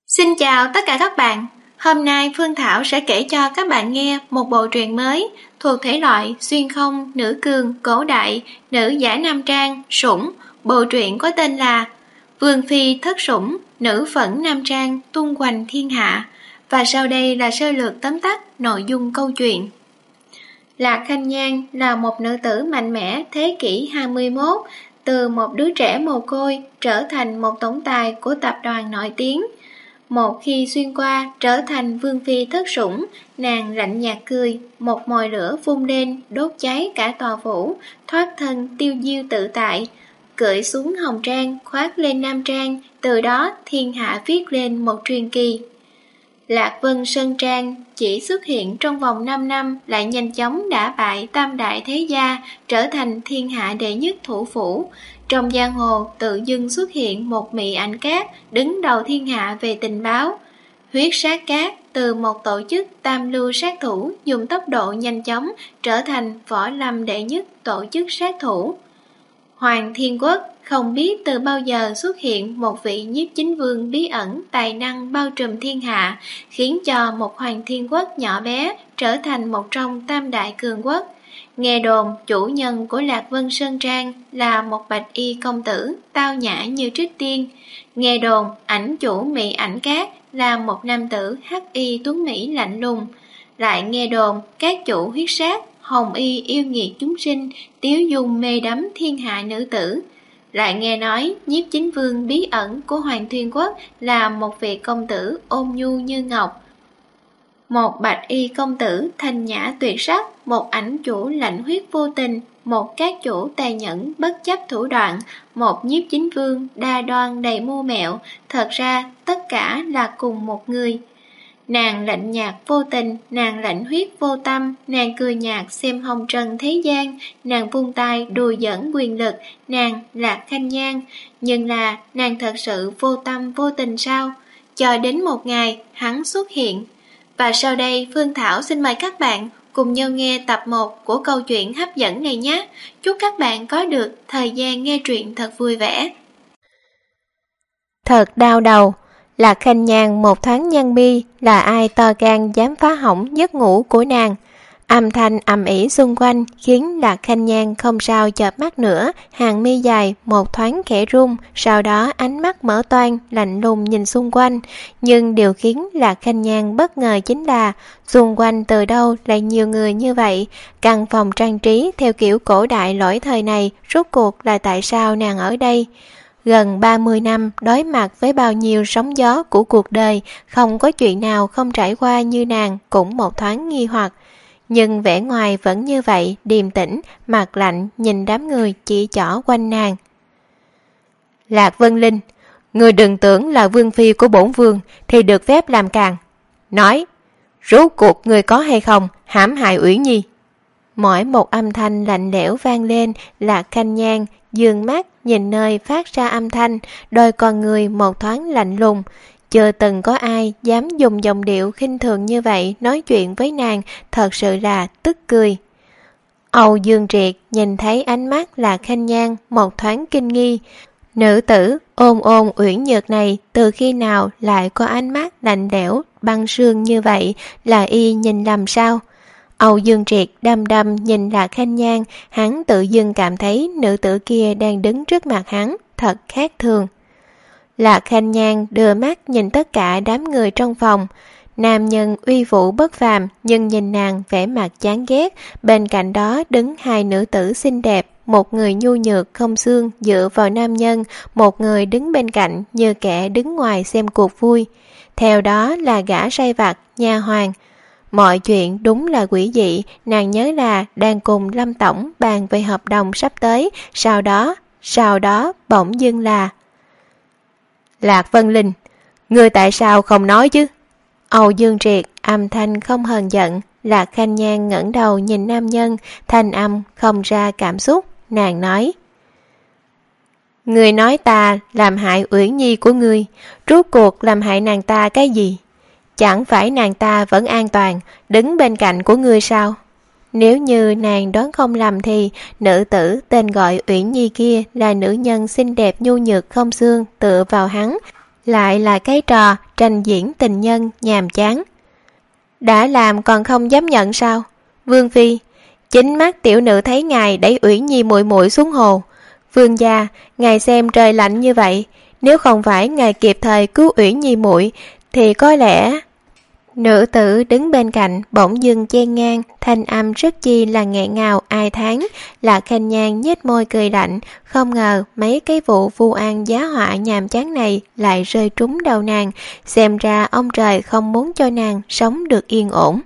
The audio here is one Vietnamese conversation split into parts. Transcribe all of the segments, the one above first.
Xin chào tất cả các bạn. Hôm nay Phương Thảo sẽ kể cho các bạn nghe một bộ truyện mới thuộc thể loại xuyên không, nữ cường, cổ đại, nữ giả nam trang, sủng. Bộ truyện có tên là Vương Phi thất sủng, nữ phẫn nam trang, tung hoành thiên hạ. Và sau đây là sơ lược tóm tắt nội dung câu chuyện. Lạc Khanh Nhan là một nữ tử mạnh mẽ thế kỷ 21, từ một đứa trẻ mồ côi trở thành một tổng tài của tập đoàn nổi tiếng. Một khi xuyên qua trở thành vương phi thất sủng, nàng lạnh nhạt cười, một mồi lửa vung lên đốt cháy cả tòa phủ, thoát thân tiêu diêu tự tại, cưỡi xuống hồng trang, khoác lên nam trang, từ đó thiên hạ viết lên một truyền kỳ. Lạc Vân Sơn Trang chỉ xuất hiện trong vòng 5 năm lại nhanh chóng đả bại tam đại thế gia, trở thành thiên hạ đệ nhất thủ phủ. Trong giang hồ tự dưng xuất hiện một mỹ ảnh cát đứng đầu thiên hạ về tình báo. Huyết sát cát từ một tổ chức tam lưu sát thủ dùng tốc độ nhanh chóng trở thành võ lâm đệ nhất tổ chức sát thủ. Hoàng Thiên Quốc không biết từ bao giờ xuất hiện một vị nhiếp chính vương bí ẩn tài năng bao trùm thiên hạ, khiến cho một Hoàng Thiên Quốc nhỏ bé trở thành một trong tam đại cường quốc. Nghe đồn chủ nhân của Lạc Vân Sơn Trang là một bạch y công tử tao nhã như trích tiên. Nghe đồn ảnh chủ mỹ ảnh cát là một nam tử hắc y tuấn mỹ lạnh lùng. Lại nghe đồn các chủ huyết sát hồng y yêu nghiệt chúng sinh, tiếu dung mê đắm thiên hạ nữ tử. Lại nghe nói nhiếp chính vương bí ẩn của Hoàng Thiên Quốc là một vị công tử ôn nhu như ngọc, một bạch y công tử thanh nhã tuyệt sắc, một ảnh chủ lạnh huyết vô tình, một các chủ tàn nhẫn bất chấp thủ đoạn, một nhiếp chính vương đa đoan đầy mưu mẹo. Thật ra tất cả là cùng một người. Nàng lạnh nhạt vô tình, nàng lạnh huyết vô tâm, nàng cười nhạt xem hồng trần thế gian, nàng vung tay đùa giỡn quyền lực, nàng Lạc Khanh Nhan. Nhưng là nàng thật sự vô tâm vô tình sao? Cho đến một ngày hắn xuất hiện. Và sau đây Phương Thảo xin mời các bạn cùng nhau nghe tập 1 của câu chuyện hấp dẫn này nhé. Chúc các bạn có được thời gian nghe truyện thật vui vẻ. Thật đau đầu, Lạc Khanh Nhan một thoáng nhăn mi, là ai to gan dám phá hỏng giấc ngủ của nàng. Âm thanh ầm ĩ xung quanh khiến Lạc Khanh Nhan không sao chợp mắt nữa, hàng mi dài một thoáng khẽ rung, sau đó ánh mắt mở toang lạnh lùng nhìn xung quanh. Nhưng điều khiến Lạc Khanh Nhan bất ngờ chính là xung quanh từ đâu lại nhiều người như vậy. Căn phòng trang trí theo kiểu cổ đại lỗi thời này rốt cuộc là tại sao nàng ở đây? Gần 30 năm đối mặt với bao nhiêu sóng gió của cuộc đời, không có chuyện nào không trải qua như nàng cũng một thoáng nghi hoặc. Nhưng vẻ ngoài vẫn như vậy, điềm tĩnh, mặt lạnh nhìn đám người chỉ trỏ quanh nàng. Lạc Vân Linh, người đừng tưởng là vương phi của bổn vương thì được phép làm càn. Nói, rốt cuộc người có hay không hãm hại Uyển Nhi? Mỗi một âm thanh lạnh lẽo vang lên, Lạc Khanh Nhan dương mắt nhìn nơi phát ra âm thanh, đôi con người một thoáng lạnh lùng. Chưa từng có ai dám dùng giọng điệu khinh thường như vậy nói chuyện với nàng, thật sự là tức cười. Âu Dương Triệt nhìn thấy ánh mắt Lạc Khanh Nhan một thoáng kinh nghi. Nữ tử ôn ôn uyển nhược này từ khi nào lại có ánh mắt lạnh lẽo băng sương như vậy, là y nhìn lầm sao? Âu Dương Triệt đăm đăm nhìn Lạc Khanh Nhan, hắn tự dưng cảm thấy nữ tử kia đang đứng trước mặt hắn thật khác thường. Lạc Khanh Nhan đưa mắt nhìn tất cả đám người trong phòng. Nam nhân uy vũ bất phàm, nhưng nhìn nàng vẻ mặt chán ghét. Bên cạnh đó đứng hai nữ tử xinh đẹp, một người nhu nhược không xương dựa vào nam nhân, một người đứng bên cạnh như kẻ đứng ngoài xem cuộc vui. Theo đó là gã sai vặt, nha hoàn. Mọi chuyện đúng là quỷ dị. Nàng nhớ là đang cùng Lâm tổng bàn về hợp đồng sắp tới. Sau đó bỗng dưng là Lạc Vân Linh, ngươi tại sao không nói chứ? Âu Dương Triệt âm thanh không hờn giận. Lạc Khanh Nhan ngẩng đầu nhìn nam nhân, thanh âm không ra cảm xúc. Nàng nói, ngươi nói ta làm hại Uyển Nhi của ngươi, rốt cuộc làm hại nàng ta cái gì? Chẳng phải nàng ta vẫn an toàn đứng bên cạnh của ngươi sao? Nếu như nàng đoán không lầm thì nữ tử tên gọi Uyển Nhi kia là nữ nhân xinh đẹp nhu nhược không xương tựa vào hắn. lại là cái trò tranh diễn tình nhân nhàm chán. Đã làm còn không dám nhận sao? Vương phi, chính mắt tiểu nữ thấy ngài đẩy Uyển Nhi muội muội xuống hồ. Vương gia, ngài xem trời lạnh như vậy, nếu không phải ngài kịp thời cứu Uyển Nhi muội thì có lẽ... Nữ tử đứng bên cạnh bỗng dưng chen ngang, thanh âm rất chi là nghẹn ngào ai thán. Lạc Khanh Nhan nhếch môi cười lạnh, không ngờ mấy cái vụ vu oan giá họa nhàm chán này lại rơi trúng đầu nàng, xem ra ông trời không muốn cho nàng sống được yên ổn.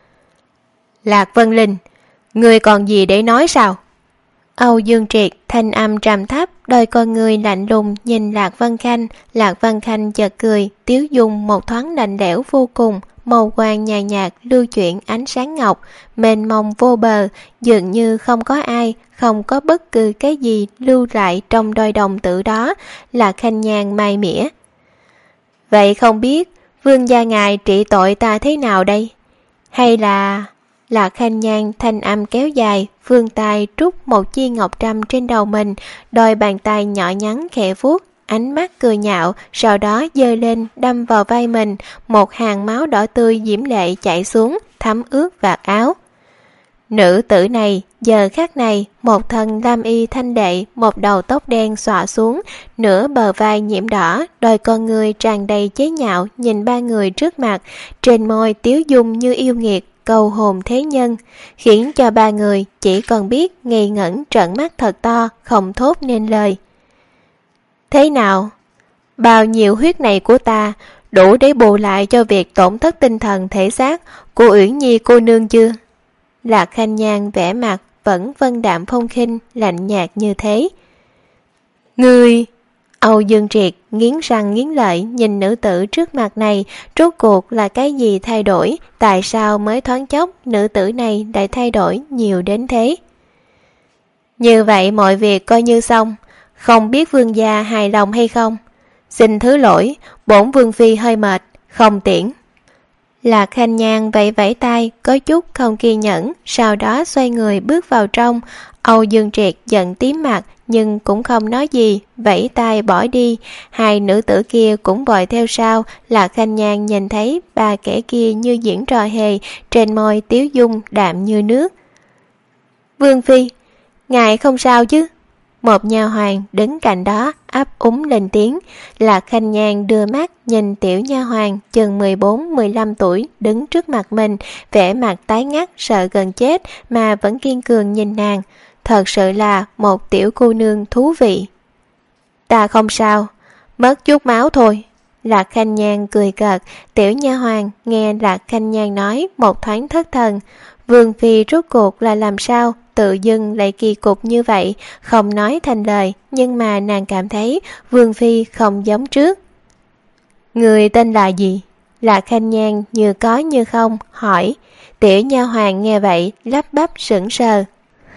Lạc Vân Linh, ngươi còn gì để nói sao? Âu Dương Triệt thanh âm trầm thấp, đôi con người lạnh lùng nhìn Lạc Vân Khanh. Lạc Vân Khanh chợt cười, tiếu dung một thoáng lạnh lẽo vô cùng, màu quang nhàn nhạt lưu chuyển ánh sáng ngọc, mênh mông vô bờ, dường như không có ai, không có bất cứ cái gì lưu lại trong đôi đồng tử đó. Là Khanh Nhan mai mỉa. Vậy không biết vương gia ngài trị tội ta thế nào đây? Hay là... Lạc Khanh Nhan thanh âm kéo dài, vươn tay trút một chi ngọc trâm trên đầu mình, đôi bàn tay nhỏ nhắn khẽ vuốt, ánh mắt cười nhạo, sau đó giơ lên đâm vào vai mình, một hàng máu đỏ tươi diễm lệ chảy xuống, thấm ướt vạt áo. Nữ tử này, giờ khắc này, một thân lam y thanh đệ, một đầu tóc đen xõa xuống, nửa bờ vai nhiễm đỏ, đôi con người tràn đầy chế nhạo nhìn ba người trước mặt, trên môi tiếu dung như yêu nghiệt, câu hồn thế nhân, khiến cho ba người chỉ còn biết ngây ngẩn trợn mắt thật to, không thốt nên lời. Thế nào? Bao nhiêu huyết này của ta đủ để bù lại cho việc tổn thất tinh thần thể xác của Uyển Nhi cô nương chưa? Lạc Khanh Nhan vẻ mặt vẫn vân đạm phong khinh, lạnh nhạt như thế. Ngươi... Âu Dương Triệt nghiến răng nghiến lợi nhìn nữ tử trước mặt này, rốt cuộc là cái gì thay đổi, tại sao mới thoáng chốc nữ tử này lại thay đổi nhiều đến thế? Như vậy mọi việc coi như xong, không biết vương gia hài lòng hay không? Xin thứ lỗi, bổn vương phi hơi mệt, không tiễn. Lạc Khanh Nhan vẫy vẫy tay, có chút không kiên nhẫn, sau đó xoay người bước vào trong. Âu Dương Triệt giận tím mặt nhưng cũng không nói gì, vẫy tay bỏ đi. Hai nữ tử kia cũng vội theo sau. Lạc Khanh Nhan nhìn thấy ba kẻ kia như diễn trò hề, trên môi tiếu dung đạm như nước. Vương phi, ngài không sao chứ? Một nha hoàn đứng cạnh đó ấp úng lên tiếng. Lạc Khanh Nhan đưa mắt nhìn tiểu nha hoàn chừng 14-15 tuổi đứng trước mặt mình, vẻ mặt tái ngắt sợ gần chết mà vẫn kiên cường nhìn nàng. Thật sự là một tiểu cô nương thú vị. Ta không sao, mất chút máu thôi. Lạc Khanh Nhan cười cợt. Tiểu nha hoàn nghe Lạc Khanh Nhan nói một thoáng thất thần. Vương phi rốt cuộc là làm sao tự dưng lại kỳ cục như vậy, không nói thành lời, nhưng mà nàng cảm thấy Vương phi không giống trước. Người tên là gì? Lạc Khanh Nhan như có như không hỏi. Tiểu nha hoàn nghe vậy lắp bắp sững sờ.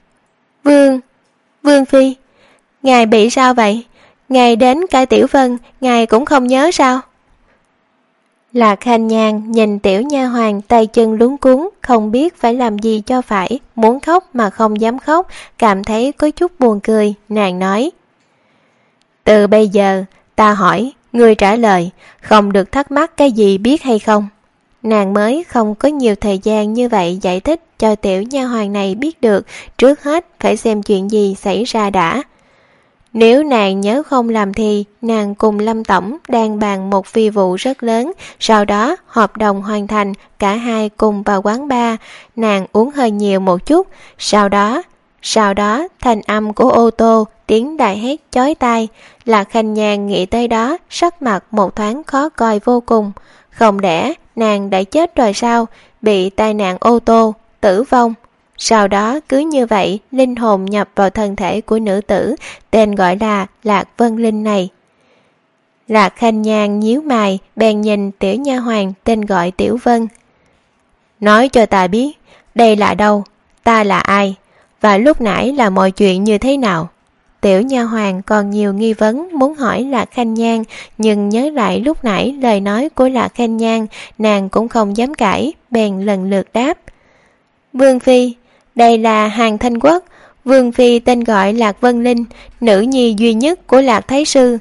Vương phi, ngài bị sao vậy? Ngài đến cả Tiểu Vân ngài cũng không nhớ sao? Lạc Khanh Nhan nhìn tiểu nha hoàn tay chân luống cuống, không biết phải làm gì cho phải, muốn khóc mà không dám khóc, cảm thấy có chút buồn cười. Nàng nói: từ bây giờ ta hỏi, ngươi trả lời, không được thắc mắc cái gì biết hay không? Nàng mới không có nhiều thời gian như vậy giải thích cho tiểu nha hoàn này biết được, trước hết phải xem chuyện gì xảy ra đã. Nếu nàng nhớ không làm thì nàng cùng Lâm tổng đang bàn một phi vụ rất lớn, sau đó hợp đồng hoàn thành, cả hai cùng vào quán bar, nàng uống hơi nhiều một chút, sau đó thanh âm của ô tô tiếng đại hét chói tai. Lạc Khanh Nhan nghĩ tới đó, sắc mặt một thoáng khó coi vô cùng. Không lẽ nàng đã chết rồi sao? Bị tai nạn ô tô tử vong. Sau đó cứ như vậy linh hồn nhập vào thân thể của nữ tử tên gọi là Lạc Vân Linh này. Lạc Khanh Nhan nhíu mày, bèn nhìn tiểu nha hoàn tên gọi Tiểu Vân. Nói cho ta biết, đây là đâu, ta là ai, và lúc nãy là mọi chuyện như thế nào? Tiểu nha hoàn còn nhiều nghi vấn muốn hỏi Lạc Khanh Nhan, nhưng nhớ lại lúc nãy lời nói của Lạc Khanh Nhan, nàng cũng không dám cãi, bèn lần lượt đáp. Vương phi, đây là Hàn Thanh Quốc. Vương phi tên gọi Lạc Vân Linh, nữ nhi duy nhất của Lạc Thái sư.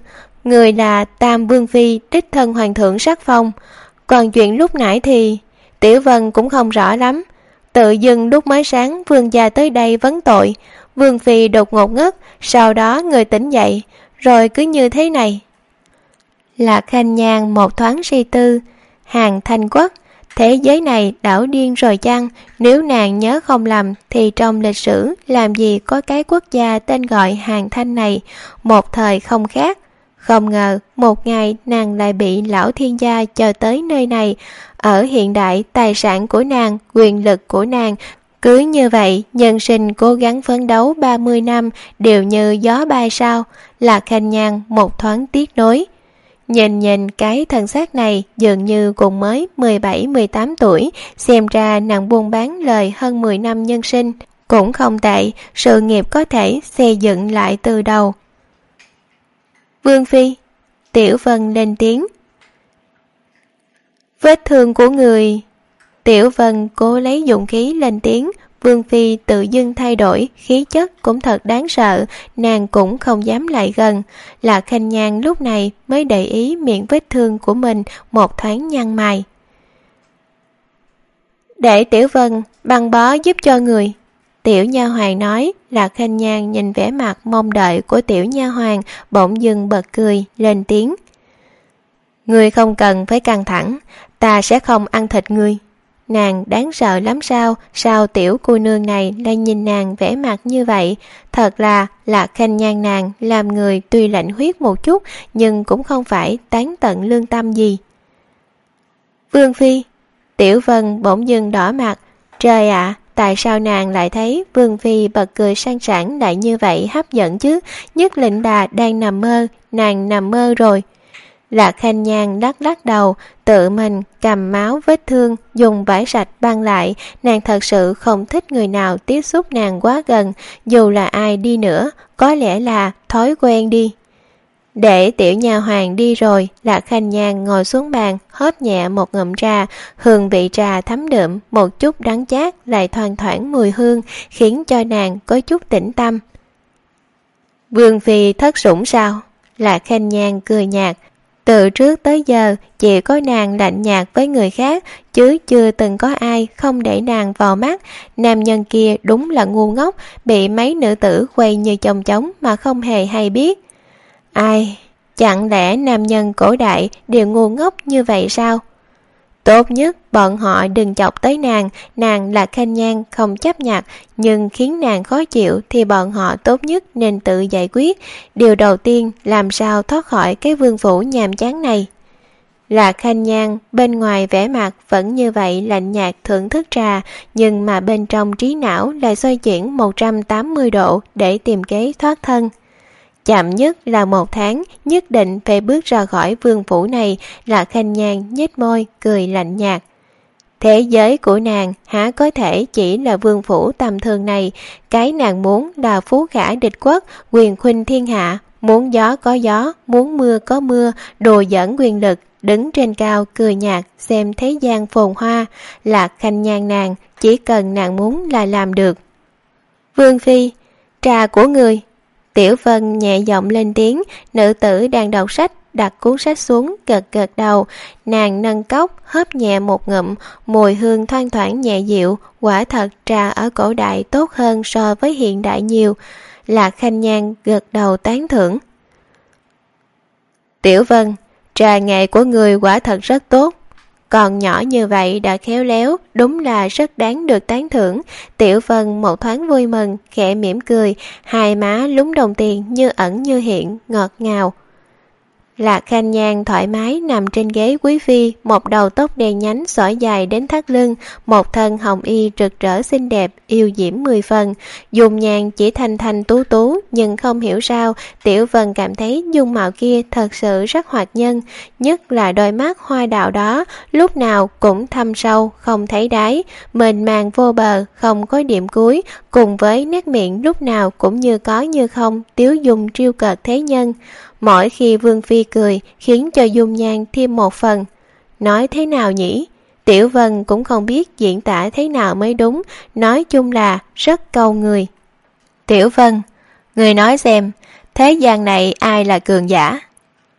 người là Tam Vương Phi đích thân hoàng thượng sắc phong. Còn chuyện lúc nãy thì Tiểu Vân cũng không rõ lắm. Tự dưng lúc mới sáng vương gia tới đây vấn tội, Vương Phi đột ngột ngất, sau đó người tỉnh dậy, rồi cứ như thế này. Lạc Khanh Nhan một thoáng suy tư. Hàng Thanh Quốc, thế giới này đảo điên rồi chăng? Nếu nàng nhớ không lầm thì trong lịch sử làm gì có cái quốc gia tên gọi Hàng Thanh này, một thời không khác. Không ngờ một ngày nàng lại bị lão thiên gia chờ tới nơi này. Ở hiện đại, tài sản của nàng, quyền lực của nàng cứ như vậy, nhân sinh cố gắng phấn đấu 30 năm đều như gió bay sao? Lạc Khanh Nhan một thoáng tiếc nối. Nhìn cái thân xác này dường như cũng mới 17-18 tuổi, xem ra nàng buôn bán lời hơn 10 năm nhân sinh. Cũng không tệ, sự nghiệp có thể xây dựng lại từ đầu. Vương Phi, Tiểu Vân lên tiếng. Vết thương của người. Tiểu Vân cố lấy dũng khí lên tiếng. Vương Phi tự dưng thay đổi, khí chất cũng thật đáng sợ, nàng cũng không dám lại gần. Lạc Khanh Nhan lúc này mới để ý miệng vết thương của mình một thoáng nhăn mày. Để Tiểu Vân băng bó giúp cho người. Tiểu nha hoàn nói. Lạc Khanh Nhan nhìn vẻ mặt mong đợi của tiểu nha hoàn, bỗng dưng bật cười, lên tiếng. Người không cần phải căng thẳng, ta sẽ không ăn thịt người. Nàng đáng sợ lắm sao? Sao tiểu cô nương này lại nhìn nàng vẻ mặt như vậy? Thật là Lạc Khanh Nhan nàng làm người tuy lạnh huyết một chút, nhưng cũng không phải tán tận lương tâm gì. Vương Phi. Tiểu Vân bỗng dưng đỏ mặt. Trời ạ, tại sao nàng lại thấy Vương Phi bật cười sang sảng lại như vậy hấp dẫn chứ? Nhất định là đang nằm mơ, nàng nằm mơ rồi. Lạc Khanh Nhan lắc đầu, tự mình cầm máu vết thương, dùng vải sạch băng lại. Nàng thật sự không thích người nào tiếp xúc nàng quá gần, dù là ai đi nữa, có lẽ là thói quen đi. Để tiểu nha hoàn đi rồi, Lạc Khanh Nhan ngồi xuống bàn, hớp nhẹ một ngụm trà, hương vị trà thấm đượm, một chút đắng chát lại thoang thoảng mùi hương, khiến cho nàng có chút tĩnh tâm. Vương Phi thất sủng sao? Lạc Khanh Nhan cười nhạt. Từ trước tới giờ, chỉ có nàng lạnh nhạt với người khác, chứ chưa từng có ai không để nàng vào mắt. Nam nhân kia đúng là ngu ngốc, bị mấy nữ tử quay như chồng trống mà không hề hay biết. Ai, chẳng lẽ nam nhân cổ đại đều ngu ngốc như vậy sao? Tốt nhất bọn họ đừng chọc tới nàng là Khanh Nhan không chấp nhặt, nhưng khiến nàng khó chịu thì bọn họ tốt nhất nên tự giải quyết. Điều đầu tiên làm sao thoát khỏi cái vương phủ nhàm chán này. Là Khanh Nhan bên ngoài vẻ mặt vẫn như vậy lạnh nhạt thưởng thức trà, nhưng mà bên trong trí não lại xoay chuyển 180 độ để tìm kế thoát thân. Chậm nhất là 1 tháng, nhất định phải bước ra khỏi vương phủ này. Là Khanh Nhan nhếch môi, cười lạnh nhạt. Thế giới của nàng há có thể chỉ là vương phủ tầm thường này. Cái nàng muốn là phú khả địch quốc, quyền khuynh thiên hạ. Muốn gió có gió, muốn mưa có mưa, đùa giỡn quyền lực, đứng trên cao cười nhạt, xem thế gian phồn hoa. Lạc Khanh Nhan nàng, chỉ cần nàng muốn là làm được. Vương Phi, trà của người. Tiểu Vân nhẹ giọng lên tiếng. Nữ tử đang đọc sách đặt cuốn sách xuống, gật đầu. Nàng nâng cốc hớp nhẹ một ngụm, mùi hương thoang thoảng nhẹ dịu. Quả thật trà ở cổ đại tốt hơn so với hiện đại nhiều. Lạc Khanh Nhan gật đầu tán thưởng. Tiểu Vân, trà nghệ của người quả thật rất tốt. Còn nhỏ như vậy đã khéo léo, đúng là rất đáng được tán thưởng. Tiểu Vân một thoáng vui mừng, khẽ mỉm cười, hai má lúng đồng tiền như ẩn như hiện, ngọt ngào. Lạc Khanh Nhan thoải mái nằm trên ghế quý phi, một đầu tóc đen nhánh xõa dài đến thắt lưng, một thân hồng y rực rỡ xinh đẹp, yêu diễm 10 phần. Dung nhan chỉ thanh thanh tú tú, nhưng không hiểu sao Tiểu Vân cảm thấy dung mạo kia thật sự rất hoạt nhân, nhất là đôi mắt hoa đào đó, lúc nào cũng thâm sâu, không thấy đáy, mềm màng vô bờ, không có điểm cuối, cùng với nét miệng lúc nào cũng như có như không, tiếu dung trêu cợt thế nhân. Mỗi khi Vương Phi cười khiến cho dung nhan thêm một phần. Nói thế nào nhỉ? Tiểu Vân cũng không biết diễn tả thế nào mới đúng, nói chung là rất câu người. Tiểu Vân, người nói xem, thế gian này ai là cường giả?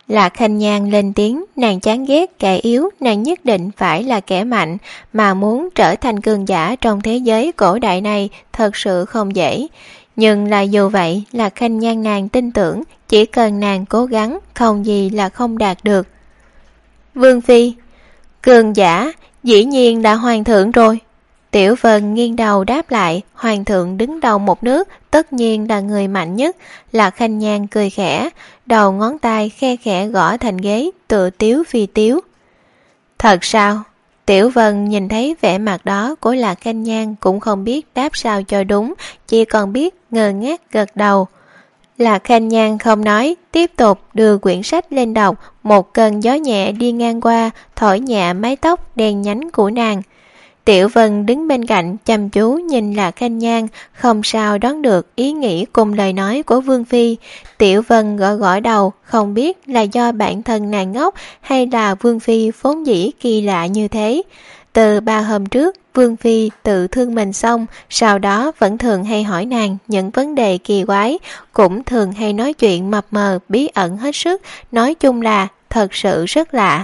Lạc Khanh Nhan lên tiếng, nàng chán ghét kẻ yếu, nàng nhất định phải là kẻ mạnh, mà muốn trở thành cường giả trong thế giới cổ đại này thật sự không dễ. Nhưng là dù vậy, Lạc Khanh Nhan nàng tin tưởng, chỉ cần nàng cố gắng, không gì là không đạt được. Vương Phi, cường giả, dĩ nhiên đã hoàng thượng rồi. Tiểu Vân nghiêng đầu đáp lại, hoàng thượng đứng đầu một nước, tất nhiên là người mạnh nhất. Lạc Khanh Nhan cười khẽ, đầu ngón tay khe khẽ gõ thành ghế, tự tiếu phi tiếu. Thật sao? Tiểu Vân nhìn thấy vẻ mặt đó của Lạc Khanh Nhan cũng không biết đáp sao cho đúng, chỉ còn biết ngơ ngác gật đầu. Lạc Khanh Nhan không nói, tiếp tục đưa quyển sách lên đọc. Một cơn gió nhẹ đi ngang qua, thổi nhẹ mái tóc đen nhánh của nàng. Tiểu Vân đứng bên cạnh chăm chú nhìn Lạc Khanh Nhan, không sao đoán được ý nghĩ cùng lời nói của Vương Phi. Tiểu Vân gõ gõ đầu, không biết là do bản thân nàng ngốc hay là Vương Phi vốn dĩ kỳ lạ như thế. Từ 3 hôm trước, Vương Phi tự thương mình xong, sau đó vẫn thường hay hỏi nàng những vấn đề kỳ quái, cũng thường hay nói chuyện mập mờ bí ẩn hết sức, nói chung là thật sự rất lạ.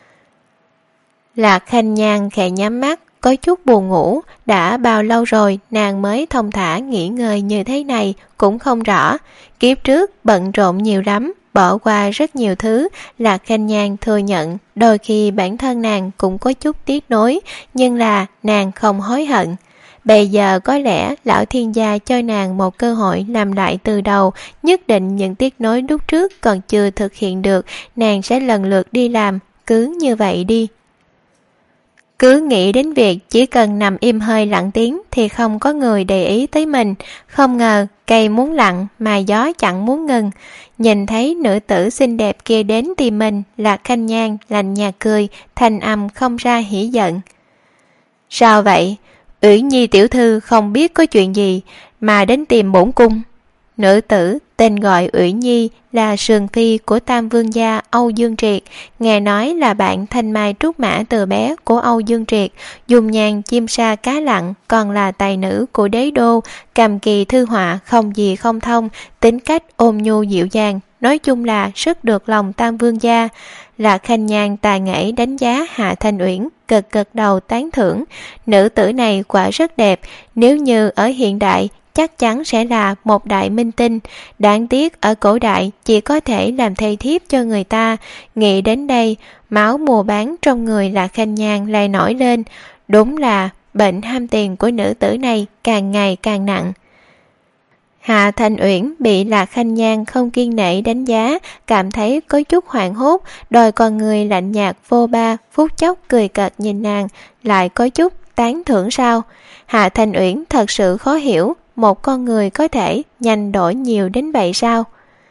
Lạc Khanh Nhan khẽ nhắm mắt, có chút buồn ngủ, đã bao lâu rồi nàng mới thong thả nghỉ ngơi như thế này cũng không rõ. Kiếp trước bận rộn nhiều lắm, bỏ qua rất nhiều thứ. Lạc Khanh Nhan thừa nhận đôi khi bản thân nàng cũng có chút tiếc nối, nhưng là nàng không hối hận. Bây giờ có lẽ lão thiên gia cho nàng một cơ hội làm lại từ đầu, nhất định những tiếc nối lúc trước còn chưa thực hiện được, nàng sẽ lần lượt đi làm, cứ như vậy đi. Cứ nghĩ đến việc chỉ cần nằm im hơi lặng tiếng thì không có người để ý tới mình. Không ngờ cây muốn lặng mà gió chẳng muốn ngừng. Nhìn thấy nữ tử xinh đẹp kia đến tìm mình, Lạc Khanh Nhan lạnh nhạt cười, thanh âm không ra hỉ giận. Sao vậy? Uyển Nhi tiểu thư không biết có chuyện gì mà đến tìm bổn cung. Nữ tử tên gọi Uyển Nhi là sườn phi của Tam Vương gia Âu Dương Triệt, nghe nói là bạn thanh mai trúc mã từ bé của Âu Dương Triệt, dùng nhàn chim sa cá lặn, còn là tài nữ của đế đô, cầm kỳ thư họa không gì không thông, tính cách ôn nhu dịu dàng, nói chung là rất được lòng Tam Vương gia. Lạc Khanh Nhan tài nghệ đánh giá Hạ Thanh Uyển, gật gật đầu tán thưởng. Nữ tử này quả rất đẹp, nếu như ở hiện đại chắc chắn sẽ là một đại minh tinh. Đáng tiếc ở cổ đại chỉ có thể làm thê thiếp cho người ta. Nghĩ đến đây, máu mùa bán trong người Lạc Khanh Nhan lại nổi lên. Đúng là bệnh ham tiền của nữ tử này càng ngày càng nặng. Hạ Thanh Uyển bị Lạc Khanh Nhan không kiên nể đánh giá, cảm thấy có chút hoảng hốt, đôi con người lạnh nhạt vô ba, phút chốc cười cợt nhìn nàng, lại có chút tán thưởng sao? Hạ Thanh Uyển thật sự khó hiểu, một con người có thể nhanh đổi nhiều đến vậy sao?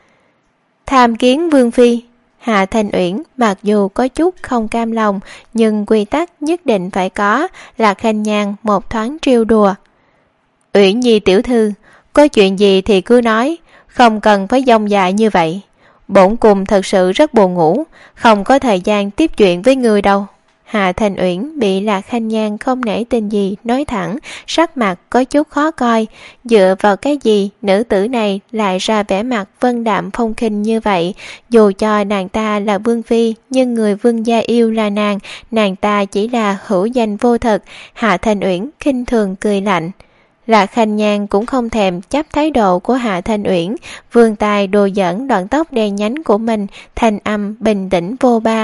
Tham kiến Vương Phi. Hạ Thanh Uyển mặc dù có chút không cam lòng, nhưng quy tắc nhất định phải có. Lạc Khanh Nhan một thoáng trêu đùa. Uyển Nhi tiểu thư, có chuyện gì thì cứ nói, không cần phải dông dài như vậy. Bổn cung thật sự rất buồn ngủ, không có thời gian tiếp chuyện với người đâu. Hạ Thanh Uyển bị Lạc Khanh Nhan không nể tình gì nói thẳng, sắc mặt có chút khó coi. Dựa vào cái gì nữ tử này lại ra vẻ mặt vân đạm phong khinh như vậy? Dù cho nàng ta là Vương Phi, nhưng người Vương gia yêu là nàng ta chỉ là hữu danh vô thực. Hạ Thanh Uyển khinh thường cười lạnh. Lạc Khanh Nhan cũng không thèm chấp thái độ của Hạ Thanh Uyển, vươn tay đùa giỡn đoạn tóc đen nhánh của mình, thanh âm bình tĩnh vô ba.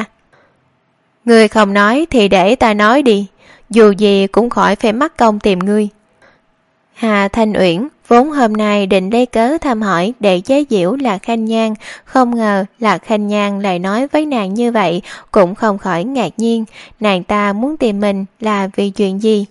Ngươi không nói thì để ta nói đi, dù gì cũng khỏi phải mắc công tìm ngươi. Hạ Thanh Uyển vốn hôm nay định lấy cớ thăm hỏi để chế giễu Lạc Khanh Nhan, không ngờ Lạc Khanh Nhan lại nói với nàng như vậy, cũng không khỏi ngạc nhiên. Nàng ta muốn tìm mình là vì chuyện gì?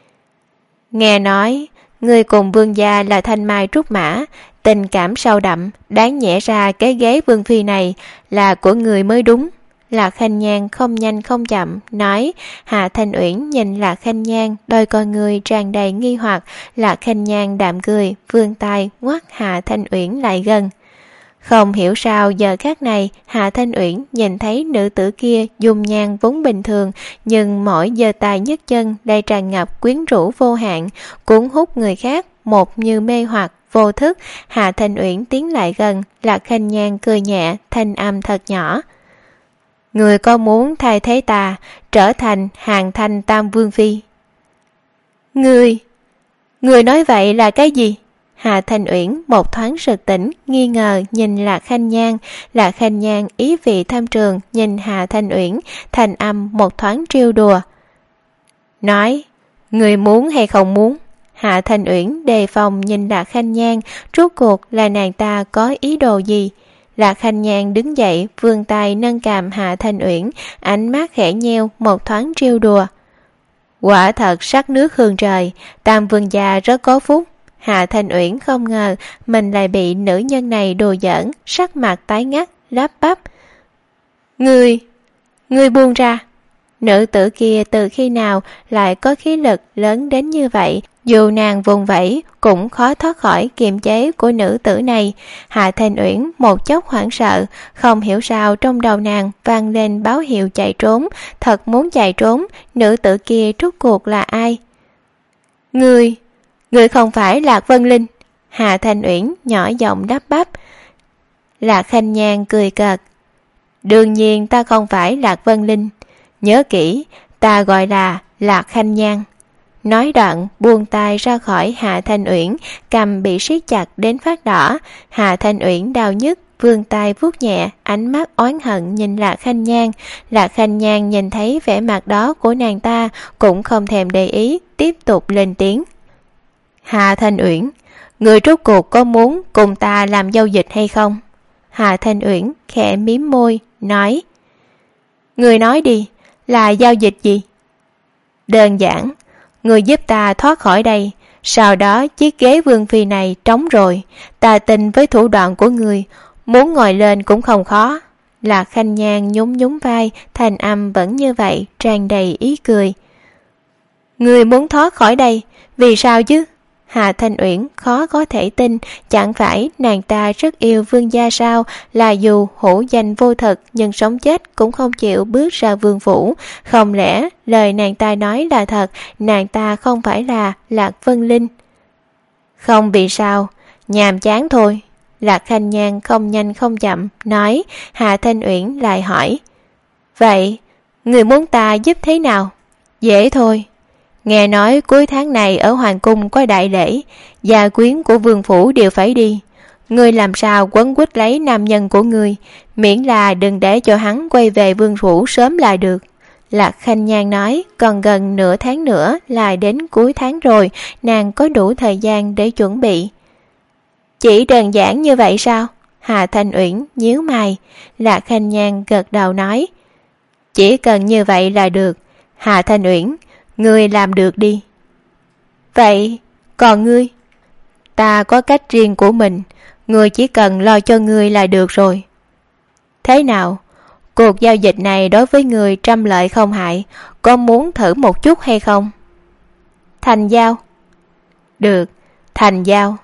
Nghe nói ngươi cùng vương gia là thanh mai trúc mã, tình cảm sâu đậm, đáng nhẽ ra cái ghế Vương Phi này là của người mới đúng. Lạc Khanh Nhan không nhanh không chậm nói. Hạ Thanh Uyển nhìn Lạc Khanh Nhan, đôi con người tràn đầy nghi hoặc. Lạc Khanh Nhan đạm cười, vươn tay ngoắt Hạ Thanh Uyển lại gần. Không hiểu sao giờ khắc này Hạ Thanh Uyển nhìn thấy nữ tử kia dung nhan vốn bình thường, nhưng mỗi giơ tay nhấc chân đây tràn ngập quyến rũ vô hạn, cuốn hút người khác, một như mê hoặc, vô thức, Hạ Thanh Uyển tiến lại gần, Lạc Khanh Nhan cười nhẹ, thanh âm thật nhỏ. Người có muốn thay thế ta trở thành Hàng Thanh Tam Vương Phi? Người nói vậy là cái gì? Hạ Thanh Uyển một thoáng sực tỉnh, nghi ngờ nhìn Lạc Khanh Nhan. Lạc Khanh Nhan ý vị tham trường nhìn Hạ Thanh Uyển, thanh âm một thoáng trêu đùa. Nói, người muốn hay không muốn? Hạ Thanh Uyển đề phòng nhìn Lạc Khanh Nhan, rốt cuộc là nàng ta có ý đồ gì? Lạc Khanh Nhan đứng dậy, vươn tay nâng cằm Hạ Thanh Uyển, ánh mắt khẽ nheo một thoáng trêu đùa. Quả thật sắc nước hương trời, Tam Vương gia rất có phúc. Hạ Thanh Uyển không ngờ mình lại bị nữ nhân này đùa giỡn, sắc mặt tái ngắt, lắp bắp. Ngươi buông ra. Nữ tử kia từ khi nào lại có khí lực lớn đến như vậy, dù nàng vùng vẫy cũng khó thoát khỏi kiềm chế của nữ tử này. Hạ Thanh Uyển một chốc hoảng sợ, không hiểu sao trong đầu nàng vang lên báo hiệu chạy trốn, thật muốn chạy trốn. Nữ tử kia rốt cuộc là ai? Ngươi không phải Lạc Vân Linh? Hạ Thanh Uyển nhỏ giọng đáp bắp. Lạc Khanh Nhan cười cợt. Đương nhiên ta không phải Lạc Vân Linh, nhớ kỹ, ta gọi là Lạc Khanh Nhan. Nói đoạn buông tay ra khỏi Hạ Thanh Uyển, cầm bị siết chặt đến phát đỏ. Hạ Thanh Uyển đau nhức, vươn tay vuốt nhẹ, ánh mắt oán hận nhìn Lạc Khanh Nhan. Lạc Khanh Nhan nhìn thấy vẻ mặt đó của nàng ta cũng không thèm để ý, tiếp tục lên tiếng. Hạ Thanh Uyển, người rốt cuộc có muốn cùng ta làm giao dịch hay không? Hạ Thanh Uyển khẽ mím môi, nói. Người nói đi, là giao dịch gì? Đơn giản, người giúp ta thoát khỏi đây, sau đó chiếc ghế vương phi này trống rồi, ta tin với thủ đoạn của người, muốn ngồi lên cũng không khó. Lạc Khanh Nhan nhún vai, thanh âm vẫn như vậy, tràn đầy ý cười. Người muốn thoát khỏi đây, vì sao chứ? Hạ Thanh Uyển khó có thể tin, chẳng phải nàng ta rất yêu vương gia sao, là dù hữu danh vô thực nhưng sống chết cũng không chịu bước ra vương phủ. Không lẽ lời nàng ta nói là thật, nàng ta không phải là Lạc Vân Linh? Không vì sao, nhàm chán thôi. Lạc Khanh Nhan không nhanh không chậm nói. Hạ Thanh Uyển lại hỏi. Vậy, người muốn ta giúp thế nào? Dễ thôi. Nghe nói cuối tháng này ở Hoàng Cung có đại lễ, gia quyến của vương phủ đều phải đi. Ngươi làm sao quấn quýt lấy nam nhân của ngươi, miễn là đừng để cho hắn quay về vương phủ sớm là được. Lạc Khanh Nhan nói, còn gần nửa tháng nữa là đến cuối tháng rồi, nàng có đủ thời gian để chuẩn bị. Chỉ đơn giản như vậy sao? Hạ Thanh Uyển nhíu mày. Lạc Khanh Nhan gật đầu nói. Chỉ cần như vậy là được. Hạ Thanh Uyển, ngươi làm được đi. Vậy, còn ngươi? Ta có cách riêng của mình, ngươi chỉ cần lo cho ngươi là được rồi. Thế nào? Cuộc giao dịch này đối với ngươi trăm lợi không hại, có muốn thử một chút hay không? Thành giao. Được, thành giao.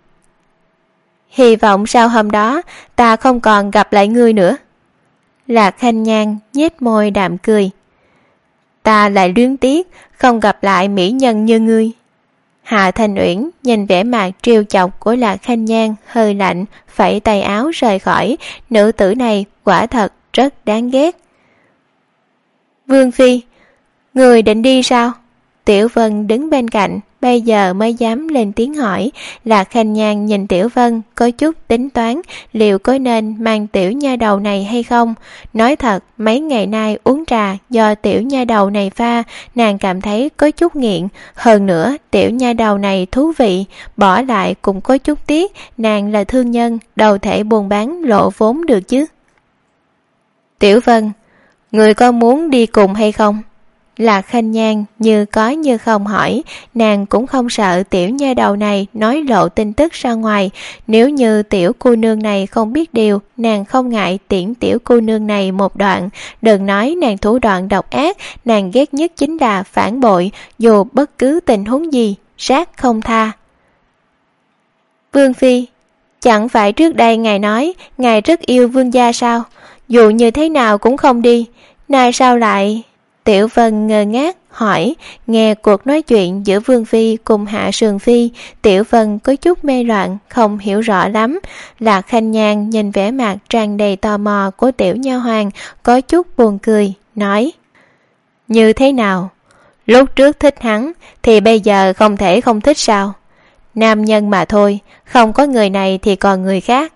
Hy vọng sau hôm đó ta không còn gặp lại ngươi nữa. Lạc Khanh Nhan nhếch môi đạm cười. Ta lại luyến tiếc không gặp lại mỹ nhân như ngươi. Hạ Thanh Uyển nhìn vẻ mặt trêu chọc của Lạc Khanh Nhan hơi lạnh, phẩy tay áo rời khỏi. Nữ tử này quả thật rất đáng ghét. Vương Phi, người định đi sao? Tiểu Vân đứng bên cạnh, bây giờ mới dám lên tiếng hỏi. Lạc Khanh Nhan nhìn Tiểu Vân có chút tính toán liệu có nên mang tiểu nha đầu này hay không. Nói thật, mấy ngày nay uống trà do tiểu nha đầu này pha, nàng cảm thấy có chút nghiện. Hơn nữa, tiểu nha đầu này thú vị, bỏ lại cũng có chút tiếc. Nàng là thương nhân, đâu thể buôn bán lộ vốn được chứ. Tiểu Vân, người có muốn đi cùng hay không? Lạc Khanh Nhan như có như không hỏi. Nàng cũng không sợ tiểu nha đầu này nói lộ tin tức ra ngoài. Nếu như tiểu cô nương này không biết điều, nàng không ngại tiễn tiểu cô nương này một đoạn. Đừng nói nàng thủ đoạn độc ác, nàng ghét nhất chính là phản bội, dù bất cứ tình huống gì, sát không tha. Vương Phi, chẳng phải trước đây ngài nói ngài rất yêu vương gia sao? Dù như thế nào cũng không đi, nay sao lại... Tiểu Vân ngơ ngác hỏi. Nghe cuộc nói chuyện giữa Vương Phi cùng Hạ Sườn Phi, Tiểu Vân có chút mê loạn, không hiểu rõ lắm. Lạc Khanh Nhan nhìn vẻ mặt tràn đầy tò mò của tiểu nha hoàn, có chút buồn cười, nói: như thế nào? Lúc trước thích hắn thì bây giờ không thể không thích sao? Nam nhân mà thôi, không có người này thì còn người khác.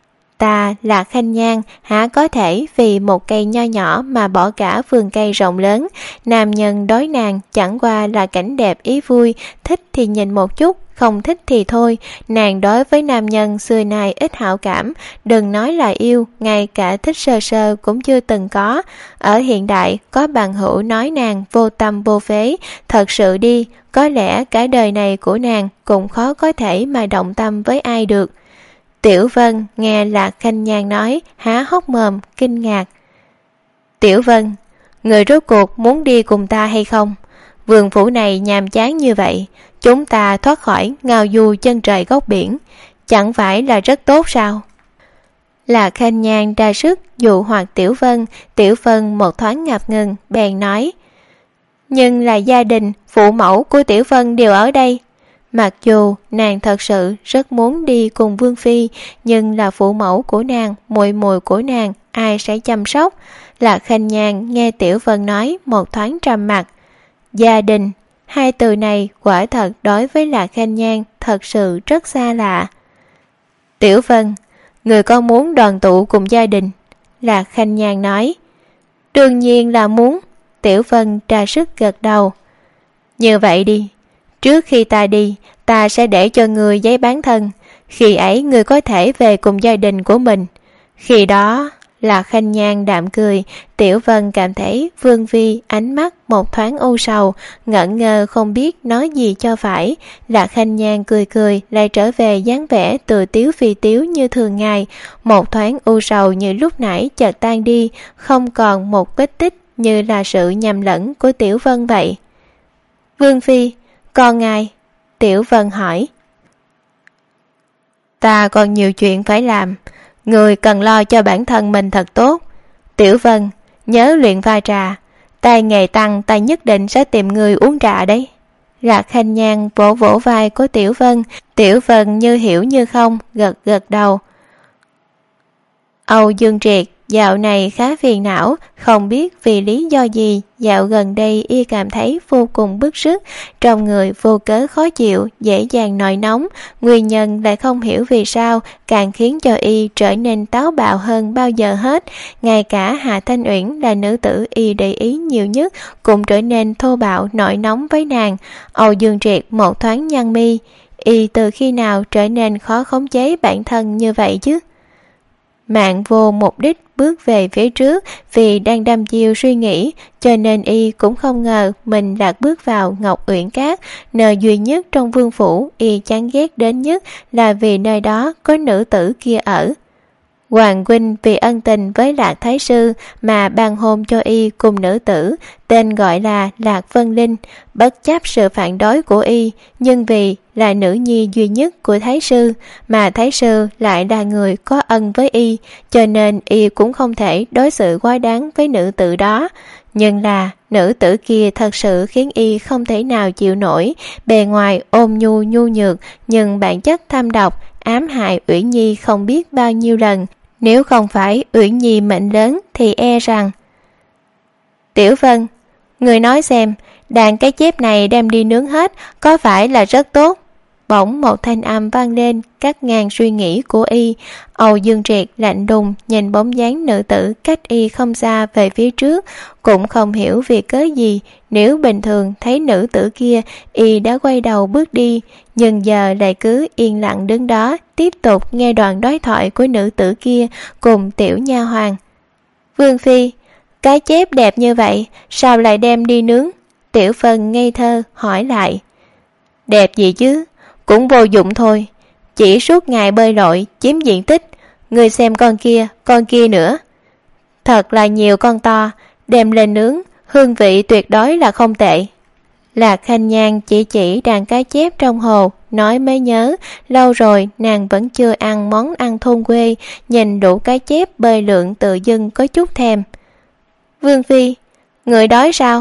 Ta là Khanh Nhan, há có thể vì một cây nho nhỏ mà bỏ cả vườn cây rộng lớn. Nam nhân đối nàng chẳng qua là cảnh đẹp ý vui, thích thì nhìn một chút, không thích thì thôi. Nàng đối với nam nhân xưa nay ít hảo cảm, đừng nói là yêu, ngay cả thích sơ sơ cũng chưa từng có. Ở hiện đại có bằng hữu nói nàng vô tâm vô phế, thật sự đi, có lẽ cả đời này của nàng cũng khó có thể mà động tâm với ai được. Tiểu Vân nghe Lạc Khanh Nhan nói, há hốc mồm, kinh ngạc. Tiểu Vân, người rốt cuộc muốn đi cùng ta hay không? Vườn phủ này nhàm chán như vậy, chúng ta thoát khỏi ngao du chân trời góc biển, chẳng phải là rất tốt sao? Lạc Khanh Nhan ra sức dụ hoặc Tiểu Vân một thoáng ngập ngừng, bèn nói. Nhưng là gia đình, phụ mẫu của Tiểu Vân đều ở đây. Mặc dù nàng thật sự rất muốn đi cùng Vương Phi, nhưng là phụ mẫu của nàng, muội muội của nàng, ai sẽ chăm sóc? Lạc Khanh Nhan nghe Tiểu Vân nói một thoáng trầm mặc. Gia đình, hai từ này quả thật đối với Lạc Khanh Nhan thật sự rất xa lạ. Tiểu Vân, người có muốn đoàn tụ cùng gia đình? Lạc Khanh Nhan nói. Đương nhiên là muốn. Tiểu Vân ra sức gật đầu. Như vậy đi, trước khi ta đi, ta sẽ để cho người giấy bán thân. Khi ấy người có thể về cùng gia đình của mình. Khi đó, Lạc Khanh Nhan đạm cười. Tiểu Vân cảm thấy Vương Phi ánh mắt một thoáng u sầu, ngẩn ngơ không biết nói gì cho phải. Lạc Khanh Nhan cười cười, lại trở về dáng vẻ từ tiếu phi tiếu như thường ngày. Một thoáng u sầu như lúc nãy chợt tan đi, không còn một vết tích, như là sự nhầm lẫn của Tiểu Vân vậy. Vương Phi, còn ngài? Tiểu Vân hỏi. Ta còn nhiều chuyện phải làm, người cần lo cho bản thân mình thật tốt. Tiểu Vân, nhớ luyện pha trà, tay nghề tăng ta nhất định sẽ tìm người uống trà đấy. Lạc Khanh Nhan vỗ vỗ vai của Tiểu Vân. Tiểu Vân như hiểu như không, gật gật đầu. Âu Dương Triệt dạo này khá phiền não, không biết vì lý do gì, dạo gần đây y cảm thấy vô cùng bức rứt, trong người vô cớ khó chịu, dễ dàng nổi nóng, nguyên nhân lại không hiểu vì sao, càng khiến cho y trở nên táo bạo hơn bao giờ hết. Ngay cả Hạ Thanh Uyển là nữ tử y để ý nhiều nhất, cũng trở nên thô bạo nổi nóng với nàng. Âu Dương Triệt một thoáng nhăn mi, y từ khi nào trở nên khó khống chế bản thân như vậy chứ? Mạng vô mục đích bước về phía trước, vì đang đăm chiêu suy nghĩ, cho nên y cũng không ngờ mình đã bước vào Ngọc Uyển Cát, nơi duy nhất trong vương phủ y chán ghét đến nhất là vì nơi đó có nữ tử kia ở. Hoàng huynh vì ân tình với Lạc Thái Sư mà ban hôn cho y cùng nữ tử, tên gọi là Lạc Vân Linh, bất chấp sự phản đối của y, nhưng vì là nữ nhi duy nhất của Thái Sư, mà Thái Sư lại là người có ân với y, cho nên y cũng không thể đối xử quá đáng với nữ tử đó. Nhưng là nữ tử kia thật sự khiến y không thể nào chịu nổi, bề ngoài ôn nhu nhu nhược, nhưng bản chất thâm độc, ám hại Uyển Nhi không biết bao nhiêu lần. Nếu không phải Uyển Nhi mệnh lớn thì e rằng... Tiểu Vân, người nói xem, đàn cái chép này đem đi nướng hết có phải là rất tốt? Bỗng một thanh âm vang lên cắt ngang suy nghĩ của y. Âu Dương Triệt lạnh đùng nhìn bóng dáng nữ tử cách y không xa về phía trước, cũng không hiểu vì cớ gì. Nếu bình thường thấy nữ tử kia, y đã quay đầu bước đi, nhưng giờ lại cứ yên lặng đứng đó, tiếp tục nghe đoạn đối thoại của nữ tử kia cùng tiểu nha hoàn. Vương Phi, cái chép đẹp như vậy, sao lại đem đi nướng? Tiểu Vân ngây thơ hỏi lại. Đẹp gì chứ, cũng vô dụng thôi, chỉ suốt ngày bơi lội chiếm diện tích. Người xem con kia nữa, thật là nhiều con to, đem lên nướng, hương vị tuyệt đối là không tệ. Lạc Khanh Nhan chỉ đàn cá chép trong hồ, nói mới nhớ, lâu rồi nàng vẫn chưa ăn món ăn thôn quê, nhìn đủ cá chép bơi lượn tự dưng có chút thèm. Vương Phi, người đói sao?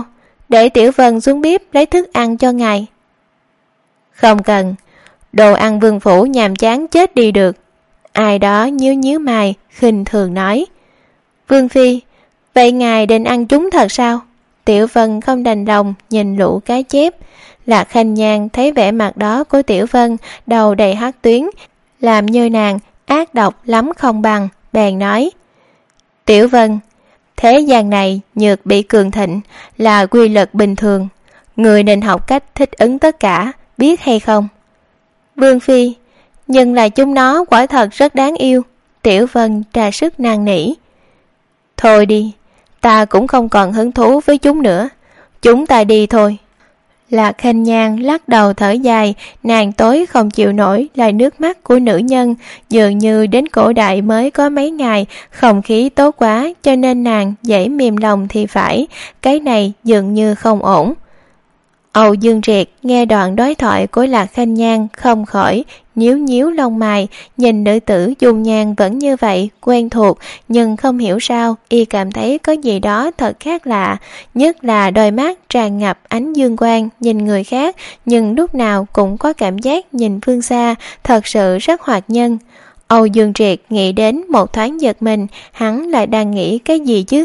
để Tiểu Vân xuống bếp lấy thức ăn cho ngài. Không cần, đồ ăn vương phủ nhàm chán chết đi được. Ai đó nhíu nhíu mày khinh thường nói. Vương phi, vậy ngài định ăn chúng thật sao? Tiểu Vân không đành lòng nhìn lũ cá chép. Lạc Khanh Nhan thấy vẻ mặt đó của Tiểu Vân, đầu đầy hắc tuyến, làm như nàng ác độc lắm không bằng, bèn nói. Tiểu Vân, thế gian này nhược bị cường thịnh là quy luật bình thường, người nên học cách thích ứng tất cả, biết hay không? Vương phi, nhưng là chúng nó quả thật rất đáng yêu. Tiểu Vân ra sức năn nỉ. Thôi đi, ta cũng không còn hứng thú với chúng nữa, chúng ta đi thôi. Lạc Khanh Nhan lắc đầu thở dài, nàng tối không chịu nổi là nước mắt của nữ nhân, dường như đến cổ đại mới có mấy ngày, không khí tốt quá cho nên nàng dễ mềm lòng thì phải, cái này dường như không ổn. Âu Dương Triệt nghe đoạn đối thoại của Lạc Khanh Nhan không khỏi nhíu nhíu lông mày, nhìn nữ tử dung nhan vẫn như vậy, quen thuộc, nhưng không hiểu sao y cảm thấy có gì đó thật khác lạ, nhất là đôi mắt tràn ngập ánh dương quang nhìn người khác, nhưng lúc nào cũng có cảm giác nhìn phương xa, thật sự rất hoạt nhân. Âu Dương Triệt nghĩ đến một thoáng giật mình, hắn lại đang nghĩ cái gì chứ?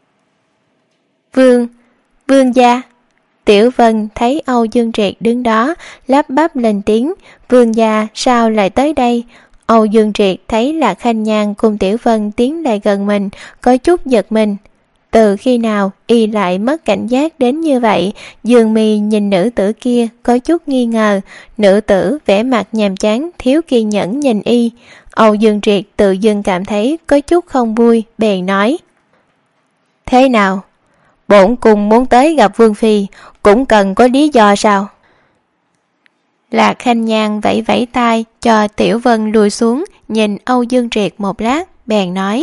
Vương gia. Tiểu Vân thấy Âu Dương Triệt đứng đó, lắp bắp lên tiếng, vương gia sao lại tới đây? Âu Dương Triệt thấy Lạc Khanh Nhan cùng Tiểu Vân tiến lại gần mình, có chút giật mình. Từ khi nào y lại mất cảnh giác đến như vậy? Dương Mi nhìn nữ tử kia có chút nghi ngờ, nữ tử vẻ mặt nhàm chán thiếu kiên nhẫn nhìn y. Âu Dương Triệt tự dưng cảm thấy có chút không vui, bèn nói. Thế nào? Bổn cung muốn tới gặp Vương phi, cũng cần có lý do sao? Lạc Khanh Nhan vẫy vẫy tay cho Tiểu Vân lùi xuống, nhìn Âu Dương Triệt một lát, bèn nói.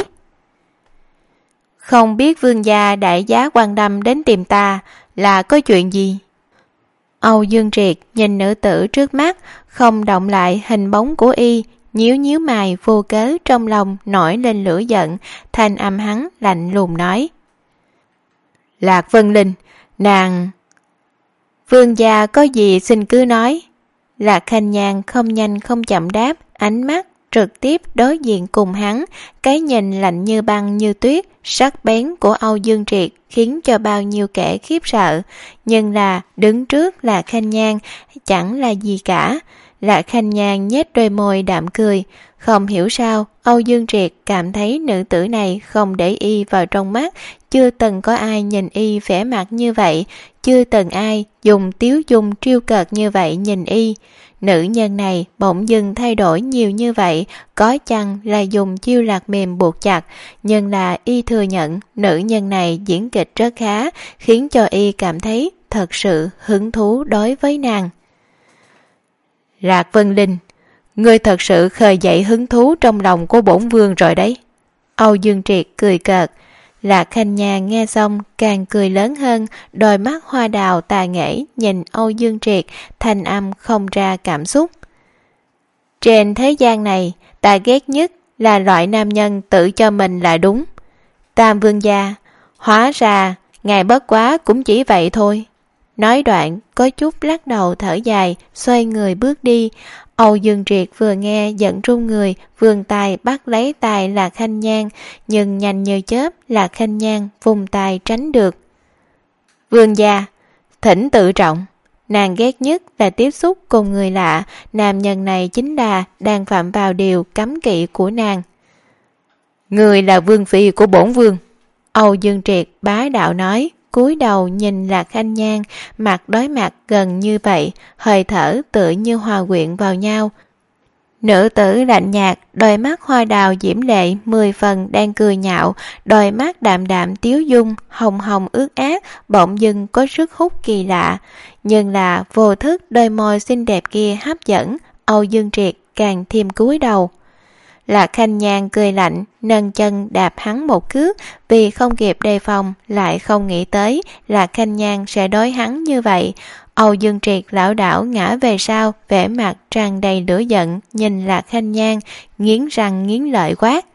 Không biết vương gia đại giá quan tâm đến tìm ta là có chuyện gì? Âu Dương Triệt nhìn nữ tử trước mắt, không động lại hình bóng của y, nhíu nhíu mày vô cớ trong lòng nổi lên lửa giận, thanh âm hắn lạnh lùng nói. Lạc Vân Linh, nàng... Vương gia có gì xin cứ nói. Lạc Khanh Nhan không nhanh không chậm đáp, ánh mắt trực tiếp đối diện cùng hắn, cái nhìn lạnh như băng như tuyết, sắc bén của Âu Dương Triệt khiến cho bao nhiêu kẻ khiếp sợ, nhưng là đứng trước Lạc Khanh Nhan chẳng là gì cả. Lạc Khanh Nhan nhếch đôi môi đạm cười, không hiểu sao Âu Dương Triệt cảm thấy nữ tử này không để y vào trong mắt, chưa từng có ai nhìn y vẻ mặt như vậy, chưa từng ai dùng tiếu dung trêu cợt như vậy nhìn y. Nữ nhân này bỗng dưng thay đổi nhiều như vậy, có chăng là dùng chiêu lạc mềm buộc chặt, nhưng là y thừa nhận nữ nhân này diễn kịch rất khá, khiến cho y cảm thấy thật sự hứng thú đối với nàng. Lạc Vân Linh, ngươi thật sự khơi dậy hứng thú trong lòng của bổn vương rồi đấy. Âu Dương Triệt cười cợt. Lạc Khanh Nhan nghe xong càng cười lớn hơn, đôi mắt hoa đào tà nghệ nhìn Âu Dương Triệt, thanh âm không ra cảm xúc. Trên thế gian này, ta ghét nhất là loại nam nhân tự cho mình là đúng. Tam vương gia, hóa ra ngài bất quá cũng chỉ vậy thôi. Nói đoạn có chút lắc đầu thở dài, xoay người bước đi. Âu Dương Triệt vừa nghe giận run người, vươn tay bắt lấy tay Lạc Khanh Nhan, nhưng nhanh như chớp Lạc Khanh Nhan vùng tay tránh được. Vương gia, thỉnh tự trọng. Nàng ghét nhất là tiếp xúc cùng người lạ, nam nhân này chính là đang phạm vào điều cấm kỵ của nàng. Người là vương phi của bổn vương. Âu Dương Triệt bá đạo nói, cúi đầu nhìn Lạc Khanh Nhan, mặt đối mặt gần như vậy, hơi thở tựa như hòa quyện vào nhau. Nữ tử lạnh nhạt, đôi mắt hoa đào diễm lệ 10 phần đang cười nhạo, đôi mắt đạm đạm tiếu dung, hồng hồng ướt át, bỗng dưng có sức hút kỳ lạ. Nhưng là vô thức đôi môi xinh đẹp kia hấp dẫn, Âu Dương Triệt càng thêm cúi đầu. Lạc Khanh Nhan cười lạnh, nâng chân đạp hắn một cước, vì không kịp đề phòng, lại không nghĩ tới Lạc Khanh Nhan sẽ đối hắn như vậy. Âu Dương Triệt lảo đảo ngã về sau, vẻ mặt tràn đầy lửa giận, nhìn Lạc Khanh Nhan, nghiến răng nghiến lợi quát.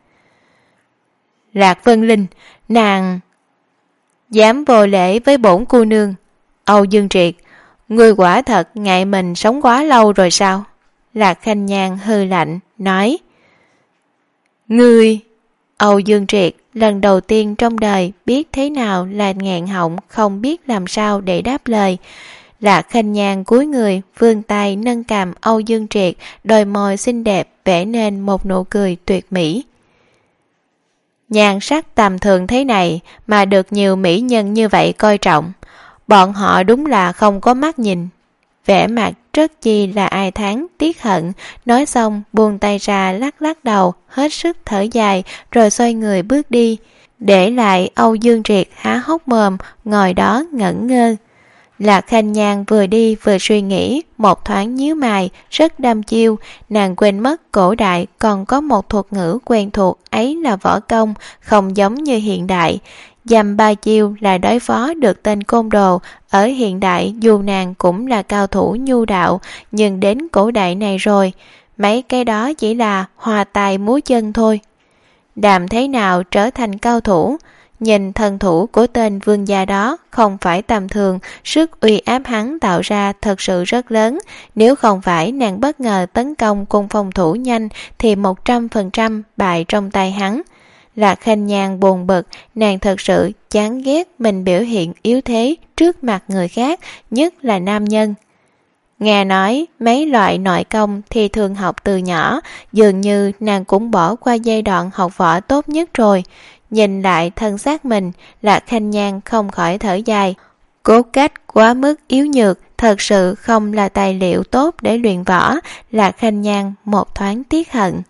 Lạc Vân Linh, nàng dám vô lễ với bổn cô nương, Âu Dương Triệt, ngươi quả thật ngại mình sống quá lâu rồi sao? Lạc Khanh Nhan hừ lạnh, nói. Ngươi... Âu Dương Triệt lần đầu tiên trong đời biết thế nào là nghẹn họng, không biết làm sao để đáp lời. Lạc Khanh Nhan cúi người, vươn tay nâng cằm Âu Dương Triệt, đôi môi xinh đẹp vẽ nên một nụ cười tuyệt mỹ. Nhan sắc tầm thường thế này mà được nhiều mỹ nhân như vậy coi trọng, bọn họ đúng là không có mắt nhìn. Vẻ mặt rất chi là ai thán tiếc hận, nói xong buông tay ra lắc lắc đầu, hết sức thở dài rồi xoay người bước đi, để lại Âu Dương Triệt há hốc mồm ngồi đó ngẩn ngơ. Lạc Khanh Nhan vừa đi vừa suy nghĩ, một thoáng nhíu mày, rất đăm chiêu, nàng quên mất cổ đại còn có một thuật ngữ quen thuộc, ấy là võ công, không giống như hiện đại. Dăm ba chiêu là đối phó được tên côn đồ. Ở hiện đại dù nàng cũng là cao thủ nhu đạo, nhưng đến cổ đại này rồi, mấy cái đó chỉ là hòa tài múa chân thôi. Đàm thế nào trở thành cao thủ? Nhìn thân thủ của tên vương gia đó không phải tầm thường, sức uy áp hắn tạo ra thật sự rất lớn. Nếu không phải nàng bất ngờ tấn công cùng phòng thủ nhanh thì 100% bại trong tay hắn. Lạc Khanh Nhan buồn bực, nàng thật sự chán ghét mình biểu hiện yếu thế trước mặt người khác, nhất là nam nhân. Nghe nói mấy loại nội công thì thường học từ nhỏ, dường như nàng cũng bỏ qua giai đoạn học võ tốt nhất rồi. Nhìn lại thân xác mình, Lạc Khanh Nhan không khỏi thở dài. Cốt cách quá mức yếu nhược, thật sự không là tài liệu tốt để luyện võ. Lạc Khanh Nhan một thoáng tiếc hận.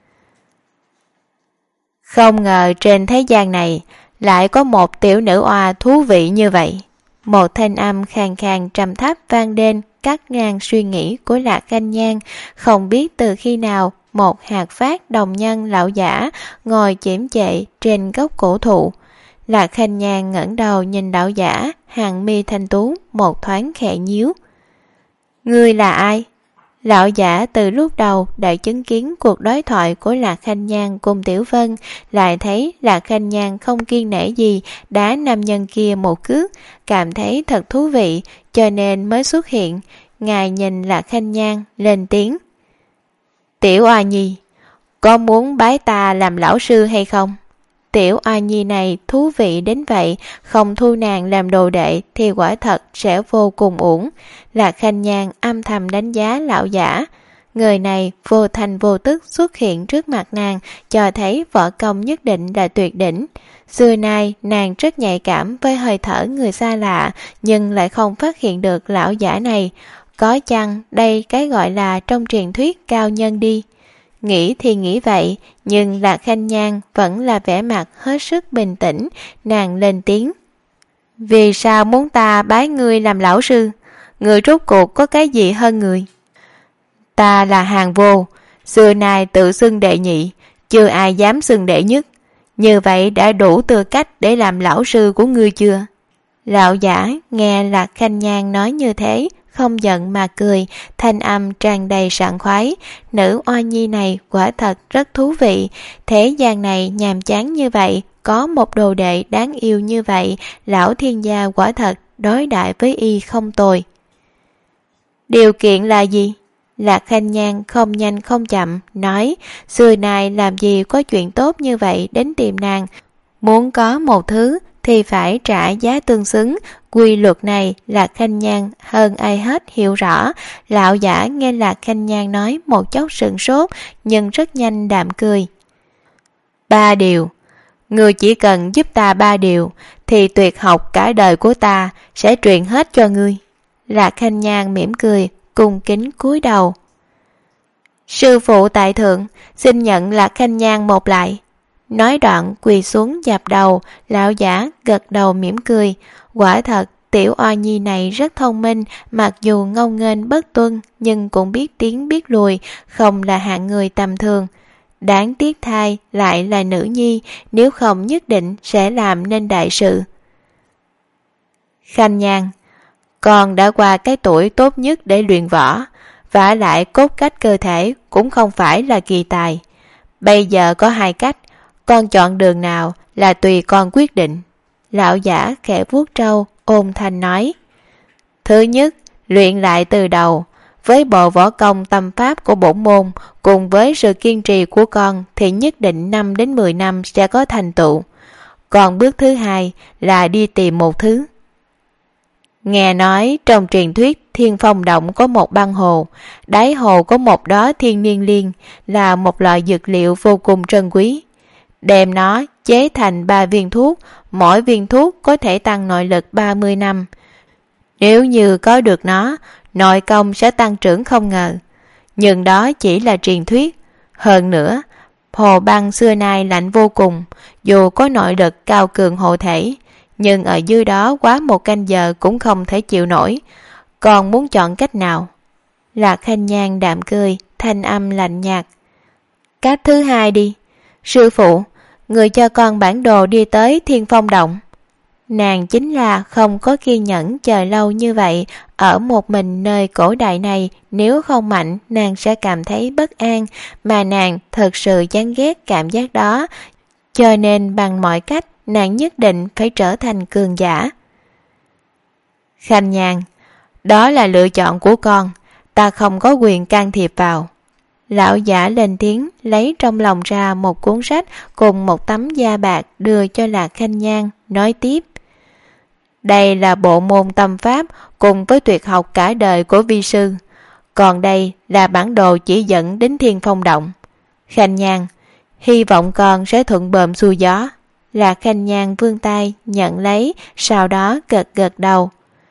Không ngờ trên thế gian này lại có một tiểu nữ oa thú vị như vậy. Một thanh âm khàn khàn trầm thấp vang lên, cắt ngang suy nghĩ của Lạc Khanh Nhan. Không biết từ khi nào, một hạt phát đồng nhân lão giả ngồi chiếm chệ trên gốc cổ thụ. Lạc Khanh Nhan ngẩng đầu nhìn lão giả, hàng mi thanh tú một thoáng khẽ nhíu. Ngươi là ai? Lão giả từ lúc đầu đã chứng kiến cuộc đối thoại của Lạc Khanh Nhan cùng Tiểu Vân, lại thấy Lạc Khanh Nhan không kiêng nể gì đá nam nhân kia một cước, cảm thấy thật thú vị cho nên mới xuất hiện. Ngài nhìn Lạc Khanh Nhan lên tiếng. Tiểu Oa Nhi, có muốn bái ta làm lão sư hay không? Tiểu Oa Nhi này thú vị đến vậy, không thu nàng làm đồ đệ thì quả thật sẽ vô cùng uổng. Lạc Khanh Nhan âm thầm đánh giá lão giả. Người này vô thành vô tức xuất hiện trước mặt nàng, cho thấy võ công nhất định là tuyệt đỉnh. Xưa nay nàng rất nhạy cảm với hơi thở người xa lạ, nhưng lại không phát hiện được lão giả này. Có chăng đây cái gọi là trong truyền thuyết cao nhân đi? Nghĩ thì nghĩ vậy, nhưng Lạc Khanh Nhan vẫn là vẻ mặt hết sức bình tĩnh, nàng lên tiếng. Vì sao muốn ta bái ngươi làm lão sư? Ngươi rốt cuộc có cái gì hơn người? Ta là Hàng Vô, xưa nay tự xưng đệ nhị, chưa ai dám xưng đệ nhất. Như vậy đã đủ tư cách để làm lão sư của ngươi chưa? Lão giả nghe Lạc Khanh Nhan nói như thế, không giận mà cười, thanh âm tràn đầy sảng khoái. Nữ oa nhi này quả thật rất thú vị. Thế gian này nhàm chán như vậy, có một đồ đệ đáng yêu như vậy, lão thiên gia quả thật đối đãi với y không tồi. Điều kiện là gì? Lạc Khanh Nhan không nhanh không chậm nói, xưa nay làm gì có chuyện tốt như vậy đến tìm nàng. Muốn có một thứ thì phải trả giá tương xứng. Quy luật này Lạc Khanh Nhan hơn ai hết hiểu rõ. Lão giả nghe Lạc Khanh Nhan nói một chốc sửng sốt, nhưng rất nhanh đạm cười. 3 điều. Ngươi chỉ cần giúp ta 3 điều thì tuyệt học cả đời của ta sẽ truyền hết cho ngươi. Lạc Khanh Nhan mỉm cười, cung kính cúi đầu. Sư phụ tại thượng, xin nhận Lạc Khanh Nhan một lại. Nói đoạn quỳ xuống dập đầu. Lão giả gật đầu mỉm cười. Quả thật tiểu oa nhi này rất thông minh, mặc dù ngông nghênh bất tuân nhưng cũng biết tiến biết lùi, không là hạng người tầm thường. Đáng tiếc thay lại là nữ nhi, nếu không nhất định sẽ làm nên đại sự. Khanh Nhan, con đã qua cái tuổi tốt nhất để luyện võ, vả lại cốt cách cơ thể cũng không phải là kỳ tài. Bây giờ có 2 cách, con chọn đường nào là tùy con quyết định. Lão giả khẽ vuốt trâu, ôn thanh nói. Thứ nhất, luyện lại từ đầu. Với bộ võ công tâm pháp của bổn môn cùng với sự kiên trì của con thì nhất định 5 đến 10 năm sẽ có thành tựu. Còn bước thứ hai là đi tìm một thứ. Nghe nói trong truyền thuyết Thiên Phong Động có một băng hồ, đáy hồ có một đóa thiên niên liên, là một loại dược liệu vô cùng trân quý. Đem nó chế thành 3 viên thuốc, mỗi viên thuốc có thể tăng nội lực 30 năm. Nếu như có được nó, nội công sẽ tăng trưởng không ngờ. Nhưng đó chỉ là truyền thuyết. Hơn nữa, hồ băng xưa nay lạnh vô cùng, dù có nội lực cao cường hộ thể, nhưng ở dưới đó quá 1 canh giờ cũng không thể chịu nổi. Còn muốn chọn cách nào? Lạc Khanh Nhan đạm cười, thanh âm lạnh nhạt. Cách thứ hai đi. Sư phụ, người cho con bản đồ đi tới Thiên Phong Động. Nàng chính là không có kiên nhẫn chờ lâu như vậy ở một mình nơi cổ đại này. Nếu không mạnh, nàng sẽ cảm thấy bất an, mà nàng thật sự chán ghét cảm giác đó. Cho nên bằng mọi cách, nàng nhất định phải trở thành cường giả. Khanh Nhan, đó là lựa chọn của con, ta không có quyền can thiệp vào. Lão giả lên tiếng, lấy trong lòng ra một cuốn sách cùng một tấm da bạc đưa cho Lạc Khanh Nhan, nói tiếp. Đây là bộ môn tâm pháp cùng với tuyệt học cả đời của vi sư. Còn đây là bản đồ chỉ dẫn đến Thiên Phong Động. Khanh Nhan, hy vọng con sẽ thuận buồm xuôi gió. Lạc Khanh Nhan vươn tay nhận lấy, sau đó gật gật đầu.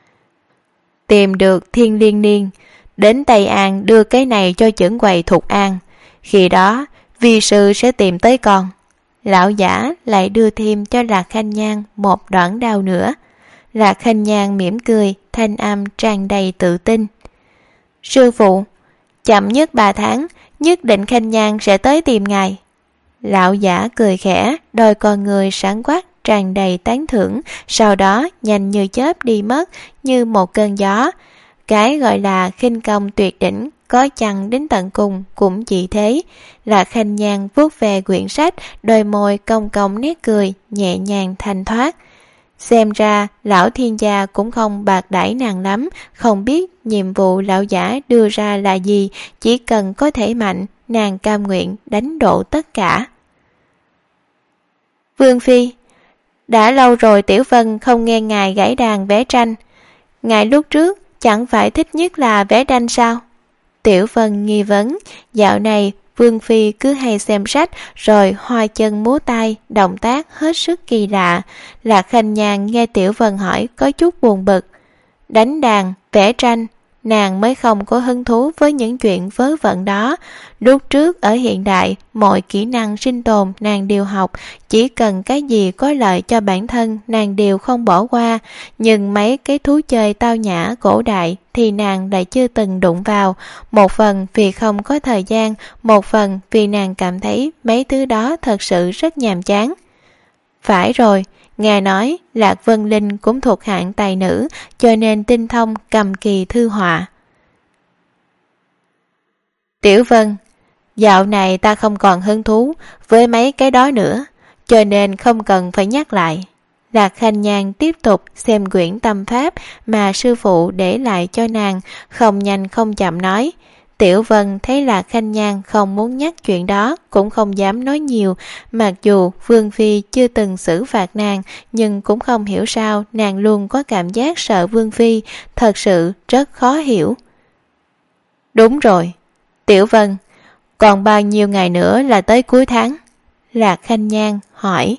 Tìm được Thiên Liên Niên, đến Tây An đưa cái này cho chưởng quầy Thục An. Khi đó, vi sư sẽ tìm tới con. Lão giả lại đưa thêm cho Lạc Khanh Nhan một đoạn đao nữa. Lạc Khanh Nhan mỉm cười, thanh âm tràn đầy tự tin. Sư phụ, chậm nhất 3 tháng, nhất định Khanh Nhan sẽ tới tìm ngài. Lão giả cười khẽ, đôi con người sáng quắc tràn đầy tán thưởng, sau đó nhanh như chớp đi mất như một cơn gió. Cái gọi là khinh công tuyệt đỉnh, có chăng đến tận cùng cũng chỉ thế. Lạc Khanh Nhan vuốt về quyển sách, đôi môi cong cong nét cười, nhẹ nhàng thanh thoát. Xem ra lão thiên gia cũng không bạc đãi nàng lắm, không biết nhiệm vụ lão giả đưa ra là gì, chỉ cần có thể mạnh, nàng cam nguyện đánh đổ tất cả. Vương Phi, đã lâu rồi Tiểu Vân không nghe ngài gảy đàn vẽ tranh. Ngài lúc trước chẳng phải thích nhất là vẽ tranh sao? Tiểu Vân nghi vấn, dạo này Vương Phi cứ hay xem sách rồi hoa chân múa tay, động tác hết sức kỳ lạ. Lạc Khanh Nhan nghe Tiểu Vân hỏi có chút buồn bực. Đánh đàn, vẽ tranh, nàng mới không có hứng thú với những chuyện vớ vẩn đó. Lúc trước ở hiện đại, mọi kỹ năng sinh tồn nàng đều học, chỉ cần cái gì có lợi cho bản thân nàng đều không bỏ qua. Nhưng mấy cái thú chơi tao nhã cổ đại thì nàng lại chưa từng đụng vào. Một phần vì không có thời gian, một phần vì nàng cảm thấy mấy thứ đó thật sự rất nhàm chán. Phải rồi, nghe nói Lạc Vân Linh cũng thuộc hạng tài nữ, cho nên tinh thông cầm kỳ thư họa. Tiểu Vân, dạo này ta không còn hứng thú với mấy cái đó nữa, cho nên không cần phải nhắc lại. Lạc Khanh Nhan tiếp tục xem quyển tâm pháp mà sư phụ để lại cho nàng, không nhanh không chậm nói. Tiểu Vân thấy Lạc Khanh Nhan không muốn nhắc chuyện đó, cũng không dám nói nhiều. Mặc dù Vương Phi chưa từng xử phạt nàng, nhưng cũng không hiểu sao nàng luôn có cảm giác sợ Vương Phi, thật sự rất khó hiểu. Đúng rồi, Tiểu Vân, còn bao nhiêu ngày nữa là tới cuối tháng? Lạc Khanh Nhan hỏi.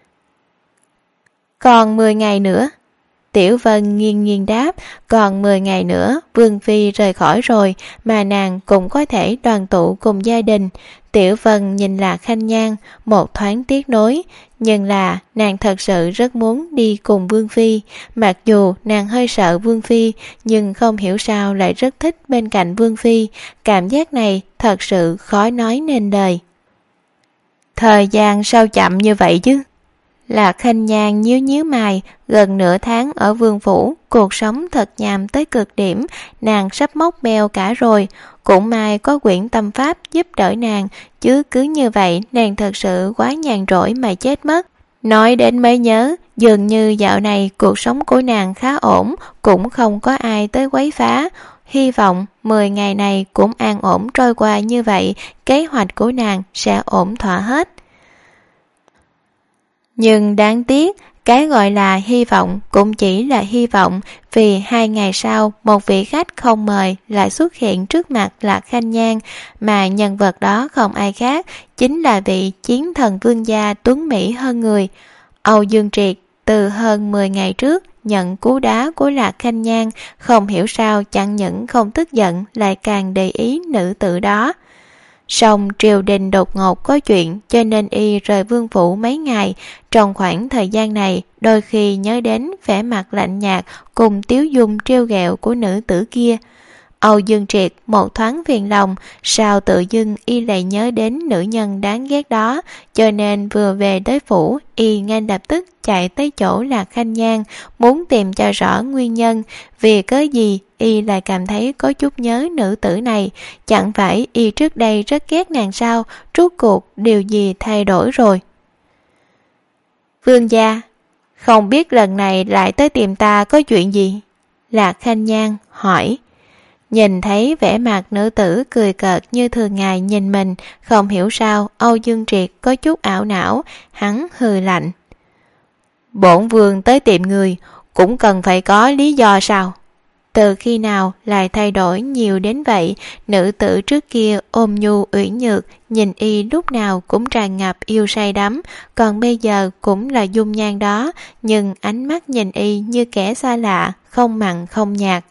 Còn 10 ngày nữa. Tiểu Vân nghiêng nghiêng đáp, còn 10 ngày nữa Vương Phi rời khỏi rồi, mà nàng cũng có thể đoàn tụ cùng gia đình. Tiểu Vân nhìn Lạc Khanh Nhan một thoáng tiếc nối, nhưng là nàng thật sự rất muốn đi cùng Vương Phi. Mặc dù nàng hơi sợ Vương Phi, nhưng không hiểu sao lại rất thích bên cạnh Vương Phi. Cảm giác này thật sự khó nói nên lời. Thời gian sao chậm như vậy chứ? Lạc Khanh Nhan nhíu nhíu mày, gần nửa tháng ở vương phủ, cuộc sống thật nhàm tới cực điểm, nàng sắp móc meo cả rồi. Cũng may có quyển tâm pháp giúp đỡ nàng, chứ cứ như vậy nàng thật sự quá nhàn rỗi mà chết mất. Nói đến mới nhớ, Dường như dạo này cuộc sống của nàng khá ổn, cũng không có ai tới quấy phá. Hy vọng 10 ngày này cũng an ổn trôi qua như vậy, kế hoạch của nàng sẽ ổn thỏa hết. Nhưng đáng tiếc, cái gọi là hy vọng cũng chỉ là hy vọng, vì 2 ngày sau một vị khách không mời lại xuất hiện trước mặt Lạc Khanh Nhan, mà nhân vật đó không ai khác, chính là vị chiến thần vương gia tuấn mỹ hơn người. Âu Dương Triệt từ hơn 10 ngày trước nhận cú đá của Lạc Khanh Nhan, không hiểu sao chẳng những không tức giận lại càng để ý nữ tử đó. Song triều đình đột ngột có chuyện cho nên y rời vương phủ mấy ngày. Trong khoảng thời gian này, đôi khi nhớ đến vẻ mặt lạnh nhạt cùng tiếu dung trêu ghẹo của nữ tử kia. Âu Dương Triệt một thoáng phiền lòng, sao tự dưng y lại nhớ đến nữ nhân đáng ghét đó, cho nên vừa về tới phủ, y ngay lập tức chạy tới chỗ Lạc Khanh Nhan, muốn tìm cho rõ nguyên nhân, vì cớ gì y lại cảm thấy có chút nhớ nữ tử này. Chẳng phải y trước đây rất ghét nàng sao? Rốt cuộc điều gì thay đổi rồi? Vương gia, không biết lần này lại tới tìm ta có chuyện gì? Lạc Khanh Nhan hỏi. Nhìn thấy vẻ mặt nữ tử cười cợt như thường ngày nhìn mình, không hiểu sao Âu Dương Triệt có chút ảo não, hắn hừ lạnh. Bổn vương tới tìm người, cũng cần phải có lý do sao? Từ khi nào lại thay đổi nhiều đến vậy? Nữ tử trước kia ôm nhu uyển nhược, nhìn y lúc nào cũng tràn ngập yêu say đắm, còn bây giờ cũng là dung nhan đó, nhưng ánh mắt nhìn y như kẻ xa lạ, không mặn không nhạt.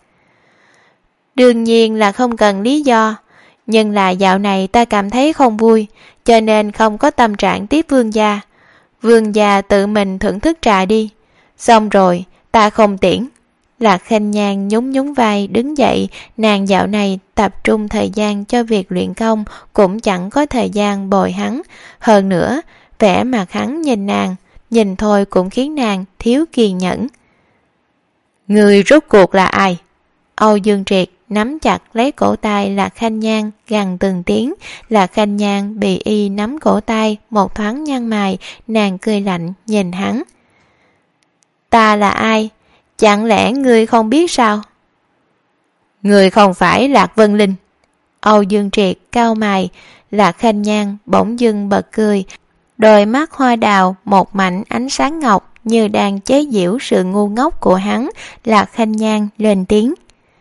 Đương nhiên là không cần lý do, nhưng là dạo này ta cảm thấy không vui, cho nên không có tâm trạng tiếp vương gia. Vương gia tự mình thưởng thức trà đi. Xong rồi, ta không tiễn. Lạc Khanh Nhan nhún nhún vai đứng dậy, nàng dạo này tập trung thời gian cho việc luyện công, cũng chẳng có thời gian bồi hắn. Hơn nữa, vẻ mặt hắn nhìn nàng, nhìn thôi cũng khiến nàng thiếu kiên nhẫn. Người rốt cuộc là ai? Âu Dương Triệt nắm chặt lấy cổ tay Lạc Khanh Nhan, gằn từng tiếng. Lạc Khanh Nhan bị y nắm cổ tay, một thoáng nhăn mày, nàng cười lạnh nhìn hắn. Ta là ai? Chẳng lẽ ngươi không biết sao? Ngươi không phải Lạc Vân Linh. Âu Dương Triệt cau mày. Lạc Khanh Nhan bỗng dưng bật cười, đôi mắt hoa đào một mảnh ánh sáng ngọc như đang chế giễu sự ngu ngốc của hắn. Lạc Khanh Nhan lên tiếng.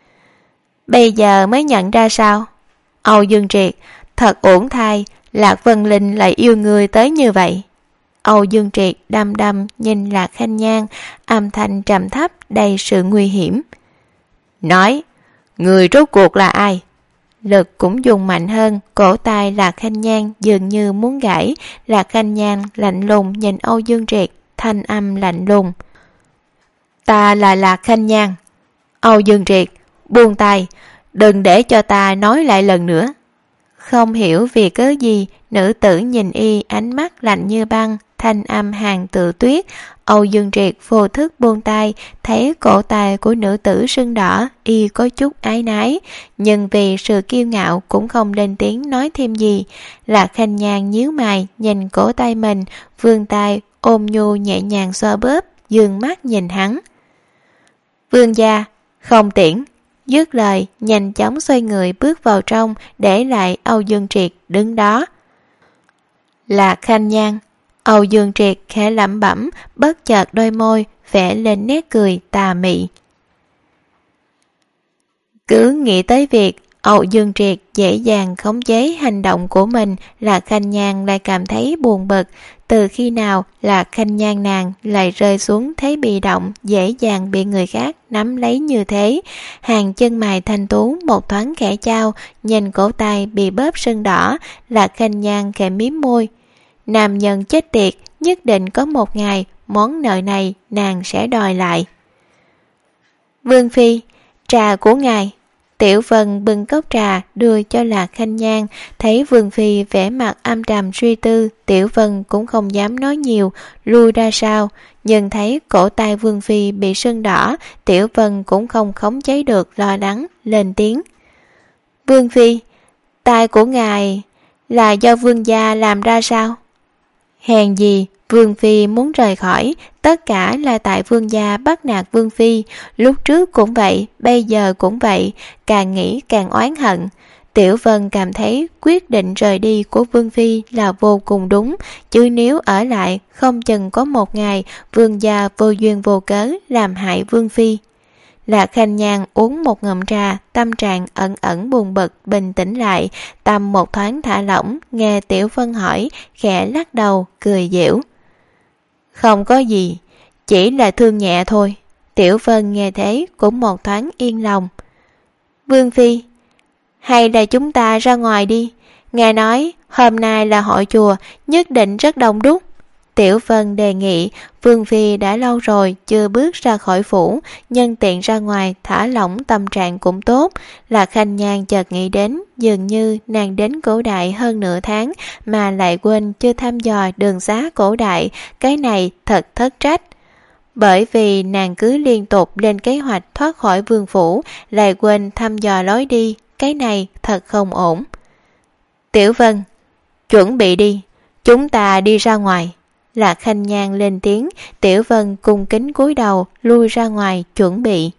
Bây giờ mới nhận ra sao? Âu Dương Triệt, thật uổng thay, Lạc Vân Linh lại yêu người tới như vậy. Âu Dương Triệt đăm đăm nhìn Lạc Khanh Nhan, âm thanh trầm thấp đầy sự nguy hiểm. Nói, người rốt cuộc là ai? Lực cũng dùng mạnh hơn, cổ tay Lạc Khanh Nhan dường như muốn gãy. Lạc Khanh Nhan lạnh lùng nhìn Âu Dương Triệt, thanh âm lạnh lùng. Ta là Lạc Khanh Nhan. Âu Dương Triệt, buông tay, đừng để cho ta nói lại lần nữa. Không hiểu vì cớ gì, nữ tử nhìn y ánh mắt lạnh như băng, thanh âm hàng tự tuyết. Âu Dương Triệt vô thức buông tay, thấy cổ tay của nữ tử sưng đỏ, y có chút ái nái, nhưng vì sự kiêu ngạo cũng không lên tiếng nói thêm gì. Lạc Khanh Nhan nhíu mày nhìn cổ tay mình, vươn tay ôm nhu nhẹ nhàng xoa bóp, dương mắt nhìn hắn. Vương gia, không tiễn. Dứt lời, nhanh chóng xoay người bước vào trong, để lại Âu Dương Triệt đứng đó. Lạc Khanh Nhan. Âu Dương Triệt khẽ lẩm bẩm, bất chợt đôi môi vẽ lên nét cười tà mị. Cứ nghĩ tới việc Âu Dương Triệt dễ dàng khống chế hành động của mình, Lạc Khanh Nhan lại cảm thấy buồn bực. Từ khi nào Lạc Khanh Nhan nàng lại rơi xuống thế bị động, dễ dàng bị người khác nắm lấy như thế? Hàng chân mày thanh tú một thoáng khẽ trao, nhìn cổ tay bị bóp sưng đỏ, Lạc Khanh Nhan khẽ mím môi. Nam nhân chết tiệt, nhất định có một ngày món nợ này nàng sẽ đòi lại. Vương phi, trà của ngài. Tiểu Vân bưng cốc trà đưa cho Lạc Khanh Nhan, thấy Vương phi vẻ mặt âm trầm suy tư, Tiểu Vân cũng không dám nói nhiều, lui ra sau, nhưng thấy cổ tay Vương phi bị sưng đỏ, Tiểu Vân cũng không khống chế được lo lắng, lên tiếng. Vương phi, tay của ngài là do vương gia làm ra sao? Hèn gì Vương phi muốn rời khỏi, tất cả là tại vương gia bắt nạt vương phi, lúc trước cũng vậy, bây giờ cũng vậy, càng nghĩ càng oán hận. Tiểu Vân cảm thấy quyết định rời đi của vương phi là vô cùng đúng, chứ nếu ở lại không chừng có một ngày vương gia vô duyên vô cớ làm hại vương phi. Lạc Khanh Nhan uống một ngụm trà, tâm trạng ẩn ẩn buồn bực bình tĩnh lại, tâm một thoáng thả lỏng, nghe Tiểu Vân hỏi, khẽ lắc đầu, cười giễu. Không có gì, chỉ là thương nhẹ thôi. Tiểu Vân nghe thế cũng một thoáng yên lòng. Vương phi, hay là chúng ta ra ngoài đi, nghe nói hôm nay là hội chùa, nhất định rất đông đúc. Tiểu Vân đề nghị, Vương phi đã lâu rồi chưa bước ra khỏi phủ, nhân tiện ra ngoài thả lỏng tâm trạng cũng tốt. Là Khanh Nhan chợt nghĩ đến, dường như nàng đến cổ đại hơn nửa tháng mà lại quên chưa thăm dò đường xá cổ đại, cái này thật thất trách. Bởi vì nàng cứ liên tục lên kế hoạch thoát khỏi vương phủ, lại quên thăm dò lối đi, cái này thật không ổn. Tiểu Vân, chuẩn bị đi, chúng ta đi ra ngoài. Lạc Khanh Nhan lên tiếng, Tiểu Vân cung kính cúi đầu lui ra ngoài chuẩn bị.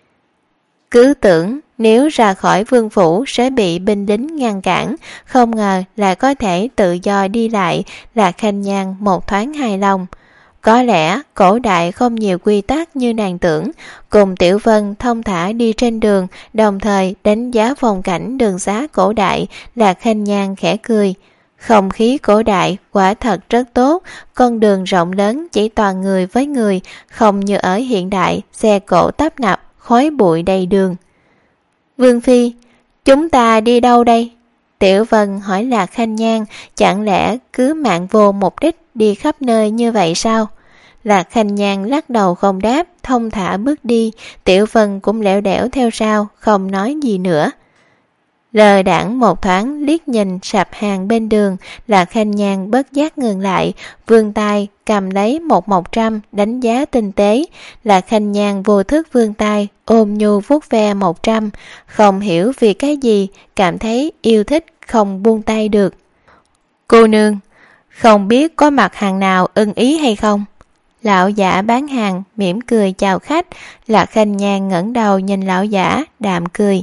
Cứ tưởng nếu ra khỏi vương phủ sẽ bị binh lính ngăn cản, không ngờ là có thể tự do đi lại. Lạc Khanh Nhan một thoáng hài lòng. Có lẽ cổ đại không nhiều quy tắc như nàng tưởng. Cùng Tiểu Vân thông thả đi trên đường, đồng thời đánh giá phong cảnh đường xá cổ đại. Lạc Khanh Nhan khẽ cười. Không khí cổ đại quả thật rất tốt, con đường rộng lớn chỉ toàn người với người, không như ở hiện đại, xe cộ tấp nập, khói bụi đầy đường. Vương phi, chúng ta đi đâu đây? Tiểu Vân hỏi Lạc Khanh Nhan, chẳng lẽ cứ mạng vô mục đích đi khắp nơi như vậy sao? Lạc Khanh Nhan lắc đầu không đáp, thông thả bước đi, Tiểu Vân cũng lẻo đẻo theo sau, không nói gì nữa. Lờ đãng một thoáng liếc nhìn sạp hàng bên đường, Lạc Khanh Nhan bất giác ngừng lại, vươn tay cầm lấy một mộc trăm đánh giá tinh tế. Lạc Khanh Nhan vô thức vươn tay ôm nhu vuốt ve mộc trăm, không hiểu vì cái gì cảm thấy yêu thích không buông tay được. Cô nương, không biết có mặt hàng nào ưng ý hay không? Lão giả bán hàng mỉm cười chào khách. Lạc Khanh Nhan ngẩng đầu nhìn lão giả đạm cười.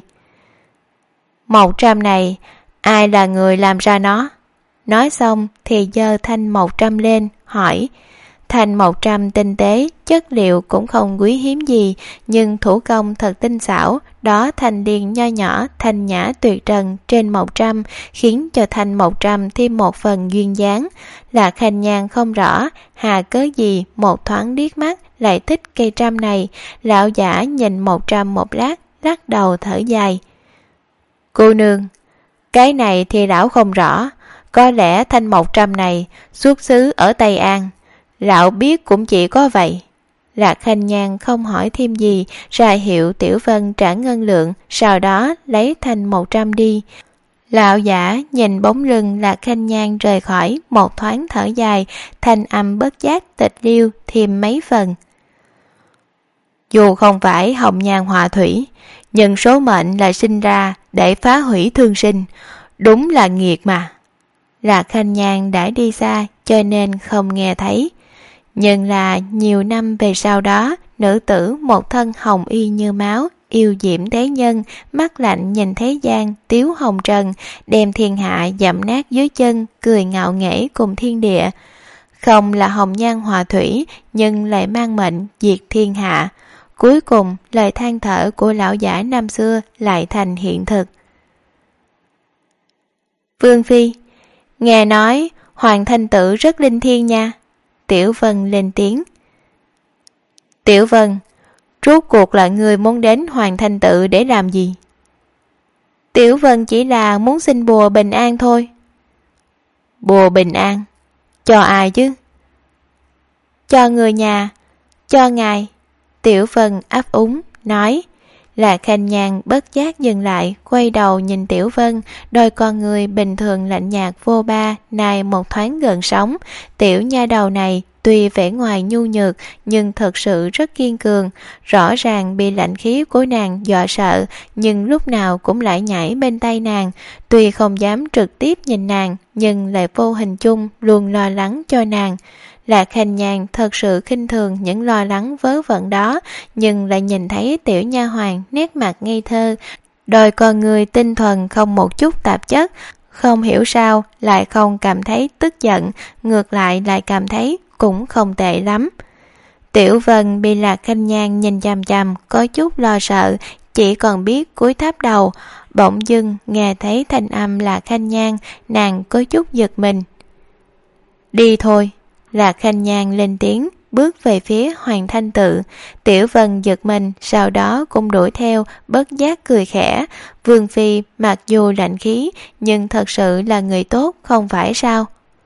Mộc trăm này, ai là người làm ra nó? Nói xong thì giơ thanh mộc trăm lên, hỏi. Thanh mộc trăm tinh tế, chất liệu cũng không quý hiếm gì, nhưng thủ công thật tinh xảo. Đó thanh liên nho nhỏ, thanh nhã tuyệt trần trên mộc trăm, khiến cho thanh mộc trăm thêm một phần duyên dáng. Lạc Khanh Nhan không rõ, hà cớ gì một thoáng liếc mắt lại thích cây trăm này. Lão giả nhìn mộc trăm một lát, lắc đầu thở dài. Cô nương, cái này thì lão không rõ, có lẽ thanh mộc trăm này xuất xứ ở Tây An, lão biết cũng chỉ có vậy. Lạc Khanh Nhan không hỏi thêm gì, ra hiệu Tiểu Vân trả ngân lượng, sau đó lấy thanh mộc trăm đi. Lão giả nhìn bóng lưng Lạc Khanh Nhan rời khỏi, một thoáng thở dài, thanh âm bất giác tịch liêu thêm mấy phần. Dù không phải hồng nhan họa thủy, nhưng số mệnh lại sinh ra để phá hủy thương sinh, đúng là nghiệt mà. Lạc Khanh Nhan đã đi xa cho nên không nghe thấy. Nhưng là nhiều năm về sau đó, nữ tử một thân hồng y như máu, yêu diễm thế nhân, mắt lạnh nhìn thế gian, tiếu hồng trần, đem thiên hạ dẫm nát dưới chân, cười ngạo nghễ cùng thiên địa. Không là hồng nhan họa thủy, nhưng lại mang mệnh diệt thiên hạ. Cuối cùng, lời than thở của lão giả năm xưa lại thành hiện thực. Vương phi, nghe nói Hoàng Thanh Tử rất linh thiêng nha. Tiểu Vân lên tiếng. Tiểu Vân, rốt cuộc là người muốn đến Hoàng Thanh Tự để làm gì? Tiểu Vân chỉ là muốn xin bùa bình an thôi. Bùa bình an? Cho ai chứ? Cho người nhà, cho ngài. Tiểu Vân ấp úng, nói. Lạc Khanh Nhan bất giác dừng lại, quay đầu nhìn Tiểu Vân, đôi con người bình thường lạnh nhạt vô ba, này một thoáng gần sóng. Tiểu nha đầu này tuy vẻ ngoài nhu nhược nhưng thật sự rất kiên cường, rõ ràng bị lạnh khí của nàng dọa sợ, nhưng lúc nào cũng lại nhảy bên tay nàng, tuy không dám trực tiếp nhìn nàng nhưng lại vô hình chung luôn lo lắng cho nàng. Lạc Hàn Nhàn thật sự khinh thường những lo lắng vớ vẩn đó, nhưng lại nhìn thấy tiểu nha hoàn nét mặt ngây thơ, đôi con người tinh thuần không một chút tạp chất, không hiểu sao lại không cảm thấy tức giận, ngược lại cảm thấy cũng không tệ lắm. Tiểu Vân bị Lạc Khanh Nhan nhìn chằm chằm, có chút lo sợ, chỉ còn biết cúi thấp đầu. Bỗng dưng nghe thấy thanh âm Lạc Khanh Nhan, nàng có chút giật mình. Đi thôi. Lạc Khanh Nhan lên tiếng, bước về phía Hoàng Thanh Tự. Tiểu Vân giật mình, sau đó cũng đuổi theo, bất giác cười khẽ. Vương phi mặc dù lạnh khí, nhưng thật sự là người tốt, không phải sao?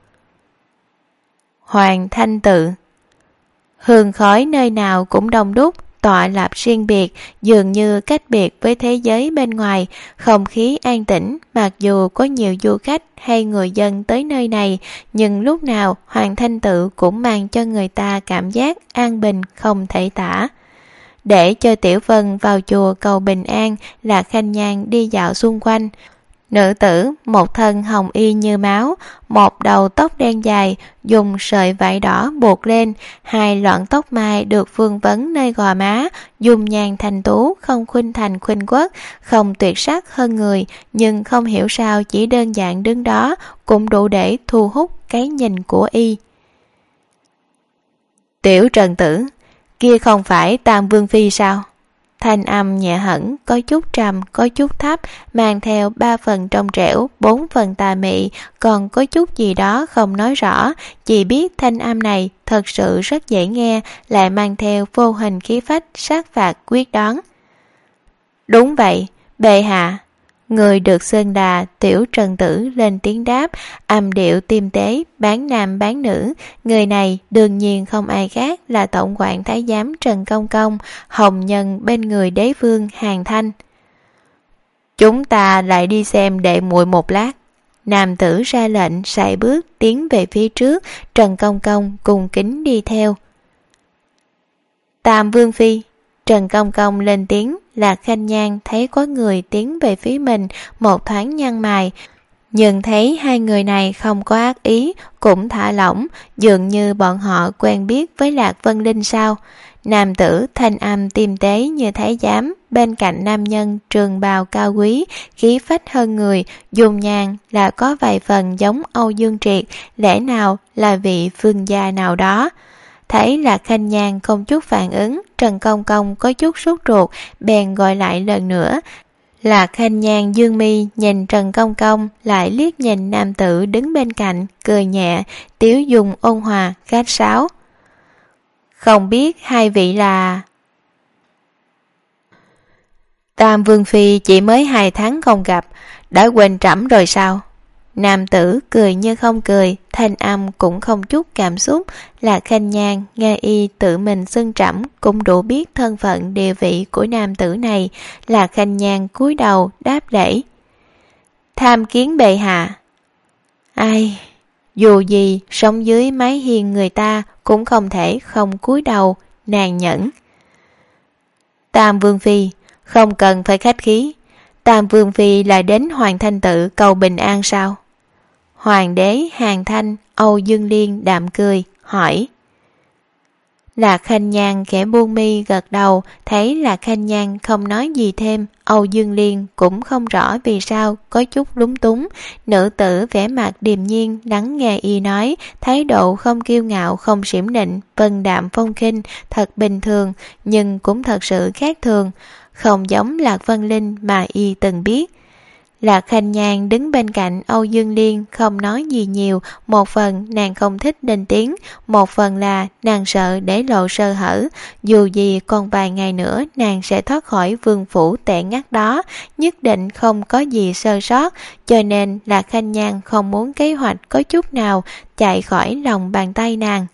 Hoàng Thanh Tự. Hương khói nơi nào cũng đông đúc, tọa lạc riêng biệt, dường như cách biệt với thế giới bên ngoài. Không khí an tĩnh, mặc dù có nhiều du khách hay người dân tới nơi này, nhưng lúc nào Hoàng Thanh Tự cũng mang cho người ta cảm giác an bình không thể tả. Để cho Tiểu Vân vào chùa cầu bình an, Lạc Khanh Nhan đi dạo xung quanh. Nữ tử một thân hồng y như máu, một đầu tóc đen dài, dùng sợi vải đỏ buộc lên, hai lọn tóc mai được vương vấn nơi gò má, dung nhan thanh tú, không khuynh thành khuynh quốc, không tuyệt sắc hơn người, nhưng không hiểu sao chỉ đơn giản đứng đó cũng đủ để thu hút cái nhìn của y. Tiểu Trần Tử, kia không phải Tam Vương Phi sao? Thanh âm nhẹ hẳn, có chút trầm, có chút thấp, mang theo 3 phần trong trẻo, 4 phần tà mị, còn có chút gì đó không nói rõ, chỉ biết thanh âm này thật sự rất dễ nghe, lại mang theo vô hình khí phách, sát phạt quyết đoán. Đúng vậy, bệ hạ. Người được xưng đà Tiểu Trần Tử lên tiếng đáp, âm điệu tiêm tế, bán nam bán nữ. Người này đương nhiên không ai khác là tổng quản thái giám Trần Công Công, hồng nhân bên người đế vương Hàn Thanh. Chúng ta lại đi xem đệ muội một lát. Nam tử ra lệnh, sải bước tiến về phía trước, Trần Công Công cùng kính đi theo. Tam Vương Phi. Trần Công Công lên tiếng. Lạc Khanh Nhan thấy có người tiến về phía mình, một thoáng nhăn mày, nhưng thấy hai người này không có ác ý, cũng thả lỏng, dường như bọn họ quen biết với Lạc Vân Linh sao. Nam tử thanh âm tiêm tế như thái giám, bên cạnh nam nhân trường bào cao quý, khí phách hơn người, dung nhan là có vài phần giống Âu Dương Triệt, lẽ nào là vị phương gia nào đó. Thấy Lạc Khanh Nhan không chút phản ứng, Trần Công Công có chút sốt ruột, bèn gọi lại lần nữa. Lạc Khanh Nhan dương mi nhìn Trần Công Công, lại liếc nhìn nam tử đứng bên cạnh, cười nhẹ, tiếu dung ôn hòa, khách sáo. Không biết hai vị là... Tam Vương Phi chỉ mới 2 tháng không gặp, đã quên trẫm rồi sao? Nam tử cười như không cười, thanh âm cũng không chút cảm xúc. Lạc Khanh Nhan nghe y tự mình xưng trẫm cũng đủ biết thân phận địa vị của nam tử này. Lạc Khanh Nhan cúi đầu đáp lễ. Tham kiến bệ hạ. Ai, dù gì sống dưới mái hiên người ta cũng không thể không cúi đầu, nàng nhẫn. Tam Vương Phi, không cần phải khách khí. Tam Vương Phi là đến Hoàng Thanh Tự cầu bình an sao? Hoàng đế Hàn Thanh, Âu Dương Liên đạm cười, hỏi. Lạc Khanh Nhan khẽ buông mi gật đầu, thấy Lạc Khanh Nhan không nói gì thêm, Âu Dương Liên cũng không rõ vì sao, có chút lúng túng. Nữ tử vẻ mặt điềm nhiên lắng nghe y nói, thái độ không kiêu ngạo không xỉm nịnh, vân đạm phong khinh, thật bình thường, nhưng cũng thật sự khác thường, không giống Lạc Vân Linh mà y từng biết. Lạc Khanh Nhan đứng bên cạnh Âu Dương Liên không nói gì nhiều, một phần nàng không thích lên tiếng, một phần là nàng sợ để lộ sơ hở, dù gì còn vài ngày nữa nàng sẽ thoát khỏi vương phủ tệ ngắt đó, nhất định không có gì sơ sót, cho nên Lạc Khanh Nhan không muốn kế hoạch có chút nào chạy khỏi lòng bàn tay nàng.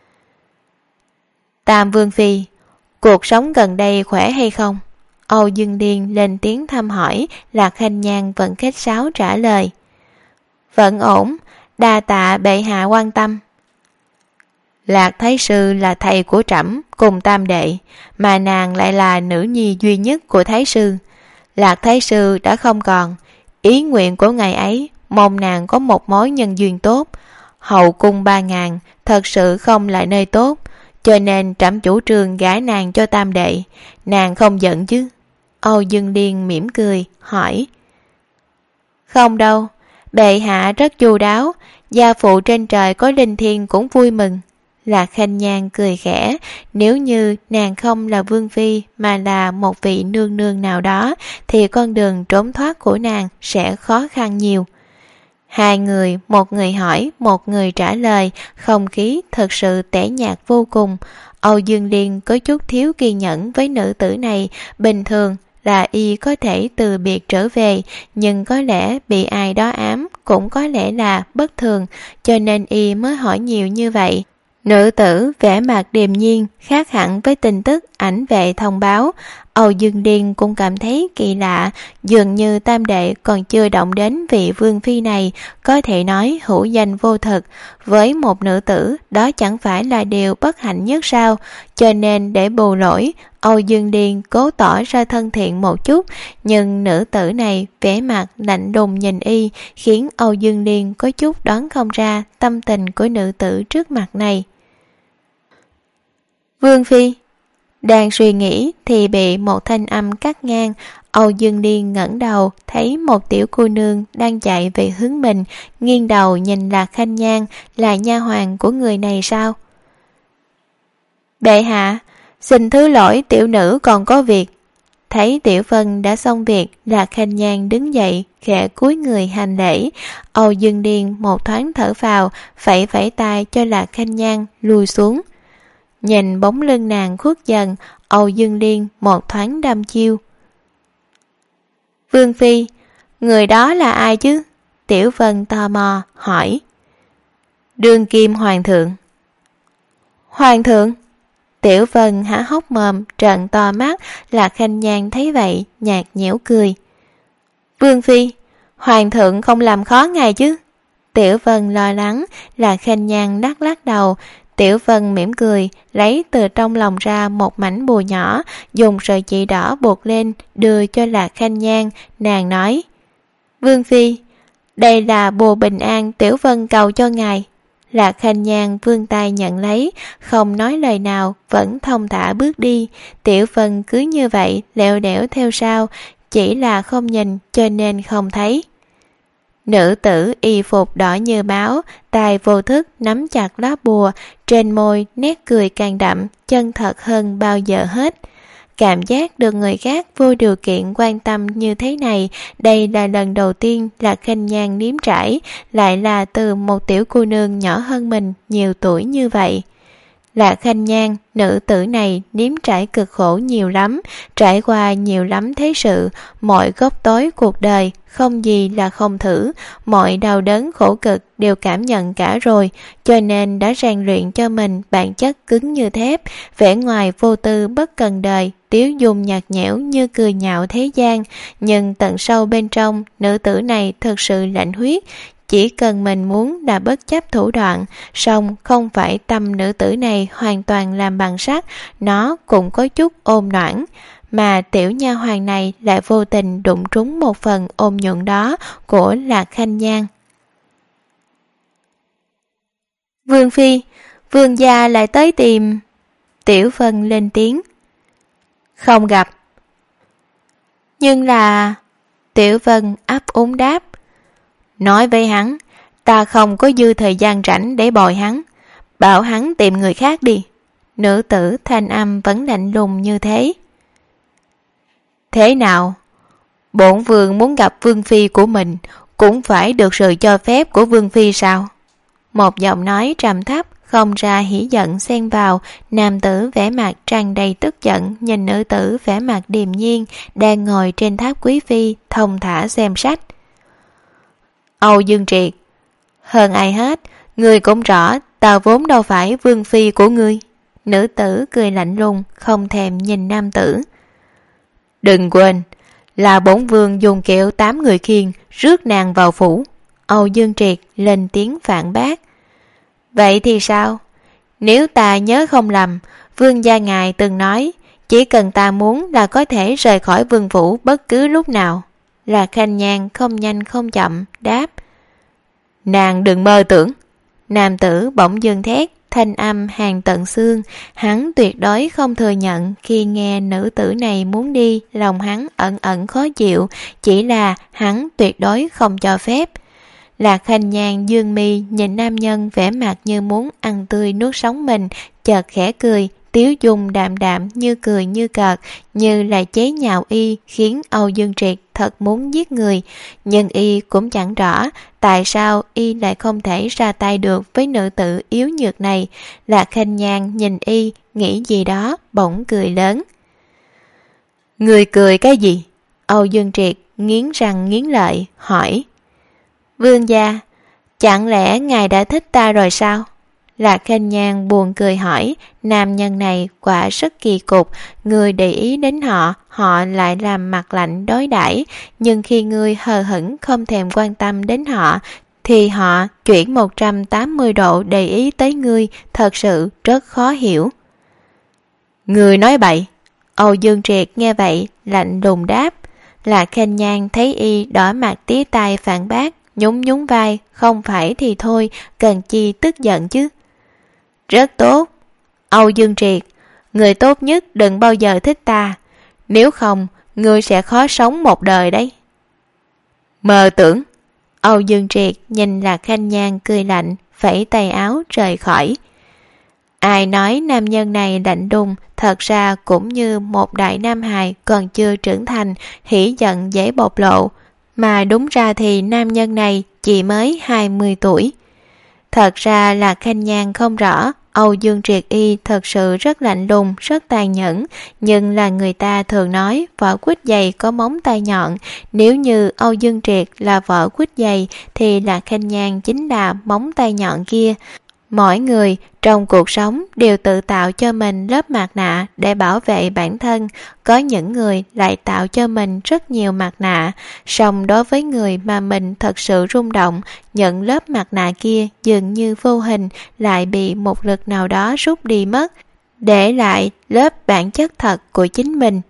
Tam Vương Phi, cuộc sống gần đây khỏe hay không? Âu Dương Liên lên tiếng thăm hỏi, Lạc Khanh Nhan vẫn khách sáo trả lời. Vẫn ổn, đa tạ bệ hạ quan tâm. Lạc Thái Sư là thầy của trẫm cùng tam đệ, mà nàng lại là nữ nhi duy nhất của Thái Sư. Lạc Thái Sư đã không còn, ý nguyện của ngày ấy mong nàng có một mối nhân duyên tốt. Hậu cung 3.000 thật sự không là nơi tốt, cho nên trẫm chủ trương gả nàng cho tam đệ. Nàng không giận chứ? Âu Dương Điên mỉm cười hỏi. Không đâu, bệ hạ rất chu đáo, gia phụ trên trời có linh thiêng cũng vui mừng. Lạc Khanh Nhan cười khẽ, nếu như nàng không là vương phi mà là một vị nương nương nào đó thì con đường trốn thoát của nàng sẽ khó khăn nhiều. Hai người, một người hỏi, một người trả lời, không khí thật sự tẻ nhạt vô cùng. Âu Dương Liên có chút thiếu kiên nhẫn với nữ tử này. Bình thường là y có thể từ biệt trở về, nhưng có lẽ bị ai đó ám, cũng có lẽ là bất thường, cho nên y mới hỏi nhiều như vậy. Nữ tử vẻ mặt điềm nhiên, khác hẳn với tin tức ảnh vệ thông báo. Âu Dương Điên cũng cảm thấy kỳ lạ, dường như tam đệ còn chưa động đến vị vương phi này, có thể nói hữu danh vô thực. Với một nữ tử, đó chẳng phải là điều bất hạnh nhất sao? Cho nên để bù lỗi, Âu Dương Điên cố tỏ ra thân thiện một chút, nhưng nữ tử này vẻ mặt lạnh lùng nhìn y, khiến Âu Dương Điên có chút đoán không ra tâm tình của nữ tử trước mặt này. Vương phi đang suy nghĩ thì bị một thanh âm cắt ngang. Âu Dương Điên ngẩng đầu thấy một tiểu cô nương đang chạy về hướng mình, nghiêng đầu nhìn Lạc Khanh Nhan, là nha hoàn của người này sao? Bệ hạ, xin thứ lỗi, tiểu nữ còn có việc. Thấy Tiểu Vân đã xong việc, Lạc Khanh Nhan đứng dậy, khẽ cúi người hành lễ. Âu Dương Điên một thoáng thở phào, phẩy phẩy tay cho Lạc Khanh Nhan lùi xuống. Nhìn bóng lưng nàng khuất dần, Âu Dương Liên một thoáng đăm chiêu. Vương phi, người đó là ai chứ? Tiểu Vân tò mò hỏi. Đương kim hoàng thượng. Hoàng thượng? Tiểu Vân há hốc mồm, trợn to mắt. Lạc Khanh Nhan thấy vậy, nhạt nhẽo cười. Vương phi, hoàng thượng không làm khó ngài chứ? Tiểu Vân lo lắng. Lạc Khanh Nhan lắc lắc đầu. Tiểu Vân mỉm cười, lấy từ trong lòng ra một mảnh bùa nhỏ, dùng sợi chỉ đỏ buộc lên, đưa cho Lạc Khanh Nhan. Nàng nói, Vương phi, đây là bùa bình an Tiểu Vân cầu cho ngài. Lạc Khanh Nhan vươn tay nhận lấy, không nói lời nào, vẫn thong thả bước đi. Tiểu Vân cứ như vậy lẹo đẻo theo sau, chỉ là không nhìn cho nên không thấy. Nữ tử y phục đỏ như máu, tay vô thức nắm chặt lá bùa, trên môi nét cười càng đậm, chân thật hơn bao giờ hết. Cảm giác được người khác vô điều kiện quan tâm như thế này, đây là lần đầu tiên Lạc Khanh Nhan nếm trải, lại là từ một tiểu cô nương nhỏ hơn mình nhiều tuổi như vậy. Lạc Khanh Nhan, nữ tử này nếm trải cực khổ nhiều lắm, trải qua nhiều lắm thế sự, mọi góc tối cuộc đời, không gì là không thử, mọi đau đớn khổ cực đều cảm nhận cả rồi, cho nên đã rèn luyện cho mình bản chất cứng như thép, vẻ ngoài vô tư bất cần đời, tiếu dung nhạt nhẽo như cười nhạo thế gian, nhưng tận sâu bên trong, nữ tử này thực sự lạnh huyết. Chỉ cần mình muốn là bất chấp thủ đoạn, song không phải tâm nữ tử này hoàn toàn làm bằng sắt, nó cũng có chút ôn noãn, mà tiểu nha hoàn này lại vô tình đụng trúng một phần ôn nhuận đó của Lạc Khanh Nhan. Vương phi, vương gia lại tới tìm. Tiểu Vân lên tiếng. Không gặp. Nhưng là... Tiểu Vân ấp úng đáp. Nói với hắn, ta không có dư thời gian rảnh để bồi hắn, bảo hắn tìm người khác đi. Nữ tử thanh âm vẫn lạnh lùng như thế. Thế nào? Bổn vương muốn gặp vương phi của mình, cũng phải được sự cho phép của vương phi sao? Một giọng nói trầm thấp không ra hỉ giận xen vào. Nam tử vẻ mặt tràn đầy tức giận nhìn nữ tử vẻ mặt điềm nhiên đang ngồi trên tháp quý phi thong thả xem sách. Âu Dương Triệt, hơn ai hết, ngươi cũng rõ ta vốn đâu phải vương phi của ngươi. Nữ tử cười lạnh lùng, không thèm nhìn nam tử. Đừng quên, là bổn vương dùng kiệu 8 người khiêng rước nàng vào phủ. Âu Dương Triệt lên tiếng phản bác. Vậy thì sao? Nếu ta nhớ không lầm, vương gia ngài từng nói, chỉ cần ta muốn là có thể rời khỏi vương phủ bất cứ lúc nào. Lạc Khanh Nhan không nhanh không chậm đáp. Nàng đừng mơ tưởng. Nam tử bỗng dưng thét, thanh âm hàn tận xương. Hắn tuyệt đối không thừa nhận khi nghe nữ tử này muốn đi, lòng hắn ẩn ẩn khó chịu, chỉ là hắn tuyệt đối không cho phép. Lạc Khanh Nhan dương mi nhìn nam nhân vẻ mặt như muốn ăn tươi nuốt sống mình, chợt khẽ cười, tiếu dung đạm đạm như cười như cợt, như là chế nhạo y, khiến Âu Dương Triệt thật muốn giết người. Nhưng y cũng chẳng rõ tại sao y lại không thể ra tay được với nữ tử yếu nhược này. Lạc Khanh Nhan nhìn y, nghĩ gì đó, bỗng cười lớn. Người cười cái gì? Âu Dương Triệt nghiến răng nghiến lợi hỏi. Vương gia, chẳng lẽ ngài đã thích ta rồi sao? Lạc Khanh Nhan buồn cười hỏi. Nam nhân này quả rất kỳ cục. Người để ý đến họ, họ lại làm mặt lạnh đối đãi, nhưng khi người hờ hững không thèm quan tâm đến họ, thì họ chuyển 180 độ để ý tới ngươi, thật sự rất khó hiểu. Người nói bậy. Âu Dương Triệt nghe vậy lạnh lùng đáp. Lạc Khanh Nhan thấy y đỏ mặt tía tai phản bác, nhún nhún vai, không phải thì thôi, cần chi tức giận chứ. Rất tốt. Âu Dương Triệt, người tốt nhất đừng bao giờ thích ta, nếu không ngươi sẽ khó sống một đời đấy. Mơ tưởng. Âu Dương Triệt nhìn Lạc Khanh Nhan cười lạnh, phẩy tay áo rời khỏi. Ai nói nam nhân này lạnh đùng, thật ra cũng như một đại nam hài còn chưa trưởng thành, hỉ giận dễ bộc lộ, mà đúng ra thì nam nhân này chỉ mới 20 tuổi. Thật ra là Khanh Nhan không rõ Âu Dương Triệt y thật sự rất lạnh lùng, rất tàn nhẫn, nhưng là người ta thường nói vỏ quýt dày có móng tay nhọn. Nếu như Âu Dương Triệt là vỏ quýt dày thì là Khanh Nhan chính là móng tay nhọn kia. Mỗi người trong cuộc sống đều tự tạo cho mình lớp mặt nạ để bảo vệ bản thân, có những người lại tạo cho mình rất nhiều mặt nạ, song đối với người mà mình thật sự rung động, nhận lớp mặt nạ kia dường như vô hình lại bị một lực nào đó rút đi mất, để lại lớp bản chất thật của chính mình.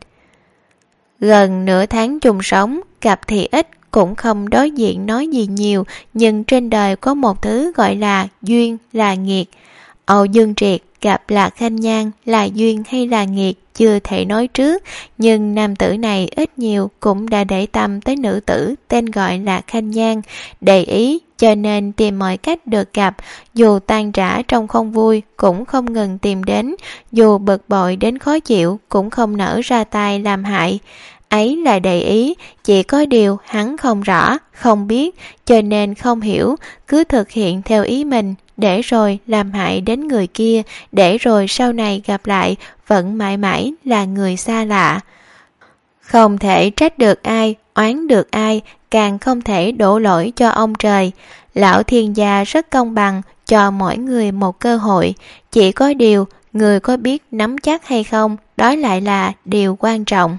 Gần nửa tháng chung sống, gặp thì ít, cũng không đối diện nói gì nhiều, nhưng trên đời có một thứ gọi là duyên là nghiệt. Âu Dương Triệt gặp Lạc Khanh Nhan là duyên hay là nghiệt chưa thể nói trước, nhưng nam tử này ít nhiều cũng đã để tâm tới nữ tử tên gọi là Khanh Nhan, để ý cho nên tìm mọi cách được gặp, dù tan rã trong không vui cũng không ngừng tìm đến, dù bực bội đến khó chịu cũng không nỡ ra tay làm hại. Ấy là để ý, chỉ có điều hắn không rõ, không biết, cho nên không hiểu, cứ thực hiện theo ý mình, để rồi làm hại đến người kia, để rồi sau này gặp lại vẫn mãi mãi là người xa lạ. Không thể trách được ai, oán được ai, càng không thể đổ lỗi cho ông trời. Lão thiên gia rất công bằng, cho mỗi người một cơ hội, chỉ có điều người có biết nắm chắc hay không, đó lại là điều quan trọng.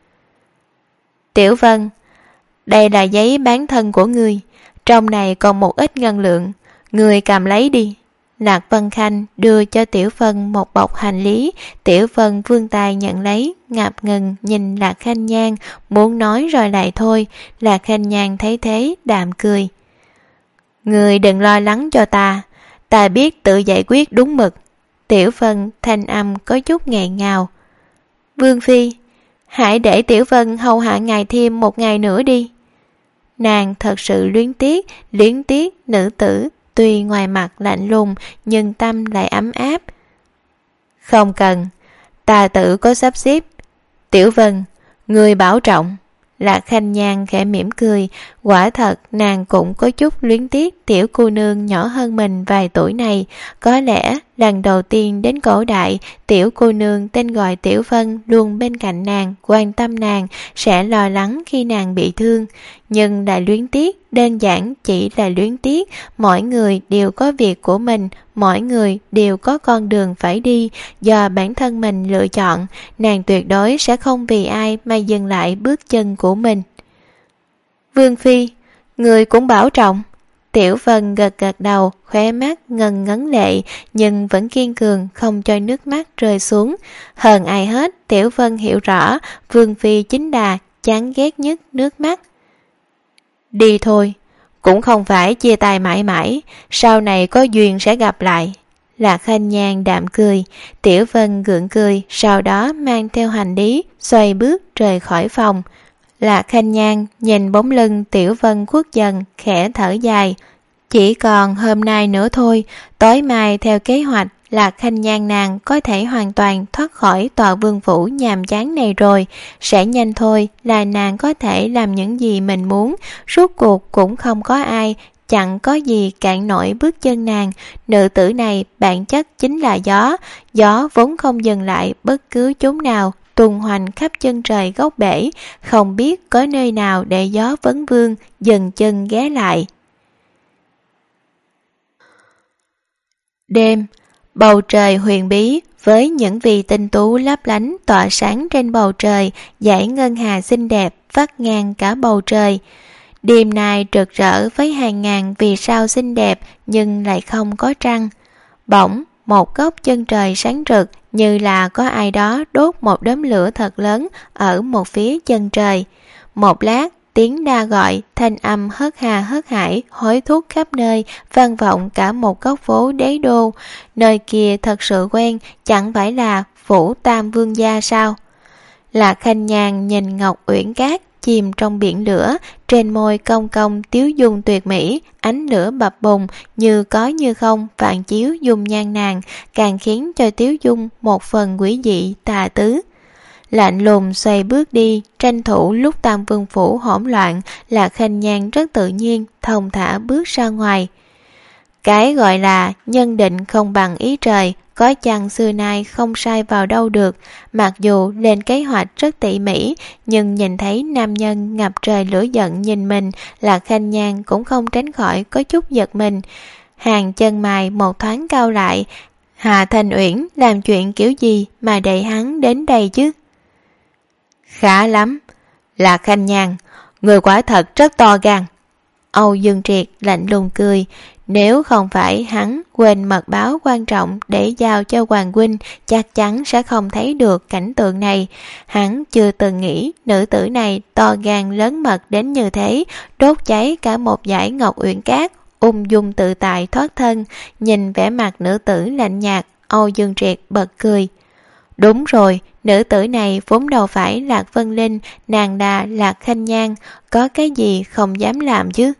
Tiểu Vân, đây là giấy bán thân của ngươi, trong này còn một ít ngân lượng, ngươi cầm lấy đi. Lạc Vân Khanh đưa cho Tiểu Vân một bọc hành lý. Tiểu Vân vươn tay nhận lấy, ngập ngừng nhìn Lạc Khanh Nhan, muốn nói rồi lại thôi. Lạc Khanh Nhan thấy thế đạm cười. Ngươi đừng lo lắng cho ta biết tự giải quyết đúng mực. Tiểu Vân thanh âm có chút nghẹn ngào. Vương Phi, hãy để Tiểu Vân hầu hạ ngài thêm một ngày nữa đi. Nàng thật sự luyến tiếc nữ tử, tuy ngoài mặt lạnh lùng nhưng tâm lại ấm áp. Không cần, ta tự có sắp xếp. Tiểu Vân, người bảo trọng. Lạc Khanh Nhan khẽ mỉm cười, quả thật nàng cũng có chút luyến tiếc tiểu cô nương nhỏ hơn mình vài tuổi này. Có lẽ lần đầu tiên đến cổ đại, tiểu cô nương tên gọi Tiểu Vân luôn bên cạnh nàng, quan tâm nàng, sẽ lo lắng khi nàng bị thương. Nhưng lại luyến tiếc, đơn giản chỉ là luyến tiếc. Mỗi người đều có việc của mình, mỗi người đều có con đường phải đi, do bản thân mình lựa chọn. Nàng tuyệt đối sẽ không vì ai mà dừng lại bước chân của mình. Vương Phi, người cũng bảo trọng. Tiểu Vân gật gật đầu, khóe mắt ngần ngấn lệ, nhưng vẫn kiên cường không cho nước mắt rơi xuống. Hơn ai hết, Tiểu Vân hiểu rõ Vương Phi chính là chán ghét nhất nước mắt. Đi thôi, cũng không phải chia tay mãi mãi, sau này có duyên sẽ gặp lại. Lạc Khanh Nhan đạm cười, Tiểu Vân gượng cười, sau đó mang theo hành lý, xoay bước rời khỏi phòng. Lạc Khanh Nhan nhìn bóng lưng Tiểu Vân khuất dần, khẽ thở dài. Chỉ còn hôm nay nữa thôi, tối mai theo kế hoạch, Lạc Khanh Nhan nàng có thể hoàn toàn thoát khỏi tòa vương phủ nhàm chán này rồi. Sẽ nhanh thôi là nàng có thể làm những gì mình muốn, rốt cuộc cũng không có ai, chẳng có gì cản nổi bước chân nàng. Nữ tử này bản chất chính là gió, gió vốn không dừng lại bất cứ chốn nào, tuần hoành khắp chân trời góc bể, không biết có nơi nào để gió vấn vương, dừng chân ghé lại. Đêm, bầu trời huyền bí với những vì tinh tú lấp lánh tỏa sáng trên bầu trời, dải ngân hà xinh đẹp vắt ngang cả bầu trời. Đêm nay rực rỡ với hàng ngàn vì sao xinh đẹp nhưng lại không có trăng. Bỗng, một góc chân trời sáng rực như là có ai đó đốt một đốm lửa thật lớn ở một phía chân trời. Một lát, tiếng đa gọi, thanh âm hớt hà hớt hải, hối thúc khắp nơi, vang vọng cả một góc phố đế đô. Nơi kia thật sự quen, chẳng phải là phủ Tam Vương gia sao? Lạc Khanh Nhan nhìn Ngọc Uyển Cát chìm trong biển lửa, trên môi cong cong tiếu dung tuyệt mỹ, ánh lửa bập bùng như có như không phản chiếu dung nhan nàng, càng khiến cho tiếu dung một phần quỷ dị tà tứ. Lạnh lùng xoay bước đi, tranh thủ lúc Tam Vương phủ hỗn loạn, Lạc Khanh Nhan rất tự nhiên thong thả bước ra ngoài. Cái gọi là nhân định không bằng ý trời, có chăng xưa nay không sai vào đâu được. Mặc dù lên kế hoạch rất tỉ mỉ, nhưng nhìn thấy nam nhân ngập trời lửa giận nhìn mình, Lạc Khanh Nhan cũng không tránh khỏi có chút giật mình. Hàng chân mày một thoáng cau lại, Hà Thanh Uyển làm chuyện kiểu gì mà đẩy hắn đến đây chứ? Khá lắm, Lạc Khanh Nhan, người quả thật rất to gan. Âu Dương Triệt lạnh lùng cười, nếu không phải hắn quên mật báo quan trọng để giao cho Hoàng huynh, chắc chắn sẽ không thấy được cảnh tượng này. Hắn chưa từng nghĩ nữ tử này to gan lớn mật đến như thế, đốt cháy cả một dải Ngọc Uyển Cát, ung dung tự tại thoát thân. Nhìn vẻ mặt nữ tử lạnh nhạt, Âu Dương Triệt bật cười. Đúng rồi, nữ tử này vốn đâu phải Lạc Vân Linh, nàng đà Lạc Khanh Nhan, có cái gì không dám làm chứ?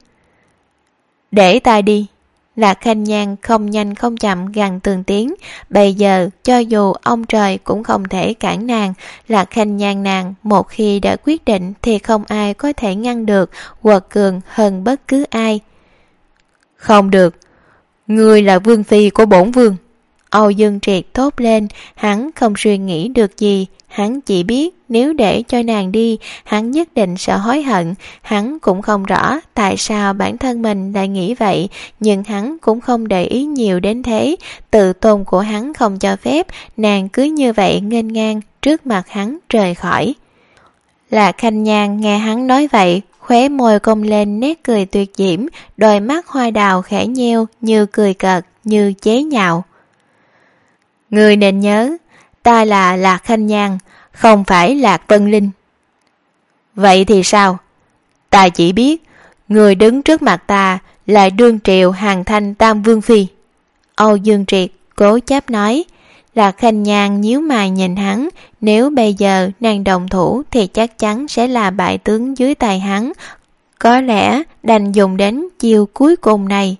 Để ta đi. Lạc Khanh Nhan không nhanh không chậm gằn từng tiếng. Bây giờ cho dù ông trời cũng không thể cản nàng. Lạc Khanh Nhan nàng một khi đã quyết định thì không ai có thể ngăn được, quật cường hơn bất cứ ai. Không được, ngươi là vương phi của bổn vương. Âu Dương Triệt thốt lên, hắn không suy nghĩ được gì, hắn chỉ biết nếu để cho nàng đi, hắn nhất định sẽ hối hận. Hắn cũng không rõ tại sao bản thân mình lại nghĩ vậy, nhưng hắn cũng không để ý nhiều đến thế. Tự tôn của hắn không cho phép nàng cứ như vậy nghênh ngang trước mặt hắn rời khỏi. Lạc Khanh Nhan nghe hắn nói vậy, khóe môi cong lên nét cười tuyệt diễm, đôi mắt hoa đào khẽ nheo như cười cợt, như chế nhạo. Ngươi nên nhớ, ta là Lạc Khanh Nhan, không phải Lạc Vân Linh. Vậy thì sao? Ta chỉ biết, người đứng trước mặt ta là đương triệu Hàn Thanh Tam Vương Phi. Âu Dương Triệt cố chấp nói. Lạc Khanh Nhan nhíu mày nhìn hắn, nếu bây giờ nàng đồng thủ thì chắc chắn sẽ là bại tướng dưới tay hắn. Có lẽ đành dùng đến chiêu cuối cùng này.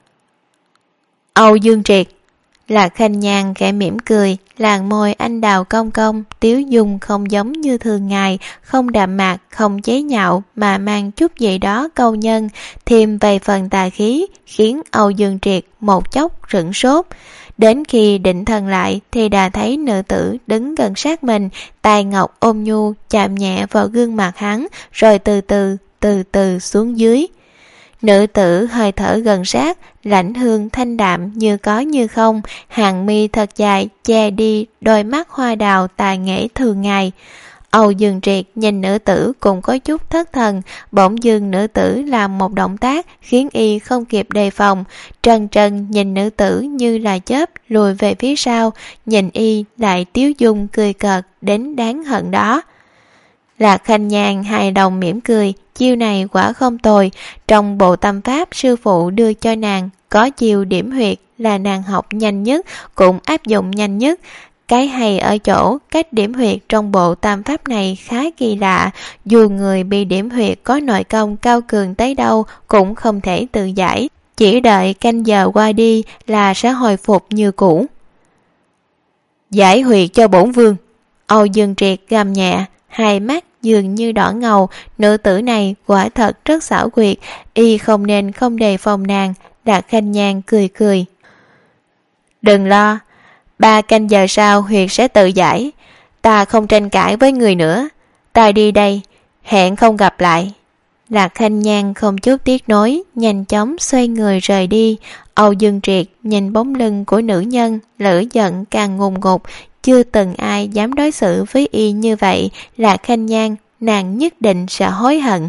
Âu Dương Triệt. Lạc Khanh Nhan khẽ mỉm cười, làn môi anh đào cong cong, tiếu dung không giống như thường ngày, không đạm mạc, không chế nhạo mà mang chút gì đó câu nhân, thêm vài phần tà khí, khiến Âu Dương Triệt một chốc sửng sốt. Đến khi định thần lại thì đã thấy nữ tử đứng gần sát mình, tay ngọc ôm nhu chạm nhẹ vào gương mặt hắn, rồi từ từ xuống dưới. Nữ tử hơi thở gần sát, lãnh hương thanh đạm như có như không, hàng mi thật dài che đi đôi mắt hoa đào tài nghệ thường ngày. Âu Dương Triệt nhìn nữ tử cũng có chút thất thần, bỗng dưng nữ tử làm một động tác khiến y không kịp đề phòng, trần trần nhìn nữ tử như là chớp lùi về phía sau, nhìn y lại tiếu dung cười cợt đến đáng hận đó. Lạc Khanh Nhan hài lòng mỉm cười, chiêu này quả không tồi, trong bộ tâm pháp sư phụ đưa cho nàng có chiêu điểm huyệt là nàng học nhanh nhất, cũng áp dụng nhanh nhất. Cái hay ở chỗ cách điểm huyệt trong bộ tam pháp này khá kỳ lạ, dù người bị điểm huyệt có nội công cao cường tới đâu cũng không thể tự giải, chỉ đợi canh giờ qua đi là sẽ hồi phục như cũ. Giải huyệt cho bổn vương. Âu Dương Triệt gầm nhẹ, hai mắt dường như đỏ ngầu, nữ tử này quả thật rất xảo quyệt, y không nên không đề phòng nàng. Lạc Khanh Nhan cười cười. Đừng lo, 3 canh giờ sau huyệt sẽ tự giải, ta không tranh cãi với người nữa, ta đi đây, hẹn không gặp lại. Lạc Khanh Nhan không chút tiếc nối, nhanh chóng xoay người rời đi. Âu Dương Triệt nhìn bóng lưng của nữ nhân, lửa giận càng ngùn ngụt, chưa từng ai dám đối xử với y như vậy. Lạc Khanh Nhan, nàng nhất định sẽ hối hận.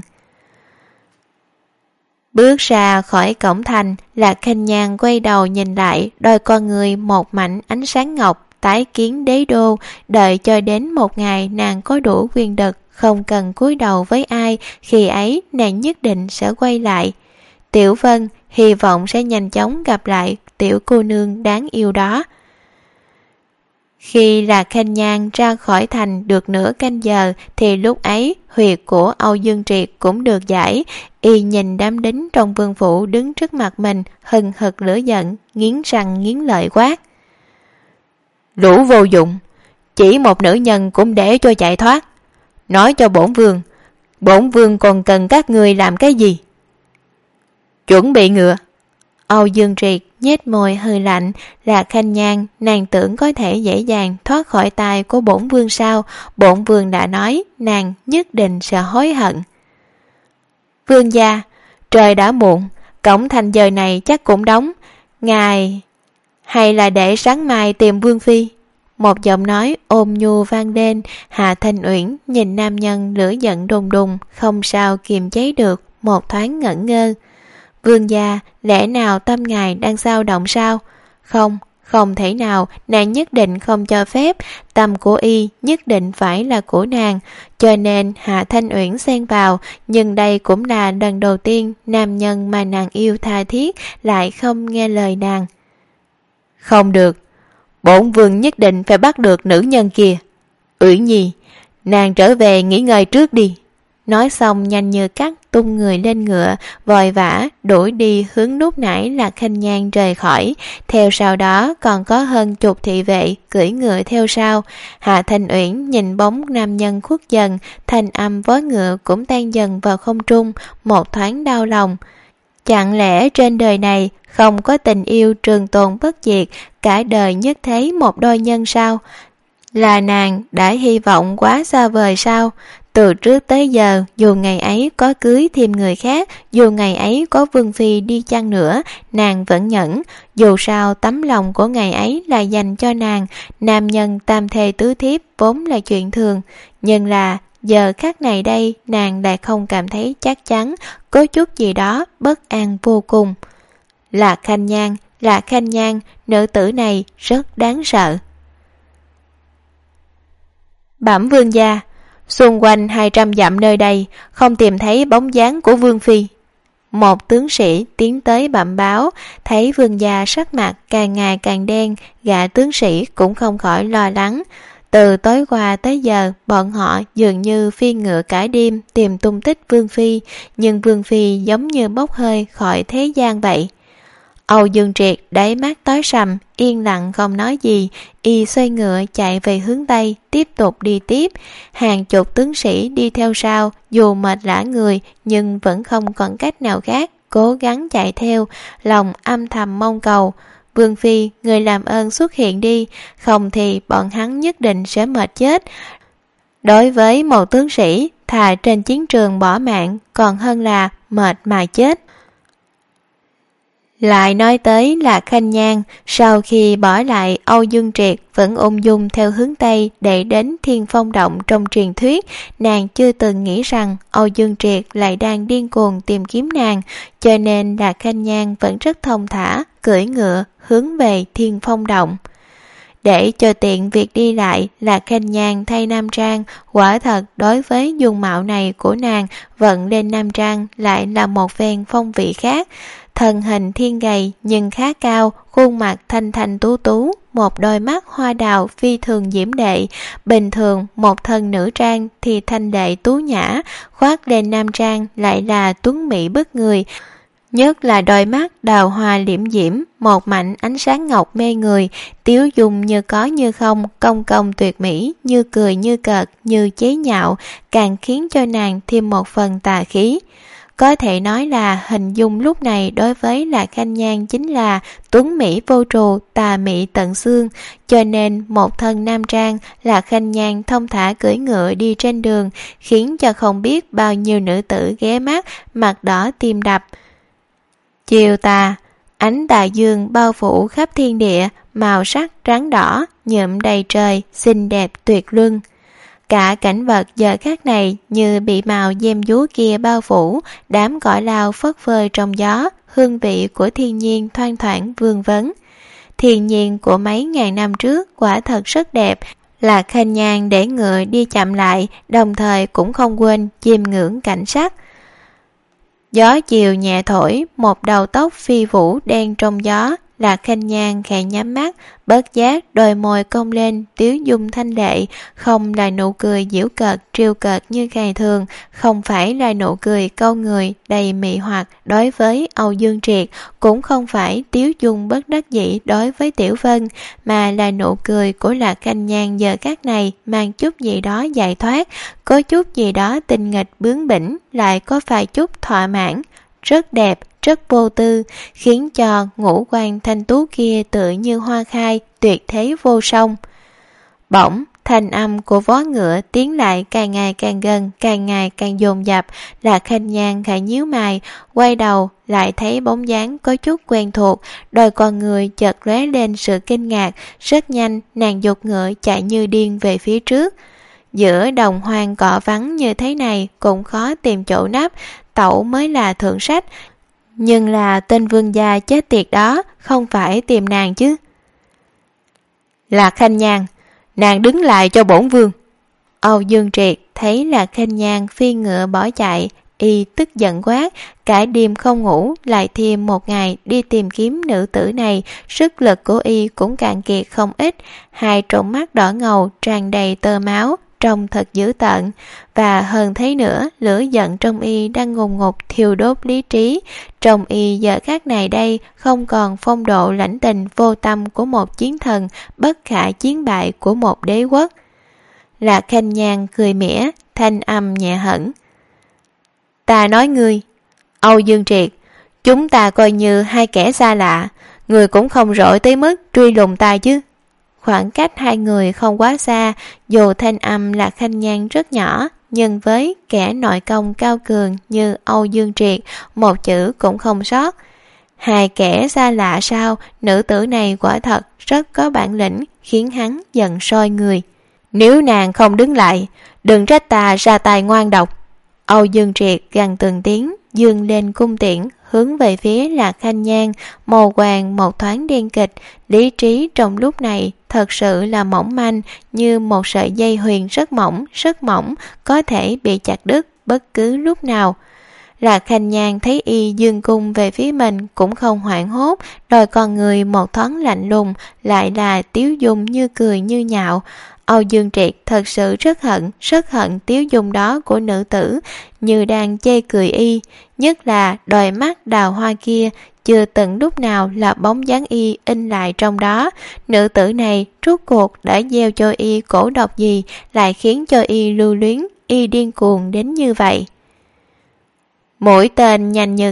Bước ra khỏi cổng thành, Lạc Khanh Nhan quay đầu nhìn lại, đôi con người một mảnh ánh sáng ngọc, tái kiến đế đô, đợi cho đến một ngày nàng có đủ quyền lực, không cần cúi đầu với ai, khi ấy nàng nhất định sẽ quay lại. Tiểu Vân hy vọng sẽ nhanh chóng gặp lại tiểu cô nương đáng yêu đó. Khi Lạc Khanh Nhan ra khỏi thành được nửa canh giờ thì lúc ấy huyệt của Âu Dương Triệt cũng được giải. Y nhìn đám lính trong vương phủ đứng trước mặt mình, hừng hực lửa giận, nghiến răng nghiến lợi quát. Lũ vô dụng, chỉ một nữ nhân cũng để cho chạy thoát. Nói cho bổn vương còn cần các người làm cái gì? Chuẩn bị ngựa. Âu Dương Triệt nhếch môi hơi lạnh. Lạc Khanh Nhan, nàng tưởng có thể dễ dàng thoát khỏi tay của bổn vương sao? Bổn vương đã nói nàng nhất định sẽ hối hận. Vương gia, trời đã muộn, cổng thành giờ này chắc cũng đóng, ngài hay là để sáng mai tìm vương phi? Một giọng nói ôm nhu vang lên. Hạ Thanh Uyển nhìn nam nhân lửa giận đùng đùng, không sao kiềm chế được, một thoáng ngẩn ngơ. Vương gia, lẽ nào tâm ngài đang dao động sao? Không thể nào, nàng nhất định không cho phép, tâm của y nhất định phải là của nàng, cho nên Hạ Thanh Uyển xen vào, nhưng đây cũng là lần đầu tiên nam nhân mà nàng yêu tha thiết lại không nghe lời nàng. Không được, bổn vương nhất định phải bắt được nữ nhân kia. Uyển Nhi, nàng trở về nghỉ ngơi trước đi. Nói xong nhanh như cắt tung người lên ngựa, vội vã đuổi đi hướng lúc nãy Lạc Khanh Nhan rời khỏi. Theo sau đó còn có hơn chục thị vệ cưỡi ngựa theo sau. Hạ Thanh Uyển nhìn bóng nam nhân khuất dần, thanh âm vó ngựa cũng tan dần vào không trung, một thoáng đau lòng. Chẳng lẽ trên đời này không có tình yêu trường tồn bất diệt, cả đời nhất thế một đôi nhân sao? Là nàng đã hy vọng quá xa vời sao? Từ trước tới giờ, dù ngày ấy có cưới thêm người khác, dù ngày ấy có vương phi đi chăng nữa, nàng vẫn nhẫn. Dù sao tấm lòng của ngày ấy là dành cho nàng, nam nhân tam thê tứ thiếp vốn là chuyện thường. Nhưng là giờ khắc này đây, nàng lại không cảm thấy chắc chắn, có chút gì đó bất an vô cùng. Lạc Khanh Nhan, nữ tử này rất đáng sợ. Bẩm vương gia, xung quanh 200 dặm nơi đây không tìm thấy bóng dáng của vương phi. Một tướng sĩ tiến tới bẩm báo. Thấy vương gia sắc mặt càng ngày càng đen, gã tướng sĩ cũng không khỏi lo lắng. Từ tối qua tới giờ, bọn họ dường như phi ngựa cả đêm tìm tung tích vương phi, nhưng vương phi giống như bốc hơi khỏi thế gian vậy. Âu Dương Triệt đáy mắt tối sầm, yên lặng không nói gì. Y xoay ngựa chạy về hướng Tây, tiếp tục đi tiếp. Hàng chục tướng sĩ đi theo sau, dù mệt lả người nhưng vẫn không còn cách nào khác, cố gắng chạy theo, lòng âm thầm mong cầu. Vương phi, người làm ơn xuất hiện đi, không thì bọn hắn nhất định sẽ mệt chết. Đối với một tướng sĩ, thà trên chiến trường bỏ mạng còn hơn là mệt mà chết. Lại nói tới Lạc Khanh Nhan, sau khi bỏ lại Âu Dương Triệt vẫn ung dung theo hướng Tây để đến Thiên Phong Động trong truyền thuyết, nàng chưa từng nghĩ rằng Âu Dương Triệt lại đang điên cuồng tìm kiếm nàng, cho nên Lạc Khanh Nhan vẫn rất thông thả, cưỡi ngựa hướng về Thiên Phong Động. Để cho tiện việc đi lại, Lạc Khanh Nhan thay nam trang, quả thật đối với dung mạo này của nàng, vận lên nam trang lại là một phen phong vị khác. Thân hình thiên gầy nhưng khá cao, khuôn mặt thanh thanh tú tú, một đôi mắt hoa đào phi thường diễm lệ. Bình thường một thân nữ trang thì thanh lệ tú nhã, khoác lên nam trang lại là tuấn mỹ bức người. Nhất là đôi mắt đào hoa liễm diễm, một mảnh ánh sáng ngọc mê người, tiếu dung như có như không, công công tuyệt mỹ, như cười như cợt, như chế nhạo, càng khiến cho nàng thêm một phần tà khí. Có thể nói là hình dung lúc này đối với Lạc Khanh Nhan chính là tuấn mỹ vô trù, tà mị tận xương, cho nên một thân nam trang, Lạc Khanh Nhan thông thả cưỡi ngựa đi trên đường, khiến cho không biết bao nhiêu nữ tử ghé mắt, mặt đỏ tim đập. Chiều tà, ánh tà dương bao phủ khắp thiên địa, màu sắc trắng đỏ, nhuộm đầy trời, xinh đẹp tuyệt luân. Cả cảnh vật giờ khắc này như bị màu diêm dúa kia bao phủ, đám cỏ lau phất phơ trong gió, hương vị của thiên nhiên thoang thoảng vương vấn. Thiên nhiên của mấy ngàn năm trước quả thật rất đẹp. Lạc Khanh Nhan để ngựa đi chậm lại, đồng thời cũng không quên chiêm ngưỡng cảnh sắc. Gió chiều nhẹ thổi, một đầu tóc phi vũ đen trong gió. Lạc Khanh Nhan khẽ nhắm mắt, bất giác đôi môi cong lên, tiếu dung thanh lệ, không là nụ cười giễu cợt trêu cợt như ngày thường, không phải là nụ cười câu người đầy mị hoặc đối với Âu Dương Triệt, cũng không phải tiếu dung bất đắc dĩ đối với Tiểu Vân, mà là nụ cười của Lạc Khanh Nhan giờ các này mang chút gì đó giải thoát, có chút gì đó tinh nghịch bướng bỉnh, lại có vài chút thỏa mãn, rất đẹp, rất vô tư, khiến cho ngũ quan thanh tú kia tựa như hoa khai, tuyệt thế vô song. Bỗng, thanh âm của vó ngựa tiến lại càng ngày càng gần, càng ngày càng dồn dập. Lạc Khanh Nhan khẽ nhíu mày, quay đầu lại thấy bóng dáng có chút quen thuộc, đôi con người chợt lóe lên sự kinh ngạc. Rất nhanh, nàng giục ngựa chạy như điên về phía trước. Giữa đồng hoang cỏ vắng như thế này cũng khó tìm chỗ nấp, tẩu mới là thượng sách. Nhưng là tên vương gia chết tiệt đó không phải tìm nàng chứ. Lạc Khanh Nhan, nàng đứng lại cho bổn vương. Âu Dương Triệt thấy Lạc Khanh Nhan phi ngựa bỏ chạy, y tức giận quát, cả đêm không ngủ, lại thêm một ngày đi tìm kiếm nữ tử này, sức lực của y cũng cạn kiệt không ít, hai tròng mắt đỏ ngầu tràn đầy tơ máu, trông thật dữ tợn. Và hơn thế nữa, lửa giận trong y đang ngùn ngụt thiêu đốt lý trí. Trong y giờ khác này đây không còn phong độ lãnh tình vô tâm của một chiến thần, bất khả chiến bại của một đế quốc. Lạc Khanh Nhan cười mỉa, thanh âm nhẹ hẳn. Ta nói ngươi, Âu Dương Triệt, chúng ta coi như hai kẻ xa lạ, người cũng không rỗi tới mức truy lùng ta chứ. Khoảng cách hai người không quá xa, dù thanh âm Lạc Khanh Nhan rất nhỏ, nhưng với kẻ nội công cao cường như Âu Dương Triệt, một chữ cũng không sót. Hai kẻ xa lạ sao? Nữ tử này quả thật rất có bản lĩnh, khiến hắn giận sôi người. Nếu nàng không đứng lại, đừng trách ta ra tay ngoan độc. Âu Dương Triệt gằn từng tiếng, dương lên cung tiễn, hướng về phía Lạc Khanh Nhan, màu vàng một thoáng đen kịch. Lý trí trong lúc này thật sự là mỏng manh, như một sợi dây huyền rất mỏng, có thể bị chặt đứt bất cứ lúc nào. Lạc Khanh Nhan thấy y dương cung về phía mình cũng không hoảng hốt, đôi con người một thoáng lạnh lùng, lại là tiếu dung như cười như nhạo. Âu Dương Triệt thật sự rất hận tiếu dung đó của nữ tử, như đang chê cười y, nhất là đôi mắt đào hoa kia, chưa từng lúc nào là bóng dáng y in lại trong đó. Nữ tử này rốt cuộc đã gieo cho y cổ độc gì, lại khiến cho y lưu luyến, y điên cuồng đến như vậy. Mũi tên nhanh như cắt,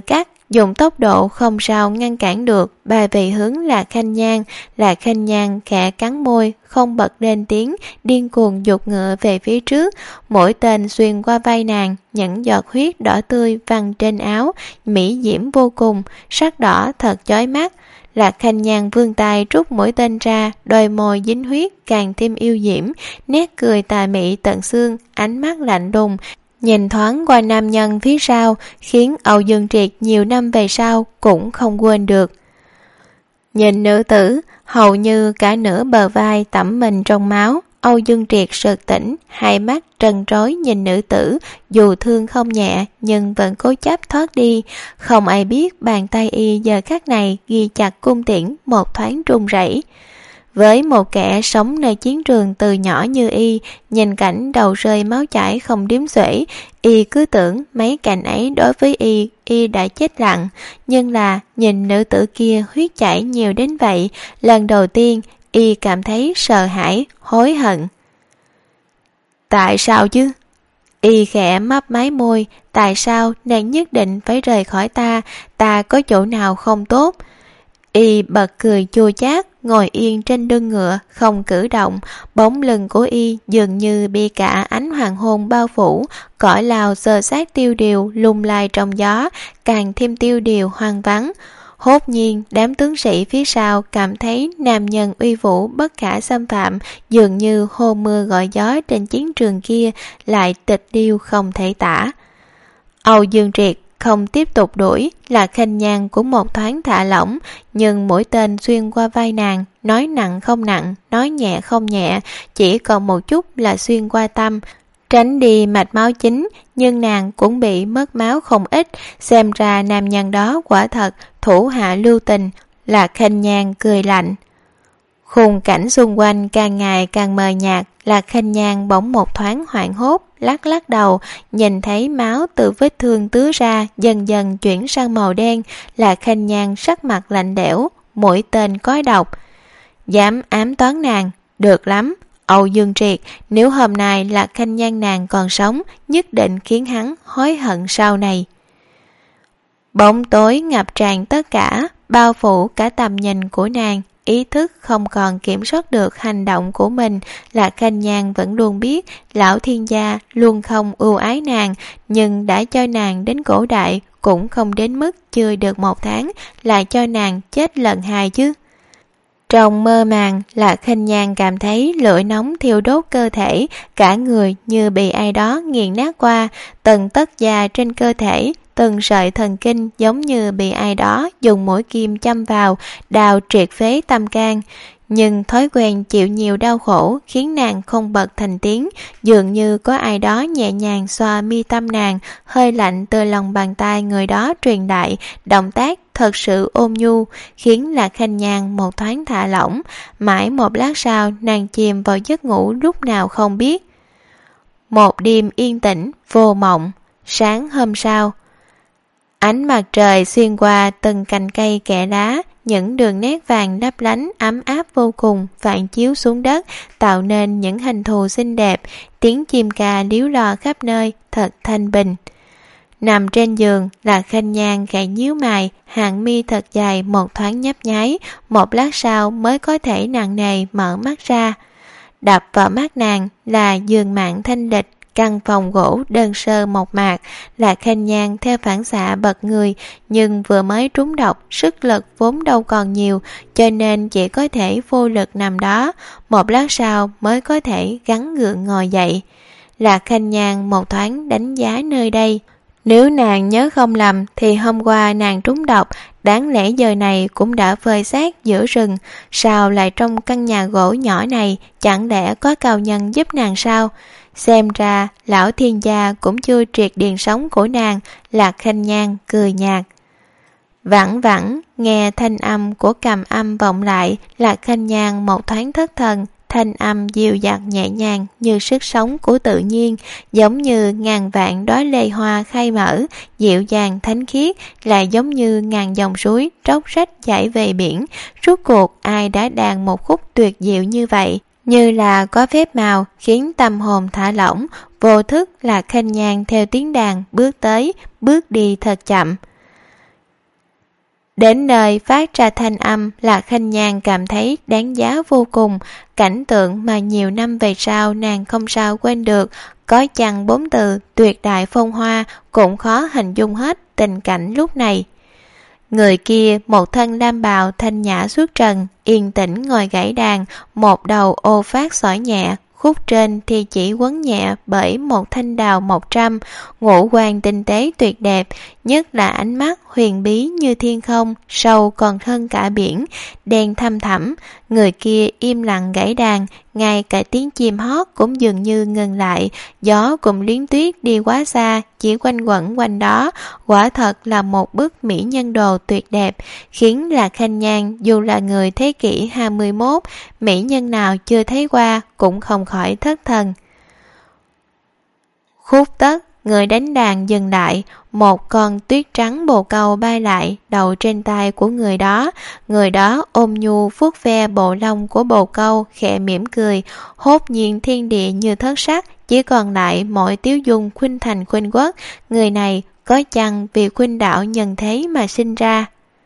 dùng tốc độ không sao ngăn cản được bay về hướng Lạc Khanh Nhan. Lạc Khanh Nhan khẽ cắn môi, không bật lên tiếng, điên cuồng giục ngựa về phía trước. Mũi tên xuyên qua vai nàng, những giọt huyết đỏ tươi văng trên áo, mỹ diễm vô cùng, sắc đỏ thật chói mắt. Lạc Khanh Nhan vươn tay rút mũi tên ra, đôi môi dính huyết càng thêm yêu diễm, nét cười tà mị tận xương, ánh mắt lạnh lùng, nhìn thoáng qua nam nhân phía sau, khiến Âu Dương Triệt nhiều năm về sau cũng không quên được. Nhìn nữ tử, hầu như cả nửa bờ vai tẩm mình trong máu, Âu Dương Triệt sực tỉnh, hai mắt trần trối nhìn nữ tử, dù thương không nhẹ nhưng vẫn cố chấp thoát đi. Không ai biết bàn tay y giờ khắc này ghi chặt cung tiễn một thoáng run rẩy. Với một kẻ sống nơi chiến trường từ nhỏ như y, nhìn cảnh đầu rơi máu chảy không đếm xuể, y cứ tưởng mấy cảnh ấy đối với y đã chết lặng. Nhưng là nhìn nữ tử kia huyết chảy nhiều đến vậy, lần đầu tiên y cảm thấy sợ hãi, hối hận. Tại sao chứ? Y khẽ mấp máy môi, tại sao nàng nhất định phải rời khỏi ta có chỗ nào không tốt? Y bật cười chua chát, ngồi yên trên lưng ngựa, không cử động, bóng lưng của y dường như bị cả ánh hoàng hôn bao phủ, cỏ lao sờ sát tiêu điều lung lay trong gió, càng thêm tiêu điều hoang vắng. Hốt nhiên, đám tướng sĩ phía sau cảm thấy nam nhân uy vũ bất khả xâm phạm, dường như hô mưa gọi gió trên chiến trường kia lại tịch điêu không thể tả. Âu Dương Triệt không tiếp tục đuổi, là Khanh Nhan cũng một thoáng thả lỏng, nhưng mũi tên xuyên qua vai nàng, nói nặng không nặng, nói nhẹ không nhẹ, chỉ còn một chút là xuyên qua tâm, tránh đi mạch máu chính, nhưng nàng cũng bị mất máu không ít. Xem ra nam nhân đó quả thật thủ hạ lưu tình. Là Khanh Nhan cười lạnh. Khung cảnh xung quanh càng ngày càng mờ nhạt, là Khanh Nhan bỗng một thoáng hoảng hốt, lắc lắc đầu, nhìn thấy máu từ vết thương tứa ra dần dần chuyển sang màu đen. Là Khanh Nhan sắc mặt lạnh lẽo, mũi tên có độc. Dám ám toán nàng, được lắm. Âu Dương Triệt, nếu hôm nay là Khanh Nhan nàng còn sống, nhất định khiến hắn hối hận sau này. Bóng tối ngập tràn tất cả, bao phủ cả tầm nhìn của nàng, ý thức không còn kiểm soát được hành động của mình. Là Khanh Nhan vẫn luôn biết lão thiên gia luôn không ưu ái nàng, nhưng đã cho nàng đến cổ đại cũng không đến mức chưa được một tháng lại cho nàng chết lần hai chứ. Trong mơ màng, là Khanh Nhan cảm thấy lửa nóng thiêu đốt cơ thể, cả người như bị ai đó nghiền nát qua, từng tấc da trên cơ thể, từng sợi thần kinh giống như bị ai đó dùng mũi kim châm vào, đào triệt phế tâm can. Nhưng thói quen chịu nhiều đau khổ khiến nàng không bật thành tiếng, dường như có ai đó nhẹ nhàng xoa mi tâm nàng, hơi lạnh từ lòng bàn tay người đó truyền đại, động tác thật sự ôn nhu, khiến là Khanh Nhan một thoáng thả lỏng. Mãi một lát sau nàng chìm vào giấc ngủ lúc nào không biết. Một đêm yên tĩnh, vô mộng. Sáng hôm sau, ánh mặt trời xuyên qua từng cành cây kẽ lá, những đường nét vàng lấp lánh ấm áp vô cùng phản chiếu xuống đất, tạo nên những hình thù xinh đẹp. Tiếng chim ca líu lo khắp nơi, thật thanh bình. Nằm trên giường, là Khanh Nhan khẽ nhíu mày, hàng mi thật dài một thoáng nhấp nháy, một lát sau mới có thể nặng nề mở mắt ra. Đập vào mắt nàng là giường mạng thanh lịch, căn phòng gỗ đơn sơ mộc mạc. Là Khanh Nhan theo phản xạ bật người, nhưng vừa mới trúng độc, sức lực vốn đâu còn nhiều, cho nên chỉ có thể vô lực nằm đó, một lát sau mới có thể gắng gượng ngồi dậy. Là Khanh Nhan một thoáng đánh giá nơi đây. Nếu nàng nhớ không lầm thì hôm qua nàng trúng độc, đáng lẽ giờ này cũng đã phơi xác giữa rừng, sao lại trong căn nhà gỗ nhỏ này, chẳng lẽ có cao nhân giúp nàng sao? Xem ra lão thiên gia cũng chưa triệt điền sống của nàng. Là Khanh Nhan cười nhạt. Vẳng vẳng nghe thanh âm của cầm âm vọng lại, là Khanh Nhan một thoáng thất thần. Thanh âm dịu dặt nhẹ nhàng như sức sống của tự nhiên, giống như ngàn vạn đóa lê hoa khai mở, dịu dàng thánh khiết, lại giống như ngàn dòng suối róc rách chảy về biển. Rốt cuộc ai đã đàn một khúc tuyệt diệu như vậy, như là có phép màu khiến tâm hồn thả lỏng. Vô thức là Khanh Nhan theo tiếng đàn bước tới, bước đi thật chậm. Đến nơi phát ra thanh âm là Khanh Nhan cảm thấy đáng giá vô cùng, cảnh tượng mà nhiều năm về sau nàng không sao quên được. Có chăng 4 từ tuyệt đại phong hoa cũng khó hình dung hết tình cảnh lúc này. Người kia một thân lam bào thanh nhã xuất trần, yên tĩnh ngồi gảy đàn, một đầu ô phát xõi nhẹ, khúc trên thì chỉ quấn nhẹ bởi một thanh đào mộc trăm, ngũ quan tinh tế tuyệt đẹp, nhất là ánh mắt huyền bí như thiên không, sâu còn hơn cả biển, đen thăm thẳm. Người kia im lặng gảy đàn, ngay cả tiếng chim hót cũng dường như ngừng lại, gió cũng liến tuyết đi quá xa, chỉ quanh quẩn quanh đó. Quả thật là một bức mỹ nhân đồ tuyệt đẹp, khiến là Khanh Nhan dù là người thế kỷ 21, mỹ nhân nào chưa thấy qua cũng không khỏi thất thần. Khúc tất, người đánh đàn dừng lại, một con tuyết trắng bồ câu bay lại đầu trên tay của người đó ôm nhu vuốt ve bộ lông của bồ câu, khẽ mỉm cười. Hốt nhiên thiên địa như thất sắc, chỉ còn lại mỗi Tiếu Dung khuynh thành khuynh quốc. Người này có chăng vì khuynh đạo nhân thế mà sinh ra?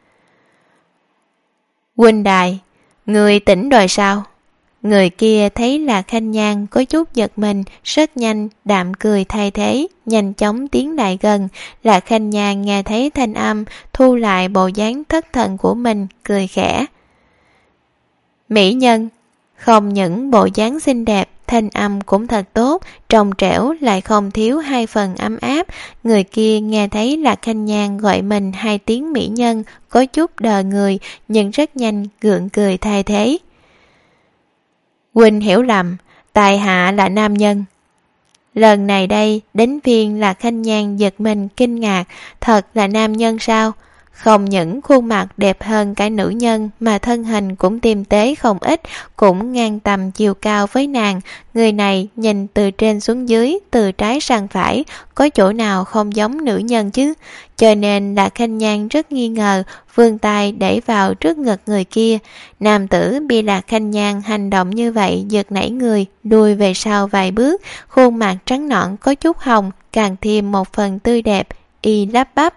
Huynh đài, người tỉnh rồi sao? Người kia thấy là Khanh Nhan có chút giật mình, rất nhanh đạm cười thay thế, nhanh chóng tiến lại gần. Là Khanh Nhan nghe thấy thanh âm, thu lại bộ dáng thất thần của mình, cười khẽ. Mỹ nhân, không những bộ dáng xinh đẹp, thanh âm cũng thật tốt, trong trẻo lại không thiếu 2 phần ấm áp. Người kia nghe thấy là Khanh Nhan gọi mình 2 tiếng mỹ nhân, có chút đờ người, nhưng rất nhanh gượng cười thay thế. Huynh hiểu lầm, tại hạ là nam nhân. Lần này đây, đến phiên là Khanh Nhan giật mình kinh ngạc, thật là nam nhân sao? Không những khuôn mặt đẹp hơn cả nữ nhân mà thân hình cũng tiêm tế không ít, cũng ngang tầm chiều cao với nàng. Người này nhìn từ trên xuống dưới, từ trái sang phải, có chỗ nào không giống nữ nhân chứ? Cho nên là Khanh Nhan rất nghi ngờ, vươn tay đẩy vào trước ngực người kia. Nam tử bị là Khanh Nhan hành động như vậy giật nảy người, lùi về sau vài bước, khuôn mặt trắng nõn có chút hồng, càng thêm một phần tươi đẹp, y lắp bắp.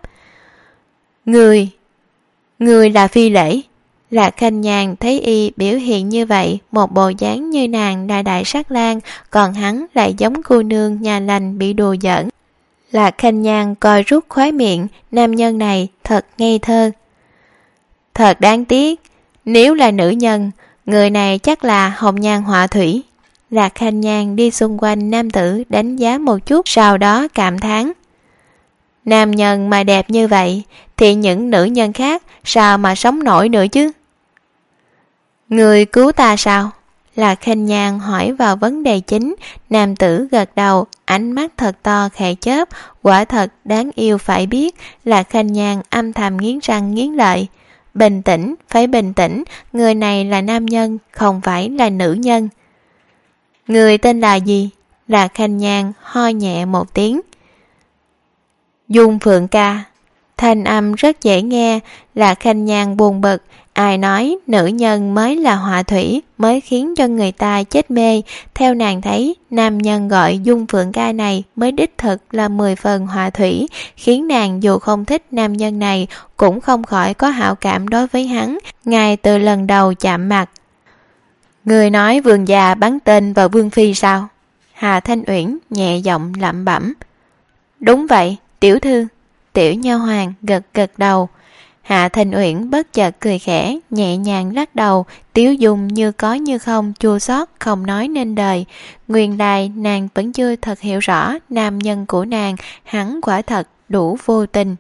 Người là Phi Lễ. Là Khanh Nhan thấy y biểu hiện như vậy, một bộ dáng như nàng là đại sắc lang, còn hắn lại giống cô nương nhà lành bị đùa giỡn. Là Khanh Nhan coi rút khóe miệng, nam nhân này thật ngây thơ. Thật đáng tiếc, nếu là nữ nhân, người này chắc là hồng nhan họa thủy. Là Khanh Nhan đi xung quanh nam tử đánh giá một chút, sau đó cảm thán. Nam nhân mà đẹp như vậy thì những nữ nhân khác sao mà sống nổi nữa chứ? Người cứu ta sao? Là Khanh Nhan hỏi vào vấn đề chính. Nam tử gật đầu, ánh mắt thật to khẽ chớp, quả thật đáng yêu phải biết. Là Khanh Nhan âm thầm nghiến răng nghiến lợi. Bình tĩnh, phải bình tĩnh, người này là nam nhân, không phải là nữ nhân. Người tên là gì? Là Khanh Nhan ho nhẹ một tiếng. Dung Phượng ca. Thanh âm rất dễ nghe. Là Khanh Nhan buồn bực, ai nói nữ nhân mới là họa thủy, mới khiến cho người ta chết mê. Theo nàng thấy, nam nhân gọi Dung Phượng ca này mới đích thực là 10 phần họa thủy, khiến nàng dù không thích nam nhân này cũng không khỏi có hảo cảm đối với hắn, ngay từ lần đầu chạm mặt. Người nói vương gia bắn tên vào vương phi sao? Hà Thanh Uyển nhẹ giọng lẩm bẩm. Đúng vậy, tiểu thư. Tiểu nha hoàn gật gật đầu. Hạ Thanh Uyển bất chợt cười khẽ, nhẹ nhàng lắc đầu, Tiếu Dung như có như không, chua xót không nói nên lời. Nguyên lai nàng vẫn chưa thật hiểu rõ nam nhân của nàng, hắn quả thật đủ vô tình.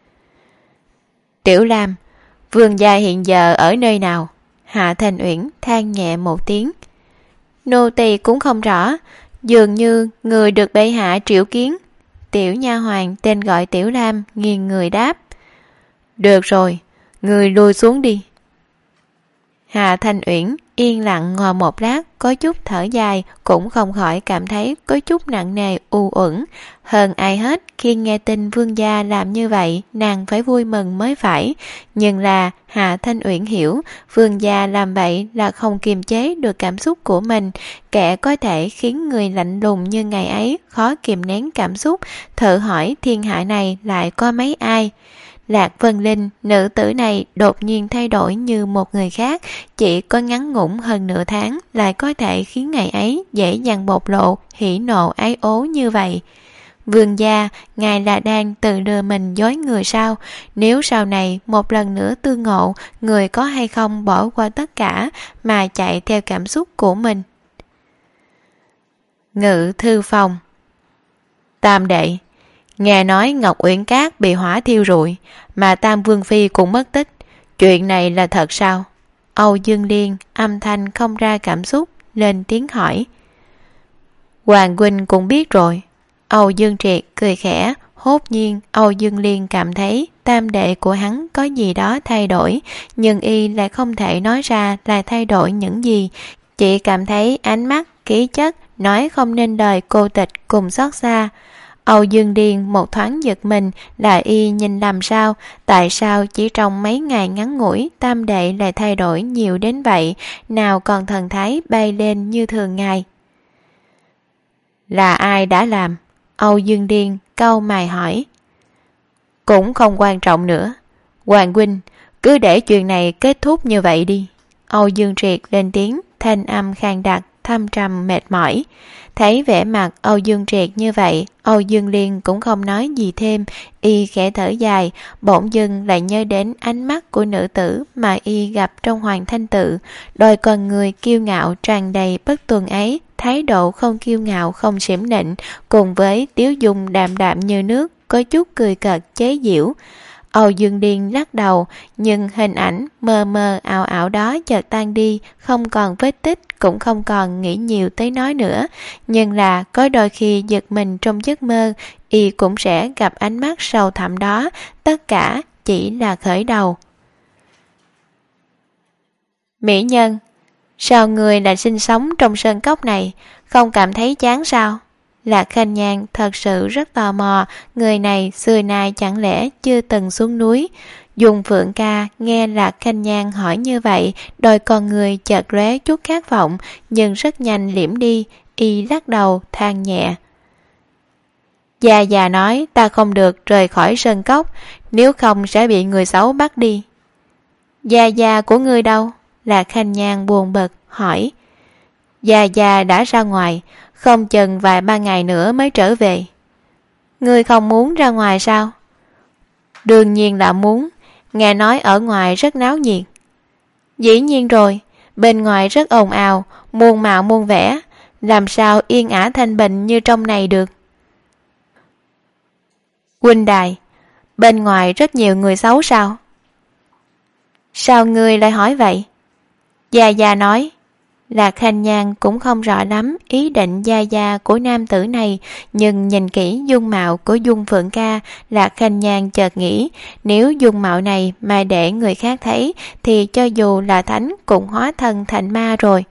Tiểu Lam, vương gia hiện giờ ở nơi nào? Hạ Thanh Uyển than nhẹ một tiếng. Nô tỳ cũng không rõ, dường như người được bệ hạ triệu kiến. Tiểu nha hoàn tên gọi Tiểu Lam nghiêng người đáp. Được rồi, người lui xuống đi. Hạ Thanh Uyển yên lặng ngồi một lát, có chút thở dài, cũng không khỏi cảm thấy có chút nặng nề u uẩn. Hơn ai hết, khi nghe tin vương gia làm như vậy, nàng phải vui mừng mới phải. Nhưng là Hạ Thanh Uyển hiểu, vương gia làm vậy là không kiềm chế được cảm xúc của mình. Kẻ có thể khiến người lạnh lùng như ngày ấy khó kiềm nén cảm xúc, thử hỏi thiên hạ này lại có mấy ai. Lạc Vân Linh, nữ tử này đột nhiên thay đổi như một người khác, chỉ có ngắn ngủn hơn nửa tháng lại có thể khiến ngày ấy dễ dàng bộc lộ hỉ nộ ái ố như vậy. Vương gia, ngài là đang tự lừa mình dối người sao? Nếu sau này một lần nữa tương ngộ, người có hay không bỏ qua tất cả mà chạy theo cảm xúc của mình? Ngự thư phòng. Tam đệ, nghe nói Ngọc Uyển Cát bị hỏa thiêu rụi, mà Tam Vương Phi cũng mất tích. Chuyện này là thật sao? Âu Dương Liên âm thanh không ra cảm xúc, lên tiếng hỏi. Hoàng huynh cũng biết rồi. Âu Dương Triệt cười khẽ, hốt nhiên Âu Dương Liên cảm thấy tam đệ của hắn có gì đó thay đổi, nhưng y lại không thể nói ra là thay đổi những gì, chỉ cảm thấy ánh mắt, khí chất, nói không nên lời cô tịch cùng xót xa. Âu Dương Điền một thoáng giật mình là y nhìn làm sao, tại sao chỉ trong mấy ngày ngắn ngủi tam đệ lại thay đổi nhiều đến vậy, nào còn thần thái bay lên như thường ngày. Là ai đã làm? Âu Dương Điền cau mày hỏi. Cũng không quan trọng nữa. Hoàng huynh, cứ để chuyện này kết thúc như vậy đi. Âu Dương Triệt lên tiếng, thanh âm khàn đặc, thâm trầm mệt mỏi. Thấy vẻ mặt Âu Dương Triệt như vậy, Âu Dương Liên cũng không nói gì thêm, y khẽ thở dài, bỗng dưng lại nhớ đến ánh mắt của nữ tử mà y gặp trong Hoàng Thanh Tự, đôi con người kiêu ngạo tràn đầy bất tuân ấy, thái độ không kiêu ngạo không xỉm nịnh, cùng với tiếu dung đạm đạm như nước, có chút cười cợt chế giễu. Âu Dương Điền lắc đầu, nhưng hình ảnh mơ mơ ảo ảo đó chợt tan đi, không còn vết tích, cũng không còn nghĩ nhiều tới nói nữa. Nhưng là có đôi khi giật mình trong giấc mơ, y cũng sẽ gặp ánh mắt sâu thẳm đó, tất cả chỉ là khởi đầu. Mỹ nhân, sao người lại sinh sống trong sơn cốc này, không cảm thấy chán sao? Lạc Khanh Nhan thật sự rất tò mò, người này xưa nay chẳng lẽ chưa từng xuống núi. Dung Phượng Ca nghe Lạc Khanh Nhan hỏi như vậy, đôi con người chợt lóe chút khát vọng, nhưng rất nhanh liễm đi, y lắc đầu than nhẹ. Già nói ta không được rời khỏi sơn cốc, nếu không sẽ bị người xấu bắt đi. Già của ngươi đâu? Lạc Khanh Nhan buồn bực hỏi. Già đã ra ngoài, không chừng vài ba ngày nữa mới trở về. Ngươi không muốn ra ngoài sao? Đương nhiên là muốn, nghe nói ở ngoài rất náo nhiệt. Dĩ nhiên rồi, bên ngoài rất ồn ào, muôn màu muôn vẻ, làm sao yên ả thanh bình như trong này được. Huynh đài, bên ngoài rất nhiều người xấu sao? Sao ngươi lại hỏi vậy? Già nói. Lạc Khanh Nhan cũng không rõ lắm ý định già của nam tử này, nhưng nhìn kỹ dung mạo của Dung Phượng Ca, Lạc Khanh Nhan chợt nghĩ, nếu dung mạo này mà để người khác thấy, thì cho dù là thánh cũng hóa thân thành ma rồi.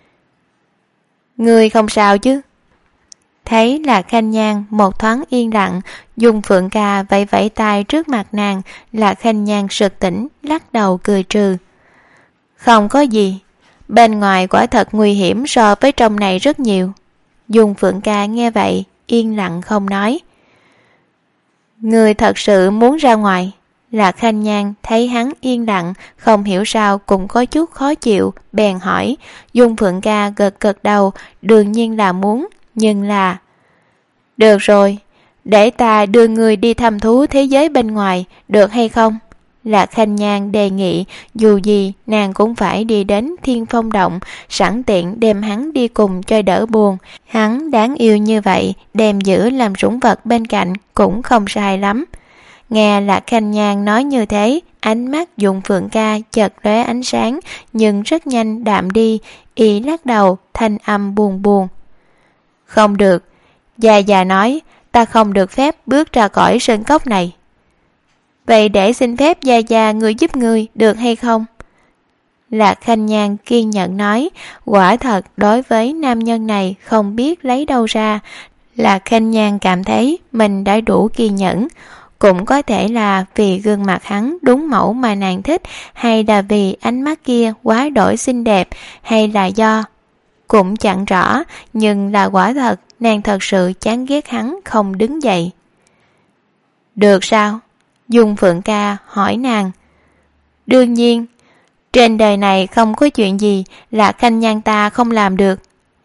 Người không sao chứ? Thấy Lạc Khanh Nhan một thoáng yên lặng, Dung Phượng Ca vẫy vẫy tay trước mặt nàng, Lạc Khanh Nhan sực tỉnh, lắc đầu cười trừ. Không có gì. Bên ngoài quả thật nguy hiểm so với trong này rất nhiều. Dung Phượng Ca nghe vậy, yên lặng không nói. Người thật sự muốn ra ngoài? Lạc Khanh Nhan thấy hắn yên lặng, không hiểu sao cũng có chút khó chịu, bèn hỏi. Dung Phượng Ca gật đầu, đương nhiên là muốn, nhưng là... Được rồi, để ta đưa người đi thăm thú thế giới bên ngoài, được hay không? Lạc Khanh Nhan đề nghị, dù gì nàng cũng phải đi đến Thiên Phong Động, sẵn tiện đem hắn đi cùng cho đỡ buồn. Hắn đáng yêu như vậy, đem giữ làm sủng vật bên cạnh cũng không sai lắm. Nghe Lạc Khanh Nhan nói như thế, ánh mắt Dung Phượng Ca chợt lóe ánh sáng, nhưng rất nhanh đạm đi, y lắc đầu, thanh âm buồn buồn. Không được, già nói, ta không được phép bước ra khỏi sơn cốc này. Vậy để xin phép già người giúp người được hay không? Lạc Khanh Nhan kiên nhẫn nói, quả thật đối với nam nhân này không biết lấy đâu ra. Lạc Khanh Nhan cảm thấy mình đã đủ kiên nhẫn. Cũng có thể là vì gương mặt hắn đúng mẫu mà nàng thích, hay là vì ánh mắt kia quá đổi xinh đẹp, hay là do... Cũng chẳng rõ, nhưng là quả thật, nàng thật sự chán ghét hắn không đứng dậy. Được sao? Dung Phượng Ca hỏi nàng. Đương nhiên, trên đời này không có chuyện gì là Khanh Nhan ta không làm được.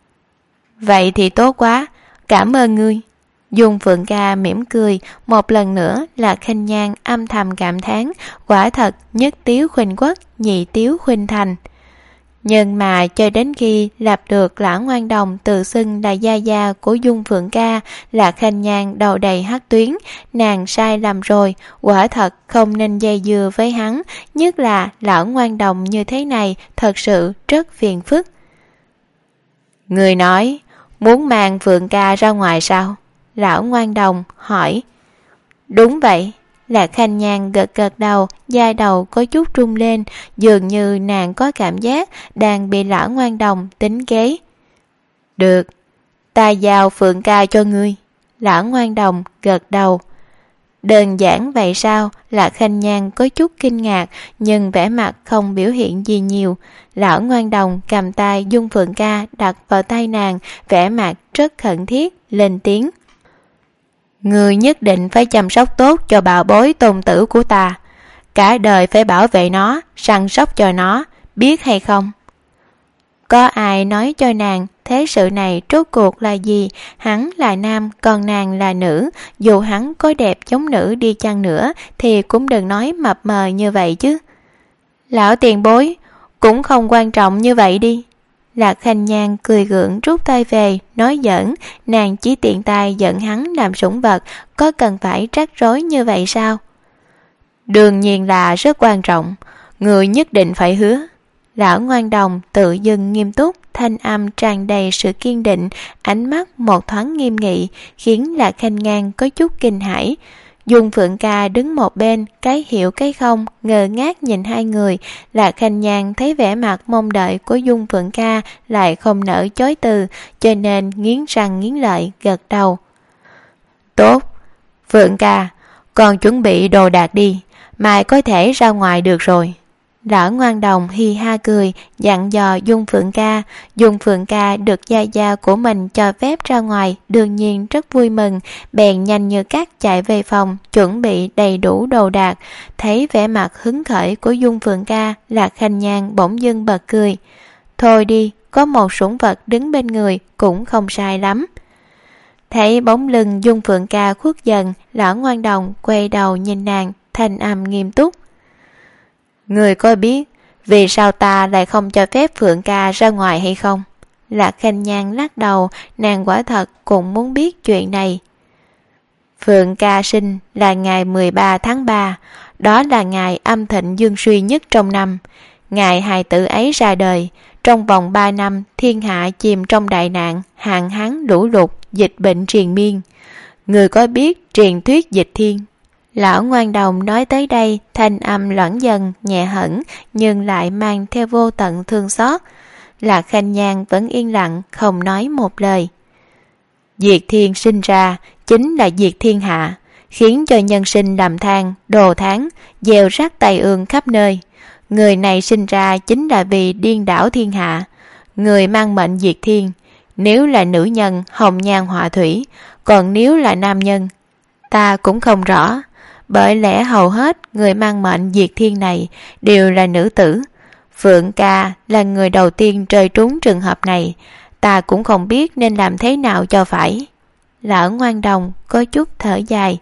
Vậy thì tốt quá, cảm ơn ngươi. Dung Phượng Ca mỉm cười, một lần nữa là Khanh Nhan âm thầm cảm thán, quả thật nhất tiếu khuynh quốc, nhị tiếu khuynh thành. Nhưng mà cho đến khi lập được Lã Ngoan Đồng tự xưng là gia gia của Dung Phượng Ca, là Khanh Nhan đầu đầy hắc tuyến, nàng sai lầm rồi, quả thật không nên dây dưa với hắn, nhất là Lã Ngoan Đồng như thế này thật sự rất phiền phức. Người nói muốn mang Phượng Ca ra ngoài sao? Lão Ngoan Đồng hỏi. Đúng vậy. Lạc Khanh Nhan gật gật đầu, da đầu có chút rung lên, dường như nàng có cảm giác đang bị Lão Ngoan Đồng tính kế. Được, ta giao Phượng Ca cho ngươi. Lão Ngoan Đồng gật đầu. Đơn giản vậy sao? Lạc Khanh Nhan có chút kinh ngạc, nhưng vẻ mặt không biểu hiện gì nhiều. Lão Ngoan Đồng cầm tay Dung Phượng Ca đặt vào tay nàng, vẻ mặt rất khẩn thiết, lên tiếng. Người nhất định phải chăm sóc tốt cho bảo bối tôn tử của ta. Cả đời phải bảo vệ nó, săn sóc cho nó, biết hay không? Có ai nói cho nàng thế sự này rốt cuộc là gì? Hắn là nam, còn nàng là nữ. Dù hắn có đẹp giống nữ đi chăng nữa thì cũng đừng nói mập mờ như vậy chứ. Lão tiền bối, cũng không quan trọng như vậy đi. Lạc Khanh Nhan cười gượng rút tay về, nói giỡn, nàng chỉ tiện tay giận hắn làm sủng vật, có cần phải rắc rối như vậy sao? Đương nhiên là rất quan trọng, người nhất định phải hứa. Lão Ngoan Đồng tự dưng nghiêm túc, thanh âm tràn đầy sự kiên định, ánh mắt một thoáng nghiêm nghị, khiến Lạc Khanh Nhan có chút kinh hãi. Dung Phượng Ca đứng một bên, cái hiểu cái không, ngơ ngác nhìn hai người. Lạc Khanh Nhan thấy vẻ mặt mong đợi của Dung Phượng Ca lại không nỡ chối từ, cho nên nghiến răng nghiến lợi gật đầu. Tốt, Phượng Ca, con chuẩn bị đồ đạc đi, mai có thể ra ngoài được rồi. Lão Ngoan Đồng hi ha cười, dặn dò Dung Phượng Ca. Dung Phượng Ca được gia gia của mình cho phép ra ngoài, đương nhiên rất vui mừng, bèn nhanh như cát chạy về phòng, chuẩn bị đầy đủ đồ đạc. Thấy vẻ mặt hứng khởi của Dung Phượng Ca, Lạc Khanh Nhan bỗng dưng bật cười. Thôi đi, có một sủng vật đứng bên người cũng không sai lắm. Thấy bóng lưng Dung Phượng Ca khuất dần, Lão Ngoan Đồng quay đầu nhìn nàng, thanh âm nghiêm túc. Người có biết vì sao ta lại không cho phép Phượng Ca ra ngoài hay không? Lạc Khanh Nhan lắc đầu, nàng quả thật cũng muốn biết chuyện này. Phượng Ca sinh là ngày 13 tháng 3, đó là ngày âm thịnh dương suy nhất trong năm. Ngày hài tử ấy ra đời, trong vòng 3 năm thiên hạ chìm trong đại nạn, hạn hán lũ lụt, dịch bệnh triền miên. Người có biết truyền thuyết dịch thiên? Lão Ngoan Đồng nói tới đây, thanh âm loãng dần, nhẹ hẳn, nhưng lại mang theo vô tận thương xót. Lạc Khanh Nhan vẫn yên lặng, không nói một lời. Diệt thiên sinh ra, chính là diệt thiên hạ, khiến cho nhân sinh lầm than, đồ tháng, gieo rắc tai ương khắp nơi. Người này sinh ra chính là vì điên đảo thiên hạ. Người mang mệnh diệt thiên, nếu là nữ nhân, hồng nhan họa thủy, còn nếu là nam nhân, ta cũng không rõ. Bởi lẽ hầu hết người mang mệnh diệt thiên này đều là nữ tử. Phượng Ca là người đầu tiên rơi trúng trường hợp này, ta cũng không biết nên làm thế nào cho phải. Lão Ngoan Đồng có chút thở dài.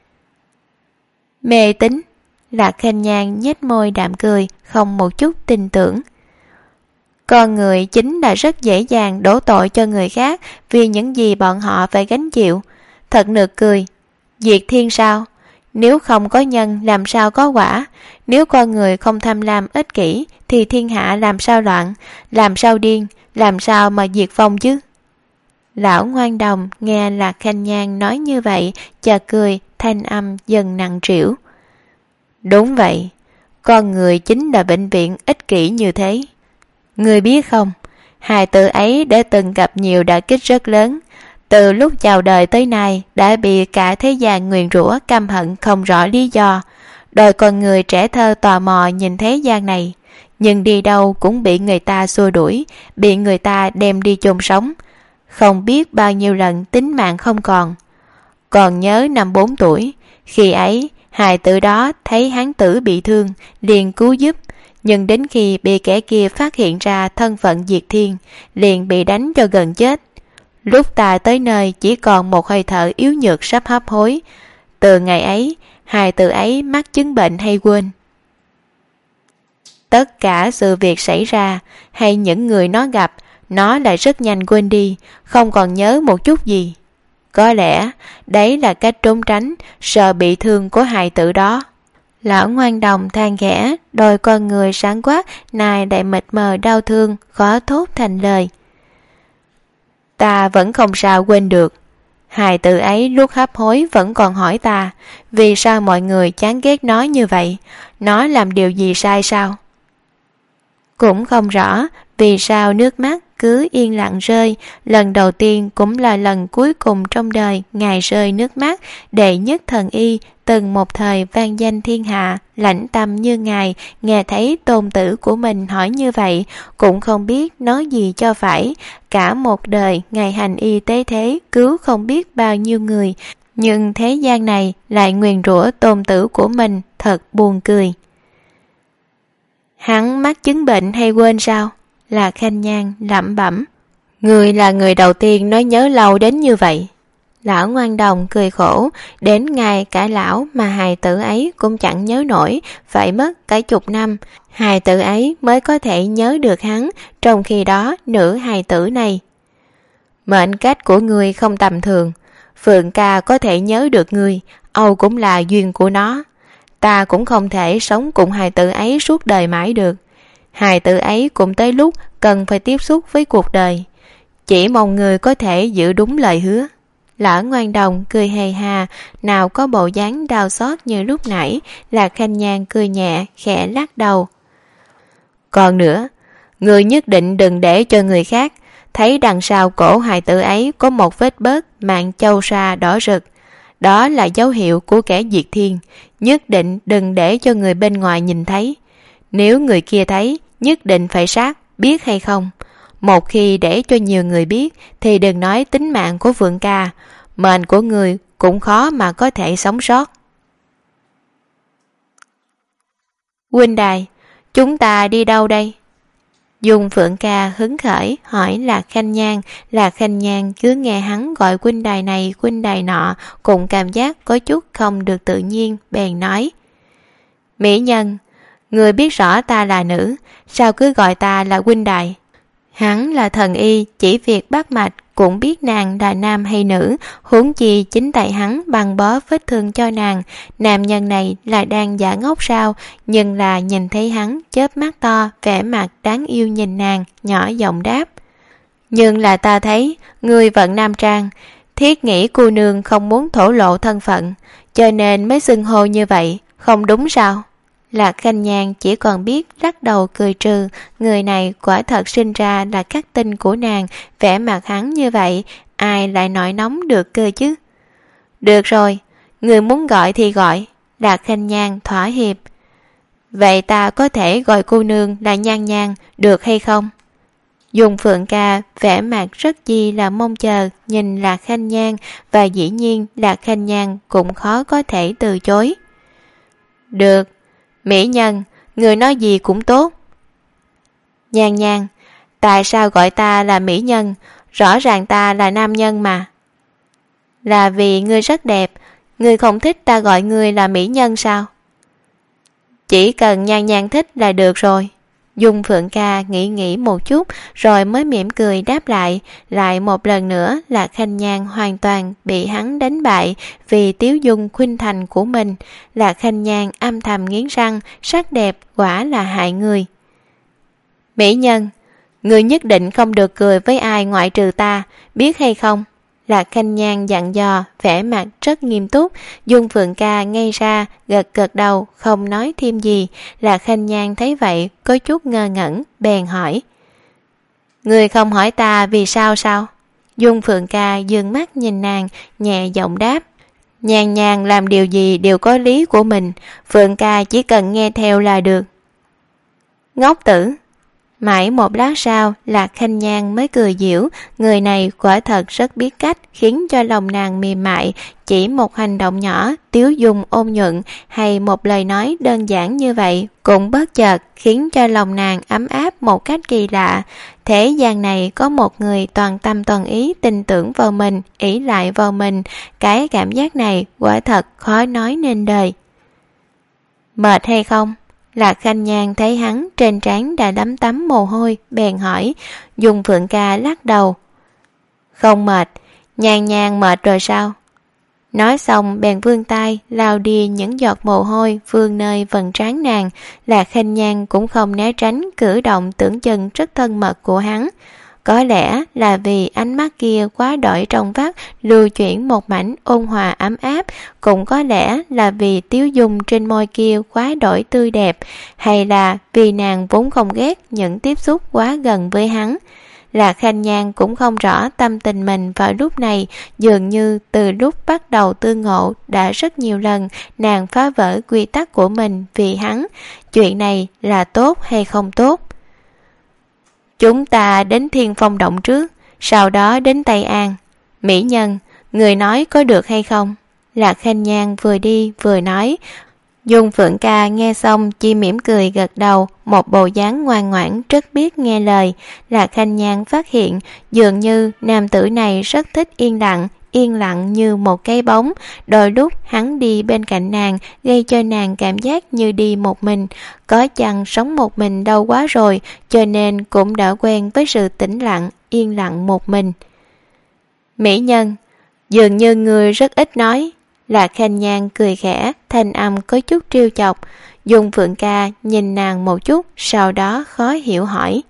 Mê tín. Lạc Khanh Nhan nhếch môi đạm cười, không một chút tin tưởng. Con người chính là rất dễ dàng đổ tội cho người khác vì những gì bọn họ phải gánh chịu. Thật nực cười. Diệt thiên sao? Nếu không có nhân làm sao có quả? Nếu con người không tham lam ích kỷ thì thiên hạ làm sao loạn, làm sao điên, làm sao mà diệt vong chứ? Lão Ngoan Đồng nghe Lạc Khanh Nhan nói như vậy, chợt cười, thanh âm dần nặng trĩu. Đúng vậy, con người chính là bệnh viện ích kỷ như thế. Người biết không, hài tử ấy đã từng gặp nhiều đả kích rất lớn. Từ lúc chào đời tới nay đã bị cả thế gian nguyền rủa căm hận không rõ lý do. Đòi con người trẻ thơ tò mò nhìn thế gian này, nhưng đi đâu cũng bị người ta xua đuổi, bị người ta đem đi chôn sống. Không biết bao nhiêu lần tính mạng không còn. Còn nhớ năm 4 tuổi, khi ấy hài tử đó thấy hán tử bị thương, liền cứu giúp, nhưng đến khi bị kẻ kia phát hiện ra thân phận Diệt Thiên, liền bị đánh cho gần chết. Lúc ta tới nơi chỉ còn một hơi thở yếu nhược sắp hấp hối. Từ ngày ấy, hài tử ấy mắc chứng bệnh hay quên. Tất cả sự việc xảy ra hay những người nó gặp, nó lại rất nhanh quên đi, không còn nhớ một chút gì. Có lẽ đấy là cách trốn tránh sợ bị thương của hài tử đó. Lão Ngoan Đồng than khẽ, đôi con người sáng quắc này lại mịt mờ đau thương, khó thốt thành lời. Ta vẫn không sao quên được. Hài tử ấy lúc hấp hối vẫn còn hỏi ta, vì sao mọi người chán ghét nó như vậy, nó làm điều gì sai sao? Cũng không rõ vì sao nước mắt cứ yên lặng rơi, lần đầu tiên cũng là lần cuối cùng trong đời Ngài rơi nước mắt. Đệ nhất thần y từng một thời vang danh thiên hạ, lãnh tâm như Ngài, nghe thấy tôn tử của mình hỏi như vậy, cũng không biết nói gì cho phải. Cả một đời Ngài hành y tế thế, cứu không biết bao nhiêu người, nhưng thế gian này lại nguyền rủa tôn tử của mình, thật buồn cười. Hắn mắc chứng bệnh hay quên sao? Lạc Khanh Nhan lẩm bẩm. Người là người đầu tiên nói nhớ lâu đến như vậy. Lão Ngoan Đồng cười khổ, đến ngay cả lão mà hài tử ấy cũng chẳng nhớ nổi, phải mất cả chục năm, hài tử ấy mới có thể nhớ được hắn, trong khi đó nữ hài tử này. Mệnh cách của người không tầm thường, Phượng ca có thể nhớ được người, Âu cũng là duyên của nó. Ta cũng không thể sống cùng hài tử ấy suốt đời mãi được. Hài tử ấy cũng tới lúc cần phải tiếp xúc với cuộc đời. Chỉ mong người có thể giữ đúng lời hứa. Lão Ngoan Đồng cười hề hà, nào có bộ dáng đau xót như lúc nãy. Lạc Khanh Nhan cười nhẹ, khẽ lắc đầu. Còn nữa, người nhất định đừng để cho người khác thấy đằng sau cổ hài tử ấy có một vết bớt mạng châu sa đỏ rực. Đó là dấu hiệu của kẻ Diệt Thiên, nhất định đừng để cho người bên ngoài nhìn thấy. Nếu người kia thấy, nhất định phải sát, biết hay không? Một khi để cho nhiều người biết, thì đừng nói tính mạng của Phượng ca, mệnh của người cũng khó mà có thể sống sót. Huynh đài, chúng ta đi đâu đây? Dung Phượng ca hứng khởi hỏi Lạc Khanh Nhan. Lạc Khanh Nhan cứ nghe hắn gọi huynh đài này huynh đài nọ, cũng cảm giác có chút không được tự nhiên, bèn nói. Mỹ nhân, người biết rõ ta là nữ, sao cứ gọi ta là huynh đài? Hắn là thần y, chỉ việc bắt mạch cũng biết nàng là nam hay nữ, huống chi chính tại hắn băng bó vết thương cho nàng. Nam nhân này là đang giả ngốc sao? Nhưng là nhìn thấy hắn chớp mắt to, vẻ mặt đáng yêu nhìn nàng, nhỏ giọng đáp. Nhưng là ta thấy người vận nam trang, thiết nghĩ cô nương không muốn thổ lộ thân phận, cho nên mới xưng hô như vậy, không đúng sao? Lạc Khanh Nhan chỉ còn biết lắc đầu cười trừ, người này quả thật sinh ra là khắc tinh của nàng, vẻ mặt hắn như vậy, ai lại nổi nóng được cơ chứ? Được rồi, người muốn gọi thì gọi. Lạc Khanh Nhan thỏa hiệp. Vậy ta có thể gọi cô nương là Nhan Nhan, được hay không? Dung Phượng ca vẻ mặt rất chi là mong chờ nhìn Lạc Khanh Nhan, và dĩ nhiên Lạc Khanh Nhan cũng khó có thể từ chối. Được. Mỹ nhân, người nói gì cũng tốt. Nhan Nhan, tại sao gọi ta là mỹ nhân? Rõ ràng ta là nam nhân mà. Là vì ngươi rất đẹp, ngươi không thích ta gọi ngươi là mỹ nhân sao? Chỉ cần Nhan Nhan thích là được rồi. Dung Phượng ca nghĩ một chút rồi mới mỉm cười đáp lại. Lại một lần nữa là Khanh Nhan hoàn toàn bị hắn đánh bại vì tiếu dung khuynh thành của mình. Là Khanh Nhan âm thầm nghiến răng, sắc đẹp quả là hại người. Mỹ nhân, người nhất định không được cười với ai ngoại trừ ta, biết hay không? Lạc Khanh Nhan dặn dò, vẻ mặt rất nghiêm túc. Dung Phượng ca ngây ra, gật đầu, không nói thêm gì. Lạc Khanh Nhan thấy vậy, có chút ngơ ngẩn, bèn hỏi. Người không hỏi ta vì sao sao? Dung Phượng ca dương mắt nhìn nàng, nhẹ giọng đáp. Nhan Nhan làm điều gì đều có lý của mình, Phượng ca chỉ cần nghe theo là được. Ngốc tử! Mãi một lát sau, Lạc Khanh Nhan mới cười giễu, người này quả thật rất biết cách khiến cho lòng nàng mềm mại, chỉ một hành động nhỏ, tiếu dung ôn nhuận hay một lời nói đơn giản như vậy cũng bất chợt khiến cho lòng nàng ấm áp một cách kỳ lạ. Thế gian này có một người toàn tâm toàn ý tin tưởng vào mình, ỷ lại vào mình, cái cảm giác này quả thật khó nói nên lời. Mệt hay không? Lạc Khanh Nhan thấy hắn trên trán đã đấm tấm mồ hôi, bèn hỏi. Dung Phượng Ca lắc đầu. Không mệt. Nhan Nhan mệt rồi sao? Nói xong bèn vươn tay lau đi những giọt mồ hôi vương nơi vầng trán nàng. Lạc Khanh Nhan cũng không né tránh cử động tưởng chừng rất thân mật của hắn. Có lẽ là vì ánh mắt kia quá đổi trong vắt, lưu chuyển một mảnh ôn hòa ấm áp, cũng có lẽ là vì tiếu dung trên môi kia quá đổi tươi đẹp, hay là vì nàng vốn không ghét những tiếp xúc quá gần với hắn. Lạc Khanh Nhan cũng không rõ tâm tình mình vào lúc này, dường như từ lúc bắt đầu tương ngộ đã rất nhiều lần nàng phá vỡ quy tắc của mình vì hắn. Chuyện này là tốt hay không tốt? Chúng ta đến Thiên Phong Động trước, sau đó đến Tây An. Mỹ Nhân, người nói có được hay không? Lạc Khanh Nhan vừa đi vừa nói. Dung Phượng Ca nghe xong chỉ mỉm cười gật đầu, một bộ dáng ngoan ngoãn rất biết nghe lời. Lạc Khanh Nhan phát hiện dường như nam tử này rất thích yên lặng như một cái bóng. Đôi lúc hắn đi bên cạnh nàng gây cho nàng cảm giác như đi một mình. Có chăng sống một mình đâu quá rồi, cho nên cũng đã quen với sự tĩnh lặng, yên lặng một mình. Mỹ Nhân, dường như người rất ít nói. Lạc Khanh Nhan cười khẽ, thanh âm có chút trêu chọc. Dung Phượng Ca nhìn nàng một chút, sau đó khó hiểu hỏi.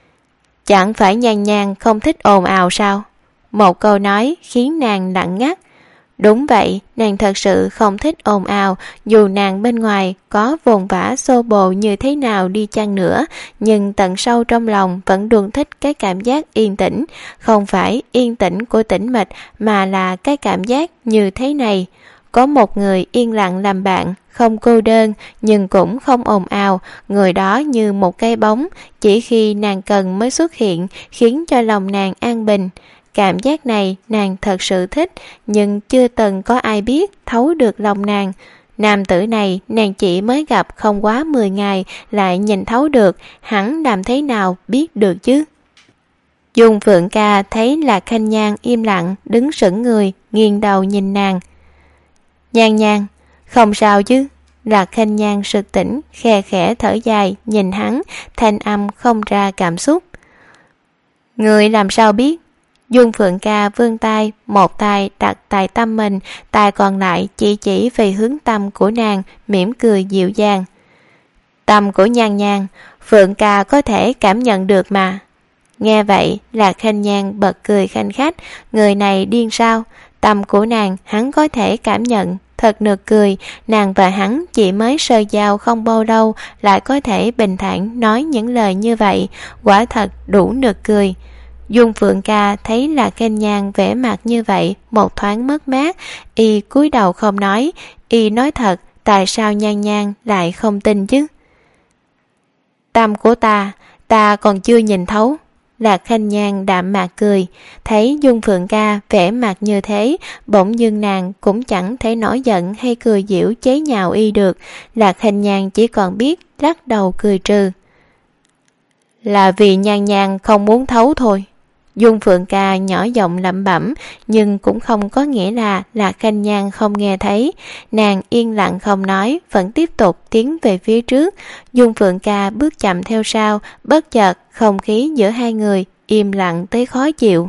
Chẳng phải Nhan Nhan không thích ồn ào sao? Một câu nói khiến nàng lặng ngắt. Đúng vậy, nàng thật sự không thích ồn ào, dù nàng bên ngoài có vồn vã xô bồ như thế nào đi chăng nữa, nhưng tận sâu trong lòng vẫn luôn thích cái cảm giác yên tĩnh, không phải yên tĩnh của tĩnh mịch mà là cái cảm giác như thế này. Có một người yên lặng làm bạn, không cô đơn nhưng cũng không ồn ào, người đó như một cái bóng, chỉ khi nàng cần mới xuất hiện, khiến cho lòng nàng an bình. Cảm giác này nàng thật sự thích, nhưng chưa từng có ai biết thấu được lòng nàng. Nam tử này nàng chỉ mới gặp không quá 10 ngày lại nhìn thấu được, hắn làm thế nào biết được chứ? Dung Phượng Ca thấy Lạc Khanh Nhan im lặng, đứng sững người, nghiêng đầu nhìn nàng. Nhan Nhan, không sao chứ? Lạc Khanh Nhan sực tỉnh, khe khẽ thở dài, nhìn hắn, thanh âm không ra cảm xúc. Người làm sao biết? Dung Phượng Ca vươn tay, một tay đặt tại tâm mình, tay còn lại chỉ về hướng tâm của nàng, mỉm cười dịu dàng. Tâm của Nhan Nhan, Phượng Ca có thể cảm nhận được mà. Nghe vậy, Lạc Khanh Nhan bật cười khanh khách, người này điên sao? Tâm của nàng hắn có thể cảm nhận, thật nực cười, nàng và hắn chỉ mới sơ giao không bao lâu lại có thể bình thản nói những lời như vậy, quả thật đủ nực cười. Dung Phượng Ca thấy Lạc Khanh Nhan vẻ mặt như vậy, một thoáng mất mát, y cúi đầu không nói, y nói thật, tại sao Nhan Nhan lại không tin chứ? Tâm của ta còn chưa nhìn thấu. Lạc Khanh Nhan đạm mạc cười, thấy Dung Phượng Ca vẻ mặt như thế, bỗng dưng nàng cũng chẳng thể nổi giận hay cười giễu chế nhạo y được. Lạc Khanh Nhan chỉ còn biết lắc đầu cười trừ. Là vì Nhan Nhan không muốn thấu thôi. Dung Phượng Ca nhỏ giọng lẩm bẩm, nhưng cũng không có nghĩa là Lạc Khanh Nhan không nghe thấy. Nàng yên lặng không nói, vẫn tiếp tục tiến về phía trước. Dung Phượng Ca bước chậm theo sau, bất chợt không khí giữa hai người im lặng tới khó chịu.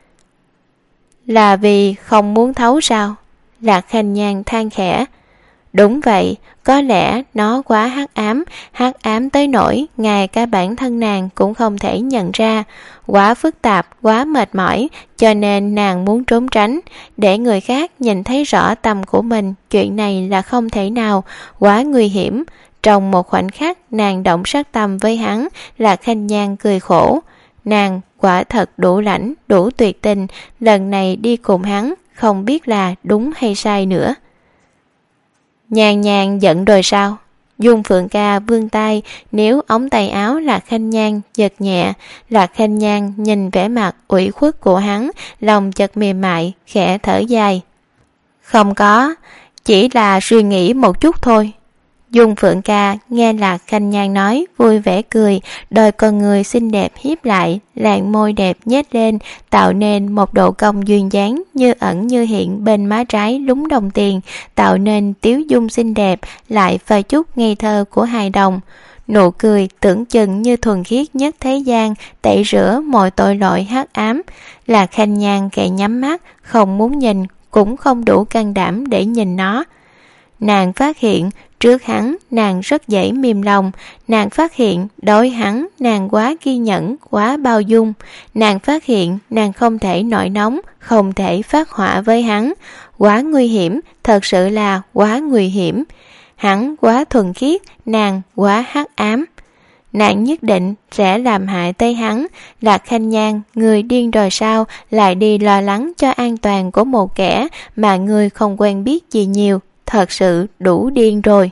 Là vì không muốn thấu sao? Lạc Khanh Nhan than khẽ. Đúng vậy, có lẽ nó quá hắc ám tới nỗi ngay cả bản thân nàng cũng không thể nhận ra, quá phức tạp, quá mệt mỏi, cho nên nàng muốn trốn tránh, để người khác nhìn thấy rõ tâm của mình, chuyện này là không thể nào, quá nguy hiểm. Trong một khoảnh khắc nàng động sát tâm với hắn, Lạc Khanh Nhan cười khổ. Nàng quả thật đủ lãnh, đủ tuyệt tình, lần này đi cùng hắn, không biết là đúng hay sai nữa. Nhan Nhan giận rồi sao? Dung Phượng Ca vươn tay níu ống tay áo Lạc Khanh Nhan, giật nhẹ. Lạc Khanh Nhan nhìn vẻ mặt ủy khuất của hắn, lòng chợt mềm mại, khẽ thở dài. Không có, chỉ là suy nghĩ một chút thôi. Dung Phượng Ca nghe Lạc Khanh Nhan nói, vui vẻ cười, đôi con người xinh đẹp hiếp lại, làn môi đẹp nhếch lên, tạo nên một độ cong duyên dáng như ẩn như hiện bên má trái lúng đồng tiền, tạo nên tiếu dung xinh đẹp, lại pha chút ngây thơ của hài đồng. Nụ cười tưởng chừng như thuần khiết nhất thế gian, tẩy rửa mọi tội lỗi hắc ám. Lạc Khanh Nhan khẽ nhắm mắt, không muốn nhìn, cũng không đủ can đảm để nhìn nó. Nàng phát hiện trước hắn nàng rất dễ mềm lòng, nàng phát hiện đối hắn nàng quá kiên nhẫn, quá bao dung, nàng phát hiện nàng không thể nổi nóng, không thể phát hỏa với hắn. Quá nguy hiểm, thật sự là quá nguy hiểm. Hắn quá thuần khiết, nàng quá hắc ám. Nàng nhất định sẽ làm hại tới hắn. Lạc Khanh Nhan, người điên rồi sao, lại đi lo lắng cho an toàn của một kẻ mà người không quen biết gì nhiều, thật sự đủ điên rồi.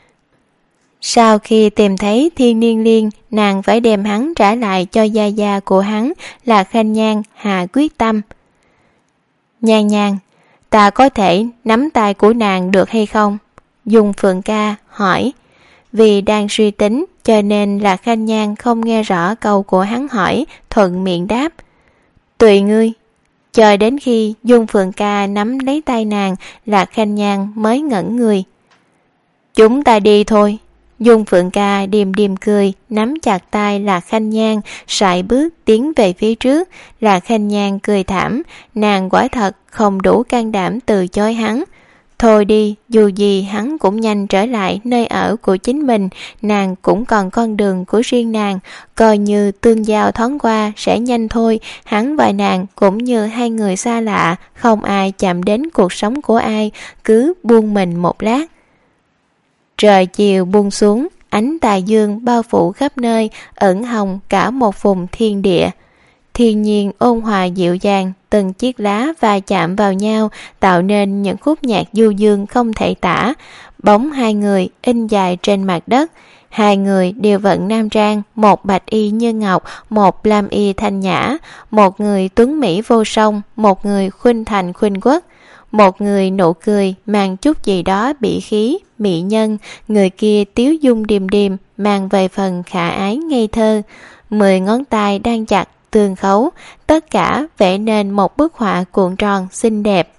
Sau khi tìm thấy Thiên Niên Liên, nàng phải đem hắn trả lại cho gia gia của hắn. Lạc Khanh Nhan hạ quyết tâm. Nhan Nhan, ta có thể nắm tay của nàng được hay không? Dung Phượng Ca hỏi. Vì đang suy tính cho nên Lạc Khanh Nhan không nghe rõ câu của hắn hỏi, thuận miệng đáp. Tùy ngươi. Chờ đến khi Dung Phượng Ca nắm lấy tay nàng, Lạc Khanh Nhan mới ngẩn người. Chúng ta đi thôi. Dung Phượng Ca điềm điềm cười, nắm chặt tay Lạc Khanh Nhan, sải bước tiến về phía trước. Lạc Khanh Nhan cười thảm, nàng quả thật không đủ can đảm từ chối hắn. Thôi đi, dù gì hắn cũng nhanh trở lại nơi ở của chính mình, nàng cũng còn con đường của riêng nàng, coi như tương giao thoáng qua sẽ nhanh thôi, hắn và nàng cũng như hai người xa lạ, không ai chạm đến cuộc sống của ai, cứ buông mình một lát. Trời chiều buông xuống, ánh tà dương bao phủ khắp nơi, ẩn hồng cả một vùng thiên địa. Thiên nhiên ôn hòa dịu dàng, từng chiếc lá va chạm vào nhau, tạo nên những khúc nhạc du dương không thể tả. Bóng hai người in dài trên mặt đất. Hai người đều vận nam trang, một bạch y như ngọc, một lam y thanh nhã. Một người tuấn mỹ vô song, một người khuynh thành khuynh quốc. Một người nụ cười mang chút gì đó bỉ khí, mỹ nhân, người kia tiếu dung điềm điềm, mang về phần khả ái ngây thơ. 10 ngón tay đang chặt tương khấu, tất cả vẽ nên một bức họa cuộn tròn xinh đẹp.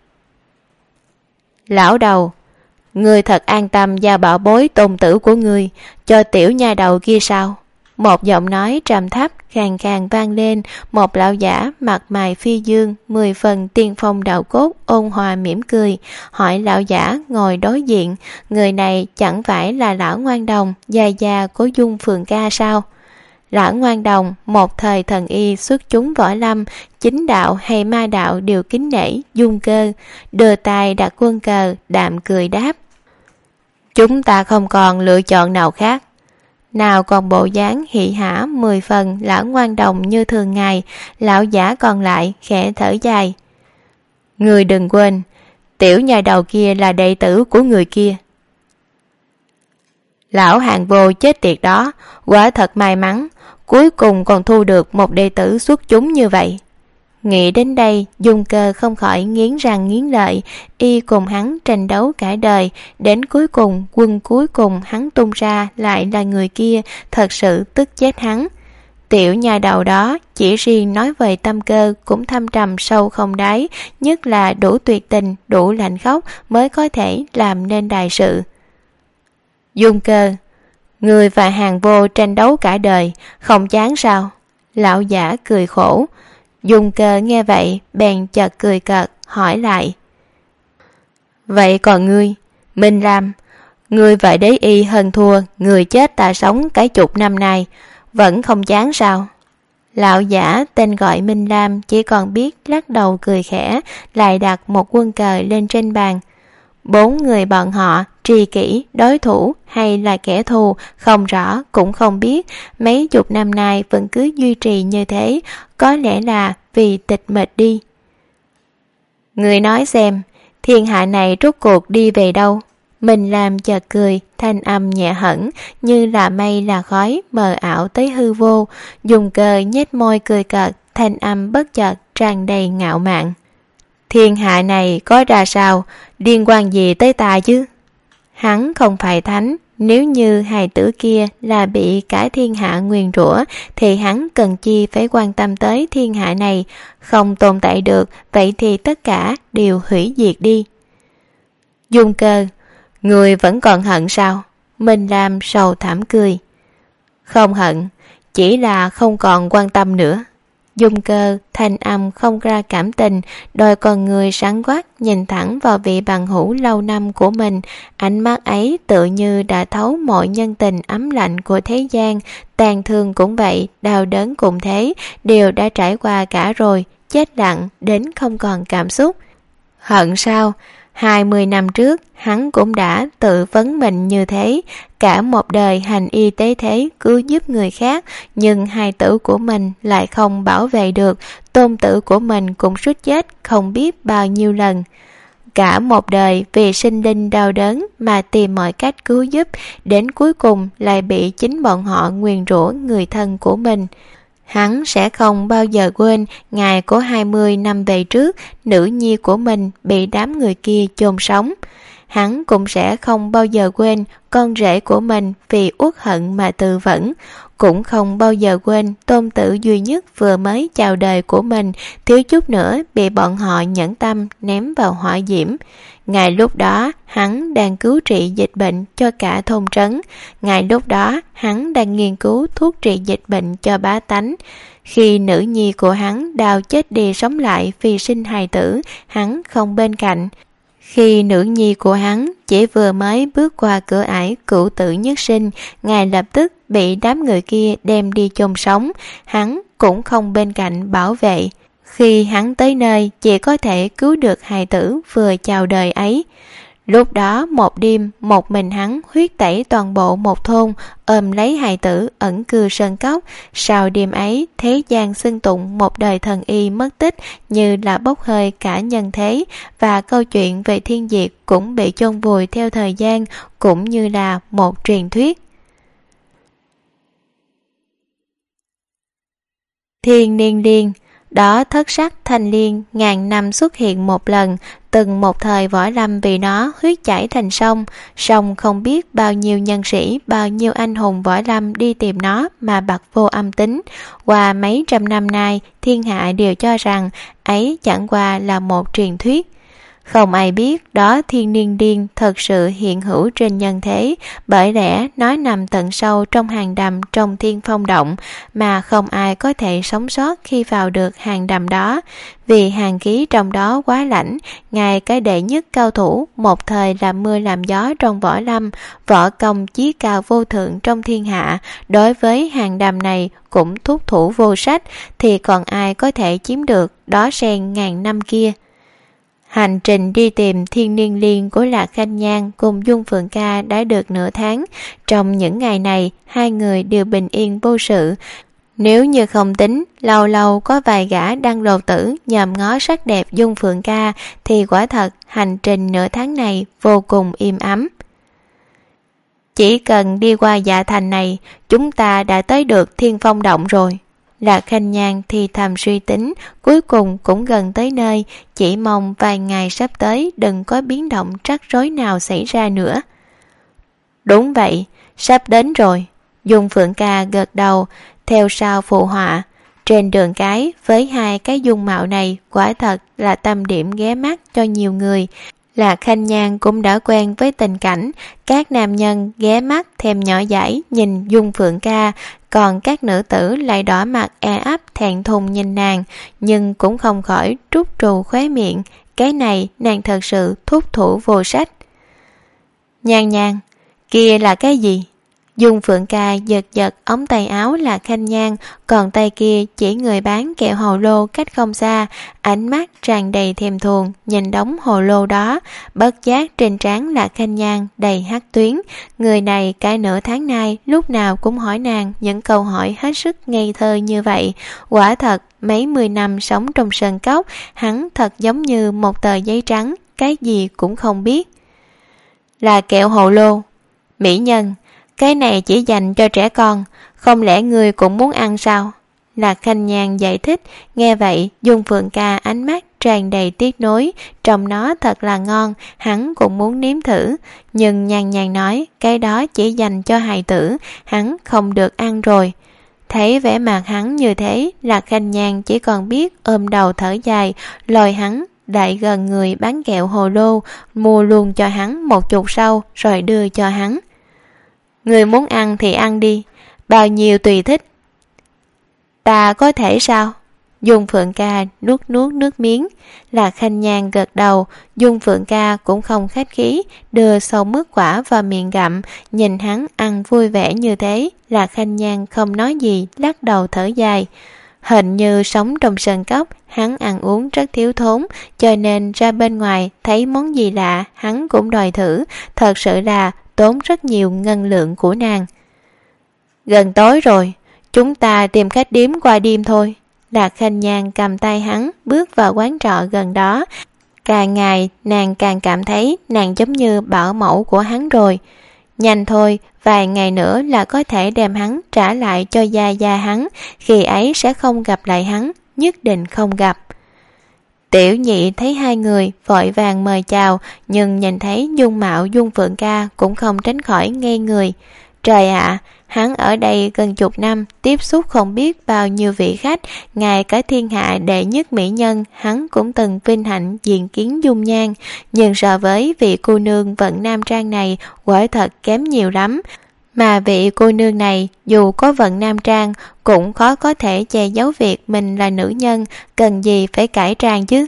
Lão đầu, ngươi thật an tâm giao bảo bối tôn tử của ngươi cho tiểu nha đầu kia sao? Một giọng nói trầm thấp khàn khàn vang lên. Một lão giả mặt mày phi dương, 10 phần tiên phong đạo cốt, ôn hòa mỉm cười, hỏi lão giả ngồi đối diện. Người này chẳng phải là lão Ngoan Đồng, gia gia của Dung Phượng Ca sao? Lão Ngoan Đồng một thời thần y xuất chúng võ lâm, chính đạo hay ma đạo đều kính nể Dung Cơ, đưa tay đặt quân cờ, đạm cười đáp. Chúng ta không còn lựa chọn nào khác. Nào còn bộ dáng hỉ hả 10 phần lão Ngoan Đồng như thường ngày. Lão giả còn lại khẽ thở dài. Người đừng quên, tiểu nhà đầu kia là đệ tử của người kia. Lão Hàng Vô chết tiệt đó, quả thật may mắn, cuối cùng còn thu được một đệ tử xuất chúng như vậy. Nghĩ đến đây, Dung Cơ không khỏi nghiến răng nghiến lợi, y cùng hắn tranh đấu cả đời, đến cuối cùng quân cuối cùng hắn tung ra lại là người kia, thật sự tức chết hắn. Tiểu nhà đầu đó chỉ riêng nói về tâm cơ cũng thâm trầm sâu không đáy, nhất là đủ tuyệt tình, đủ lạnh khóc mới có thể làm nên đại sự. Dung Cơ, người và Hàng Vô tranh đấu cả đời, không chán sao? Lão giả cười khổ. Dung Cơ nghe vậy bèn chợt cười cợt, hỏi lại. Vậy còn ngươi, Minh Lam, ngươi và Đế Y hơn thua người chết ta sống cái chục năm nay, vẫn không chán sao? Lão giả tên gọi Minh Lam chỉ còn biết lắc đầu cười khẽ, lại đặt một quân cờ lên trên bàn. 4 người bọn họ, tri kỷ, đối thủ hay là kẻ thù, không rõ cũng không biết, mấy chục năm nay vẫn cứ duy trì như thế, có lẽ là vì tịch mịch đi. Người nói xem, thiên hạ này rốt cuộc đi về đâu? Mình làm chợt cười, thanh âm nhẹ hẳn, như là mây là khói, mờ ảo tới hư vô. Dùng Cơ nhếch môi cười cợt, thanh âm bất chợt tràn đầy ngạo mạn. Thiên hạ này có ra sao, liên quan gì tới ta chứ? Hắn không phải thánh, nếu như hài tử kia là bị cả thiên hạ nguyền rủa thì hắn cần chi phải quan tâm tới thiên hạ này, không tồn tại được, vậy thì tất cả đều hủy diệt đi. Dung Cơ, người vẫn còn hận sao? Mình làm sầu thảm cười. Không hận, chỉ là không còn quan tâm nữa. Dung Cơ thanh âm không ra cảm tình, đôi con người sáng quắc nhìn thẳng vào vị bằng hữu lâu năm của mình. Ánh mắt ấy tự như đã thấu mọi nhân tình ấm lạnh của thế gian. Tàn thương cũng vậy, đau đớn cũng thế, đều đã trải qua cả rồi, chết lặng đến không còn cảm xúc. Hận sao? 20 năm trước, hắn cũng đã tự vấn mình như thế, cả một đời hành y tế thế cứu giúp người khác, nhưng hài tử của mình lại không bảo vệ được, tôn tử của mình cũng suýt chết không biết bao nhiêu lần. Cả một đời vì sinh linh đau đớn mà tìm mọi cách cứu giúp, đến cuối cùng lại bị chính bọn họ nguyền rủa người thân của mình. Hắn sẽ không bao giờ quên ngày của 20 năm về trước, nữ nhi của mình bị đám người kia chôn sống. Hắn cũng sẽ không bao giờ quên con rể của mình vì uất hận mà tự vẫn. Cũng không bao giờ quên tôn tử duy nhất vừa mới chào đời của mình thiếu chút nữa bị bọn họ nhẫn tâm ném vào hỏa diễm. Ngày lúc đó hắn đang cứu trị dịch bệnh cho cả thôn trấn. Ngày lúc đó hắn đang nghiên cứu thuốc trị dịch bệnh cho bá tánh. Khi nữ nhi của hắn đau chết đi sống lại vì sinh hài tử, hắn không bên cạnh. Khi nữ nhi của hắn chỉ vừa mới bước qua cửa ải cửu tử nhất sinh, ngay lập tức bị đám người kia đem đi chôn sống, hắn cũng không bên cạnh bảo vệ. Khi hắn tới nơi chỉ có thể cứu được hài tử vừa chào đời ấy. Lúc đó một đêm, một mình hắn huyết tẩy toàn bộ một thôn, ôm lấy hài tử ẩn cư sơn cốc. Sau đêm ấy, thế gian xưng tụng một đời thần y mất tích như là bốc hơi cả nhân thế, và câu chuyện về thiên diệt cũng bị chôn vùi theo thời gian, cũng như là một truyền thuyết. Thiên Niên Liên. Đó thất sắc thanh liên ngàn năm xuất hiện một lần, từng một thời võ lâm vì nó huyết chảy thành sông. Sông không biết bao nhiêu nhân sĩ, bao nhiêu anh hùng võ lâm đi tìm nó mà bặt vô âm tính. Qua mấy trăm năm nay, thiên hạ đều cho rằng ấy chẳng qua là một truyền thuyết. Không ai biết đó Thiên Niên Liên thật sự hiện hữu trên nhân thế, bởi lẽ nó nằm tận sâu trong hang đầm trong Thiên Phong Động, mà không ai có thể sống sót khi vào được hang đầm đó, vì hàn khí trong đó quá lạnh. Ngay cái đệ nhất cao thủ một thời làm mưa làm gió trong võ lâm, võ công chí cao vô thượng trong thiên hạ, đối với hang đầm này cũng thúc thủ vô sách, thì còn ai có thể chiếm được đó sen ngàn năm kia. Hành trình đi tìm Thiên Niên Liên của Lạc Khanh Nhan cùng Dung Phượng Ca đã được nửa tháng. Trong những ngày này, hai người đều bình yên vô sự. Nếu như không tính, lâu lâu có vài gã đang lột tử nhòm ngó sắc đẹp Dung Phượng Ca, thì quả thật hành trình nửa tháng này vô cùng im ấm. Chỉ cần đi qua dạ thành này, chúng ta đã tới được Thiên Phong Động rồi. Lạc Khanh Nhan thì thầm suy tính, cuối cùng cũng gần tới nơi, chỉ mong vài ngày sắp tới đừng có biến động rắc rối nào xảy ra nữa. Đúng vậy, sắp đến rồi. Dung Phượng Ca gật đầu, theo sau phụ họa. Trên đường cái, với hai cái dung mạo này, quả thật là tâm điểm ghé mắt cho nhiều người. Lạc Khanh Nhan cũng đã quen với tình cảnh các nam nhân ghé mắt thèm nhỏ dãi nhìn Dung Phượng Ca, còn các nữ tử lại đỏ mặt e ấp thẹn thùng nhìn nàng, nhưng cũng không khỏi trút trù khóe miệng. Cái này nàng thật sự thúc thủ vô sách. Nhan Nhan, kia là cái gì? Dung Phượng Ca giật giật ống tay áo Lạc Khanh Nhan, còn tay kia chỉ người bán kẹo hồ lô cách không xa, ánh mắt tràn đầy thèm thuồng nhìn đống hồ lô đó. Bất giác trên trán Lạc Khanh Nhan đầy hắc tuyến. Người này cả nửa tháng nay lúc nào cũng hỏi nàng những câu hỏi hết sức ngây thơ như vậy. Quả thật mấy 10 năm sống trong sơn cốc, hắn thật giống như một tờ giấy trắng, cái gì cũng không biết. là kẹo hồ lô. Mỹ Nhân, cái này chỉ dành cho trẻ con, không lẽ ngươi cũng muốn ăn sao? Lạc Khanh Nhan giải thích. Nghe vậy, Dung Phượng Ca ánh mắt tràn đầy tiếc nuối, trông nó thật là ngon, hắn cũng muốn nếm thử, nhưng Nhan Nhan nói cái đó chỉ dành cho hài tử, hắn không được ăn rồi. Thấy vẻ mặt hắn như thế, Lạc Khanh Nhan chỉ còn biết ôm đầu thở dài, lôi hắn lại gần người bán kẹo hồ lô, mua luôn cho hắn một chục sâu rồi đưa cho hắn. Người muốn ăn thì ăn đi, bao nhiêu tùy thích. Ta có thể sao? Dung Phượng Ca nuốt nước miếng. Lạc Khanh Nhan gật đầu. Dung Phượng Ca cũng không khách khí, đưa sâu mứt quả vào miệng gặm. Nhìn hắn ăn vui vẻ như thế, Lạc Khanh Nhan không nói gì, lắc đầu thở dài. Hình như sống trong sân cốc, hắn ăn uống rất thiếu thốn, cho nên ra bên ngoài thấy món gì lạ hắn cũng đòi thử. Thật sự là tốn rất nhiều ngân lượng của nàng. Gần tối rồi, chúng ta tìm khách điếm qua đêm thôi. Lạc Khanh Nhan cầm tay hắn bước vào quán trọ gần đó. Càng ngày nàng càng cảm thấy nàng giống như bảo mẫu của hắn rồi. Nhanh thôi, vài ngày nữa là có thể đem hắn trả lại cho gia gia hắn, khi ấy sẽ không gặp lại hắn, nhất định không gặp. Tiểu Nhị thấy hai người vội vàng mời chào, nhưng nhìn thấy dung mạo Dung Phượng Ca cũng không tránh khỏi ngây người. Trời ạ, hắn ở đây gần chục năm, tiếp xúc không biết bao nhiêu vị khách, ngay cả thiên hạ đệ nhất mỹ nhân hắn cũng từng vinh hạnh diện kiến dung nhan, nhưng so với vị cô nương vận nam trang này quả thật kém nhiều lắm. Mà vị cô nương này dù có vận nam trang cũng khó có thể che giấu việc mình là nữ nhân, cần gì phải cải trang chứ.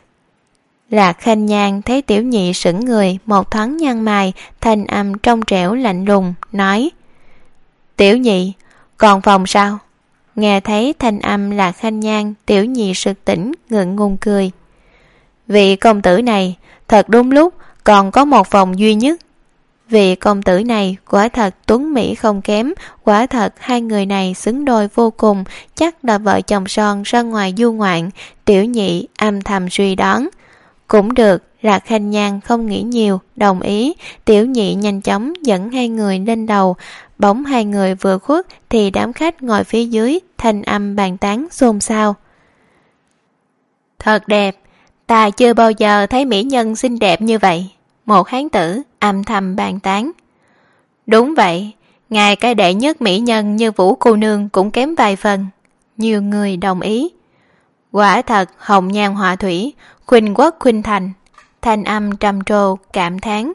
Lạc Khanh Nhan thấy Tiểu Nhị sững người, một thoáng nhăn mày, thanh âm trong trẻo lạnh lùng nói: Tiểu Nhị, còn phòng sao? Nghe thấy thanh âm Lạc Khanh Nhan, Tiểu Nhị sực tỉnh, ngượng ngùng cười. Vị công tử này thật đúng lúc còn có một phòng duy nhất. Vị công tử này quả thật tuấn mỹ không kém, quả thật hai người này xứng đôi vô cùng, chắc là vợ chồng son ra ngoài du ngoạn. Tiểu Nhị âm thầm suy đoán. Cũng được, Lạc Khanh Nhan không nghĩ nhiều, đồng ý. Tiểu Nhị nhanh chóng dẫn hai người lên đầu. Bỗng hai người vừa khuất thì đám khách ngồi phía dưới, thanh âm bàn tán xôn xao. Thật đẹp, ta chưa bao giờ thấy mỹ nhân xinh đẹp như vậy. Một hán tử âm thầm bàn tán. Đúng vậy, ngay cái đệ nhất mỹ nhân như Vũ cô nương cũng kém vài phần. Nhiều người đồng ý. Quả thật hồng nhan họa thủy, khuynh quốc khuynh thành. Thanh âm trầm trồ cảm thán.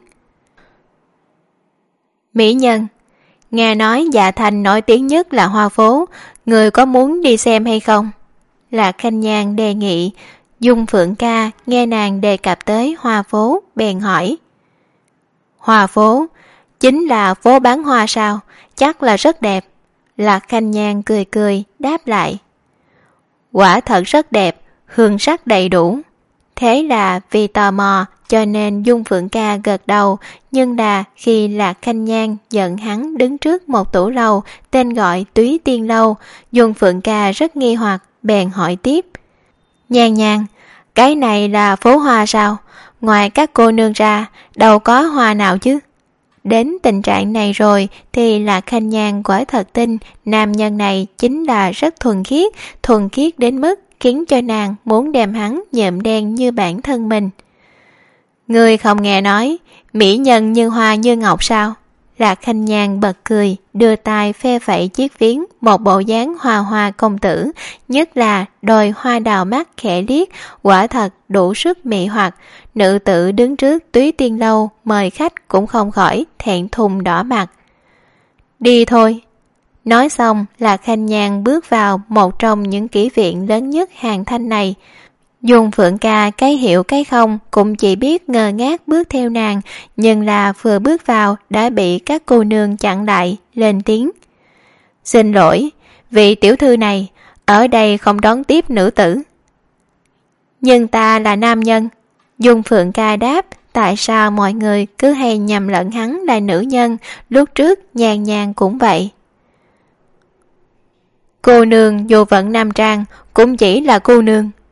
Mỹ nhân, nghe nói Dạ Thành nổi tiếng nhất là hoa phố, người có muốn đi xem hay không? Lạc Khanh Nhan đề nghị. Dung Phượng Ca nghe nàng đề cập tới hoa phố, bèn hỏi. Hoa phố, chính là phố bán hoa sao? Chắc là rất đẹp. Lạc Khanh Nhan cười cười, đáp lại. Quả thật rất đẹp, hương sắc đầy đủ. Thế là vì tò mò cho nên Dung Phượng Ca gật đầu, nhưng là khi Lạc Khanh Nhan dẫn hắn đứng trước một tủ lầu tên gọi Túy Tiên Lâu, Dung Phượng Ca rất nghi hoặc, bèn hỏi tiếp. Nhan Nhan, cái này là phố hoa sao? Ngoài các cô nương ra, đâu có hoa nào chứ? Đến tình trạng này rồi thì Lạc Khanh Nhan quả thật tin nam nhân này chính là rất thuần khiết đến mức khiến cho nàng muốn đem hắn nhuộm đen như bản thân mình. Ngươi không nghe nói mỹ nhân như hoa như ngọc sao? Lạc Khanh Nhan bật cười, đưa tay phe phẩy chiếc phiến, một bộ dáng hoa hoa công tử, nhất là đôi hoa đào mắt khẽ liếc, quả thật đủ sức mị hoặc. Nữ tử đứng trước Túy Tiên Lâu mời khách cũng không khỏi thẹn thùng đỏ mặt. Đi thôi. Nói xong, Lạc Khanh Nhan bước vào một trong những kỹ viện lớn nhất Hàng Thanh này. Dung Phượng Ca cái hiểu cái không cũng chỉ biết ngơ ngác bước theo nàng, nhưng là vừa bước vào đã bị các cô nương chặn lại, lên tiếng. Xin lỗi, vị tiểu thư này, ở đây không đón tiếp nữ tử. Nhưng ta là nam nhân. Dung Phượng Ca đáp, tại sao mọi người cứ hay nhầm lẫn hắn là nữ nhân, lúc trước Nhan Nhan cũng vậy. Cô nương dù vẫn nam trang cũng chỉ là cô nương.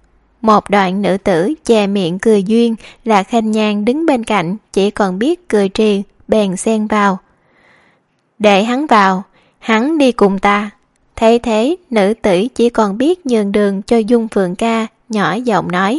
một đoạn nữ tử che miệng cười duyên. Lạc Khanh Nhan đứng bên cạnh chỉ còn biết cười trì, bèn xen vào: để hắn vào, hắn đi cùng ta. Thấy thế, nữ tử chỉ còn biết nhường đường cho Dung Phượng Ca, nhỏ giọng nói: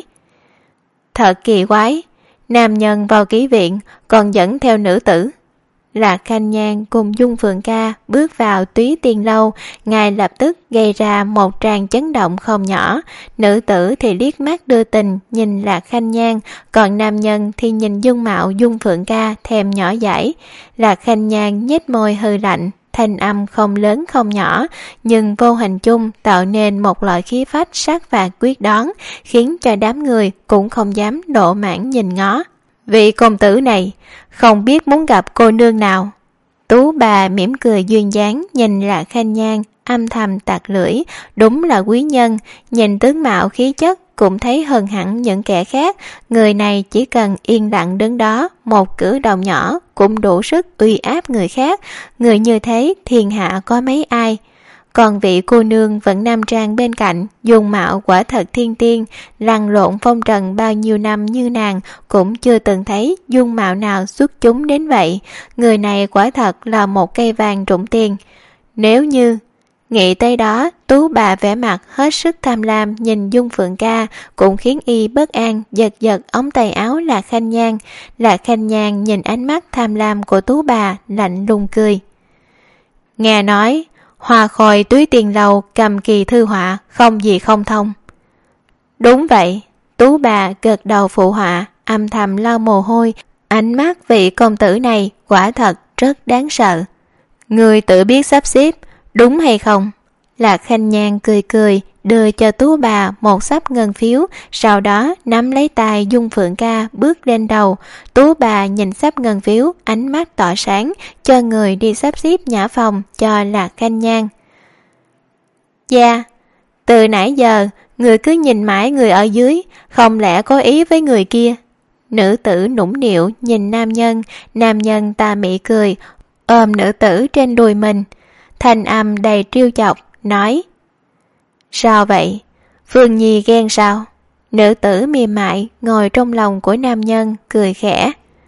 thật kỳ quái, nam nhân vào ký viện còn dẫn theo nữ tử. Lạc Khanh Nhan cùng Dung Phượng Ca bước vào Túy Tiên Lâu, ngay lập tức gây ra một tràng chấn động không nhỏ. Nữ tử thì liếc mắt đưa tình nhìn Lạc Khanh Nhan, còn nam nhân thì nhìn dung mạo Dung Phượng Ca thèm nhỏ dãi. Lạc Khanh Nhan nhếch môi hừ lạnh, thanh âm không lớn không nhỏ, nhưng vô hình chung tạo nên một loại khí phách sát phạt quyết đoán, khiến cho đám người cũng không dám độ mãn nhìn ngó. Vị công tử này không biết muốn gặp cô nương nào. Tú bà mỉm cười duyên dáng nhìn Lạc Khanh Nhan, âm thầm tặc lưỡi. Đúng là quý nhân, nhìn tướng mạo khí chất cũng thấy hơn hẳn những kẻ khác. Người này chỉ cần yên lặng đứng đó, một cử động nhỏ cũng đủ sức uy áp người khác. Người như thế thiên hạ có mấy ai. Còn vị cô nương vẫn nam trang bên cạnh, dung mạo quả thật thiên tiên, lăn lộn phong trần bao nhiêu năm như nàng cũng chưa từng thấy dung mạo nào xuất chúng đến vậy. Người này quả thật là một cây vàng rủng tiền. Nếu như nghĩ tới đó, Tú bà vẻ mặt hết sức tham lam nhìn Dung Phượng Ca, cũng khiến y bất an, giật giật ống tay áo Lạc Khanh Nhan. Lạc Khanh Nhan nhìn ánh mắt tham lam của Tú bà, lạnh lùng cười. Nghe nói Hoa Khôi Túy Tiên Lâu cầm kỳ thư họa, không gì không thông. Đúng vậy, Tú bà gật đầu phụ họa, âm thầm lau mồ hôi. Ánh mắt vị công tử này quả thật rất đáng sợ. Người tự biết sắp xếp, đúng hay không? Lạc Khanh Nhan cười cười, đưa cho Tú bà một xấp ngân phiếu, sau đó nắm lấy tay Dung Phượng Ca bước lên đầu. Tú bà nhìn xấp ngân phiếu, ánh mắt tỏa sáng, cho người đi sắp xếp nhã phòng cho Lạc Khanh Nhan. Dạ, từ nãy giờ người cứ nhìn mãi người ở dưới, không lẽ có ý với người kia? Nữ tử nũng nịu nhìn nam nhân tà mị cười, ôm nữ tử trên đùi mình, thanh âm đầy trêu chọc, nói: sao vậy? Phương Nhi ghen sao? Nữ tử mềm mại ngồi trong lòng của nam nhân, cười khẽ.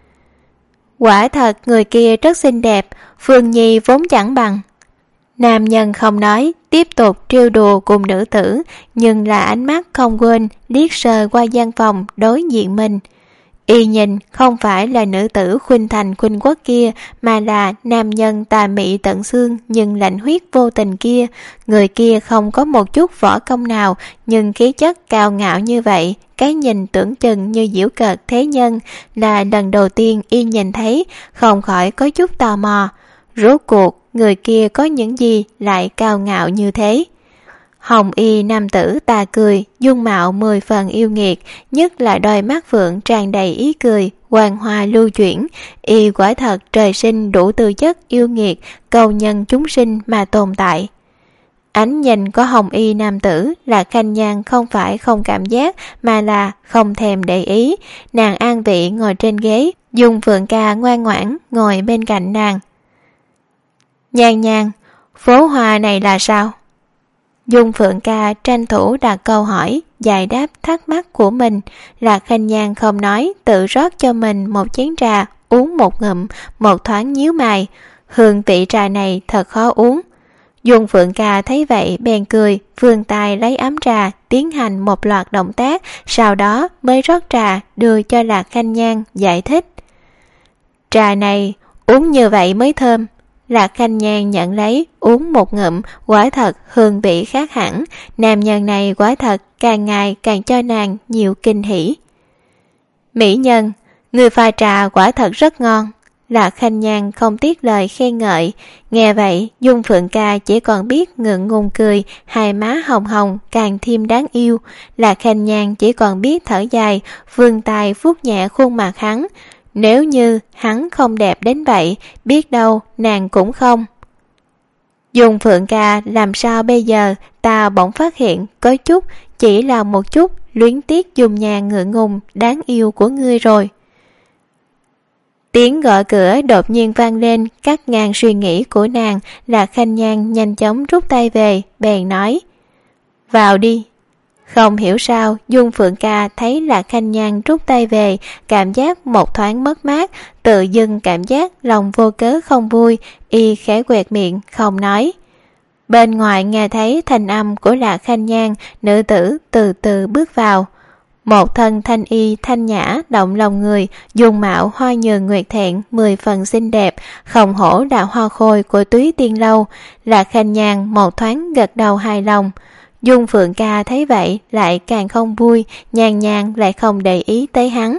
Quả thật người kia rất xinh đẹp, Phương Nhi vốn chẳng bằng. Nam nhân không nói, tiếp tục trêu đùa cùng nữ tử, nhưng là ánh mắt không quên liếc sờ qua gian phòng đối diện mình. Y nhìn không phải là nữ tử khuynh thành khuynh quốc kia, mà là nam nhân tà mị tận xương nhưng lạnh huyết vô tình kia. Người kia không có một chút võ công nào, nhưng khí chất cao ngạo như vậy, cái nhìn tưởng chừng như giễu cợt thế nhân. Là lần đầu tiên Y nhìn thấy, không khỏi có chút tò mò. Rốt cuộc người kia có những gì lại cao ngạo như thế? Hồng y nam tử tà cười, dung mạo 10 phần yêu nghiệt, nhất là đôi mắt phượng tràn đầy ý cười, hoàng hoa lưu chuyển. Y quả thật trời sinh đủ tư chất yêu nghiệt, cầu nhân chúng sinh mà tồn tại. Ánh nhìn có hồng y nam tử là Khanh Nhan không phải không cảm giác, mà là không thèm để ý. Nàng an vị ngồi trên ghế, Dung Phượng Ca ngoan ngoãn ngồi bên cạnh nàng. Nhan Nhan, phố hoa này là sao? Dung Phượng Ca tranh thủ đặt câu hỏi, giải đáp thắc mắc của mình. Lạc Khanh Nhan không nói, tự rót cho mình một chén trà, uống một ngụm, một thoáng nhíu mày. Hương vị trà này thật khó uống. Dung Phượng Ca thấy vậy bèn cười, vươn tay lấy ấm trà, tiến hành một loạt động tác, sau đó mới rót trà đưa cho Lạc Khanh Nhan giải thích. Trà này uống như vậy mới thơm. Lạc Khanh Nhan nhận lấy, uống một ngụm, quả thật hương vị khác hẳn. Nam nhân này quả thật càng ngày càng cho nàng nhiều kinh hỉ. Mỹ nhân, người pha trà quả thật rất ngon. Lạc Khanh Nhan không tiếc lời khen ngợi. Nghe vậy, Dung Phượng Ca chỉ còn biết ngượng ngùng cười, hai má hồng hồng càng thêm đáng yêu. Lạc Khanh Nhan chỉ còn biết thở dài, vươn tay vuốt nhẹ khuôn mặt hắn. Nếu như hắn không đẹp đến vậy, biết đâu nàng cũng không. Dung Phượng Ca, làm sao bây giờ? Ta bỗng phát hiện có chút, chỉ là một chút luyến tiếc dung nhan ngượng ngùng đáng yêu của ngươi rồi. Tiếng gõ cửa đột nhiên vang lên, cắt ngang suy nghĩ của nàng. Lạc Khanh Nhan nhanh chóng rút tay về, bèn nói: vào đi. Không hiểu sao Dung Phượng Ca thấy Lạc Khanh Nhan rút tay về, cảm giác một thoáng mất mát, tự dưng cảm giác lòng vô cớ không vui, y khẽ quẹt miệng không nói. Bên ngoài nghe thấy thanh âm của Lạc Khanh Nhan, nữ tử từ từ bước vào. Một thân thanh y thanh nhã động lòng người, dung mạo hoa nhường nguyệt thẹn 10 phần xinh đẹp, không hổ là hoa khôi của Túy Tiên Lâu. Lạc Khanh Nhan một thoáng gật đầu hài lòng. Dung Phượng Ca thấy vậy lại càng không vui, Nhan Nhan lại không để ý tới hắn.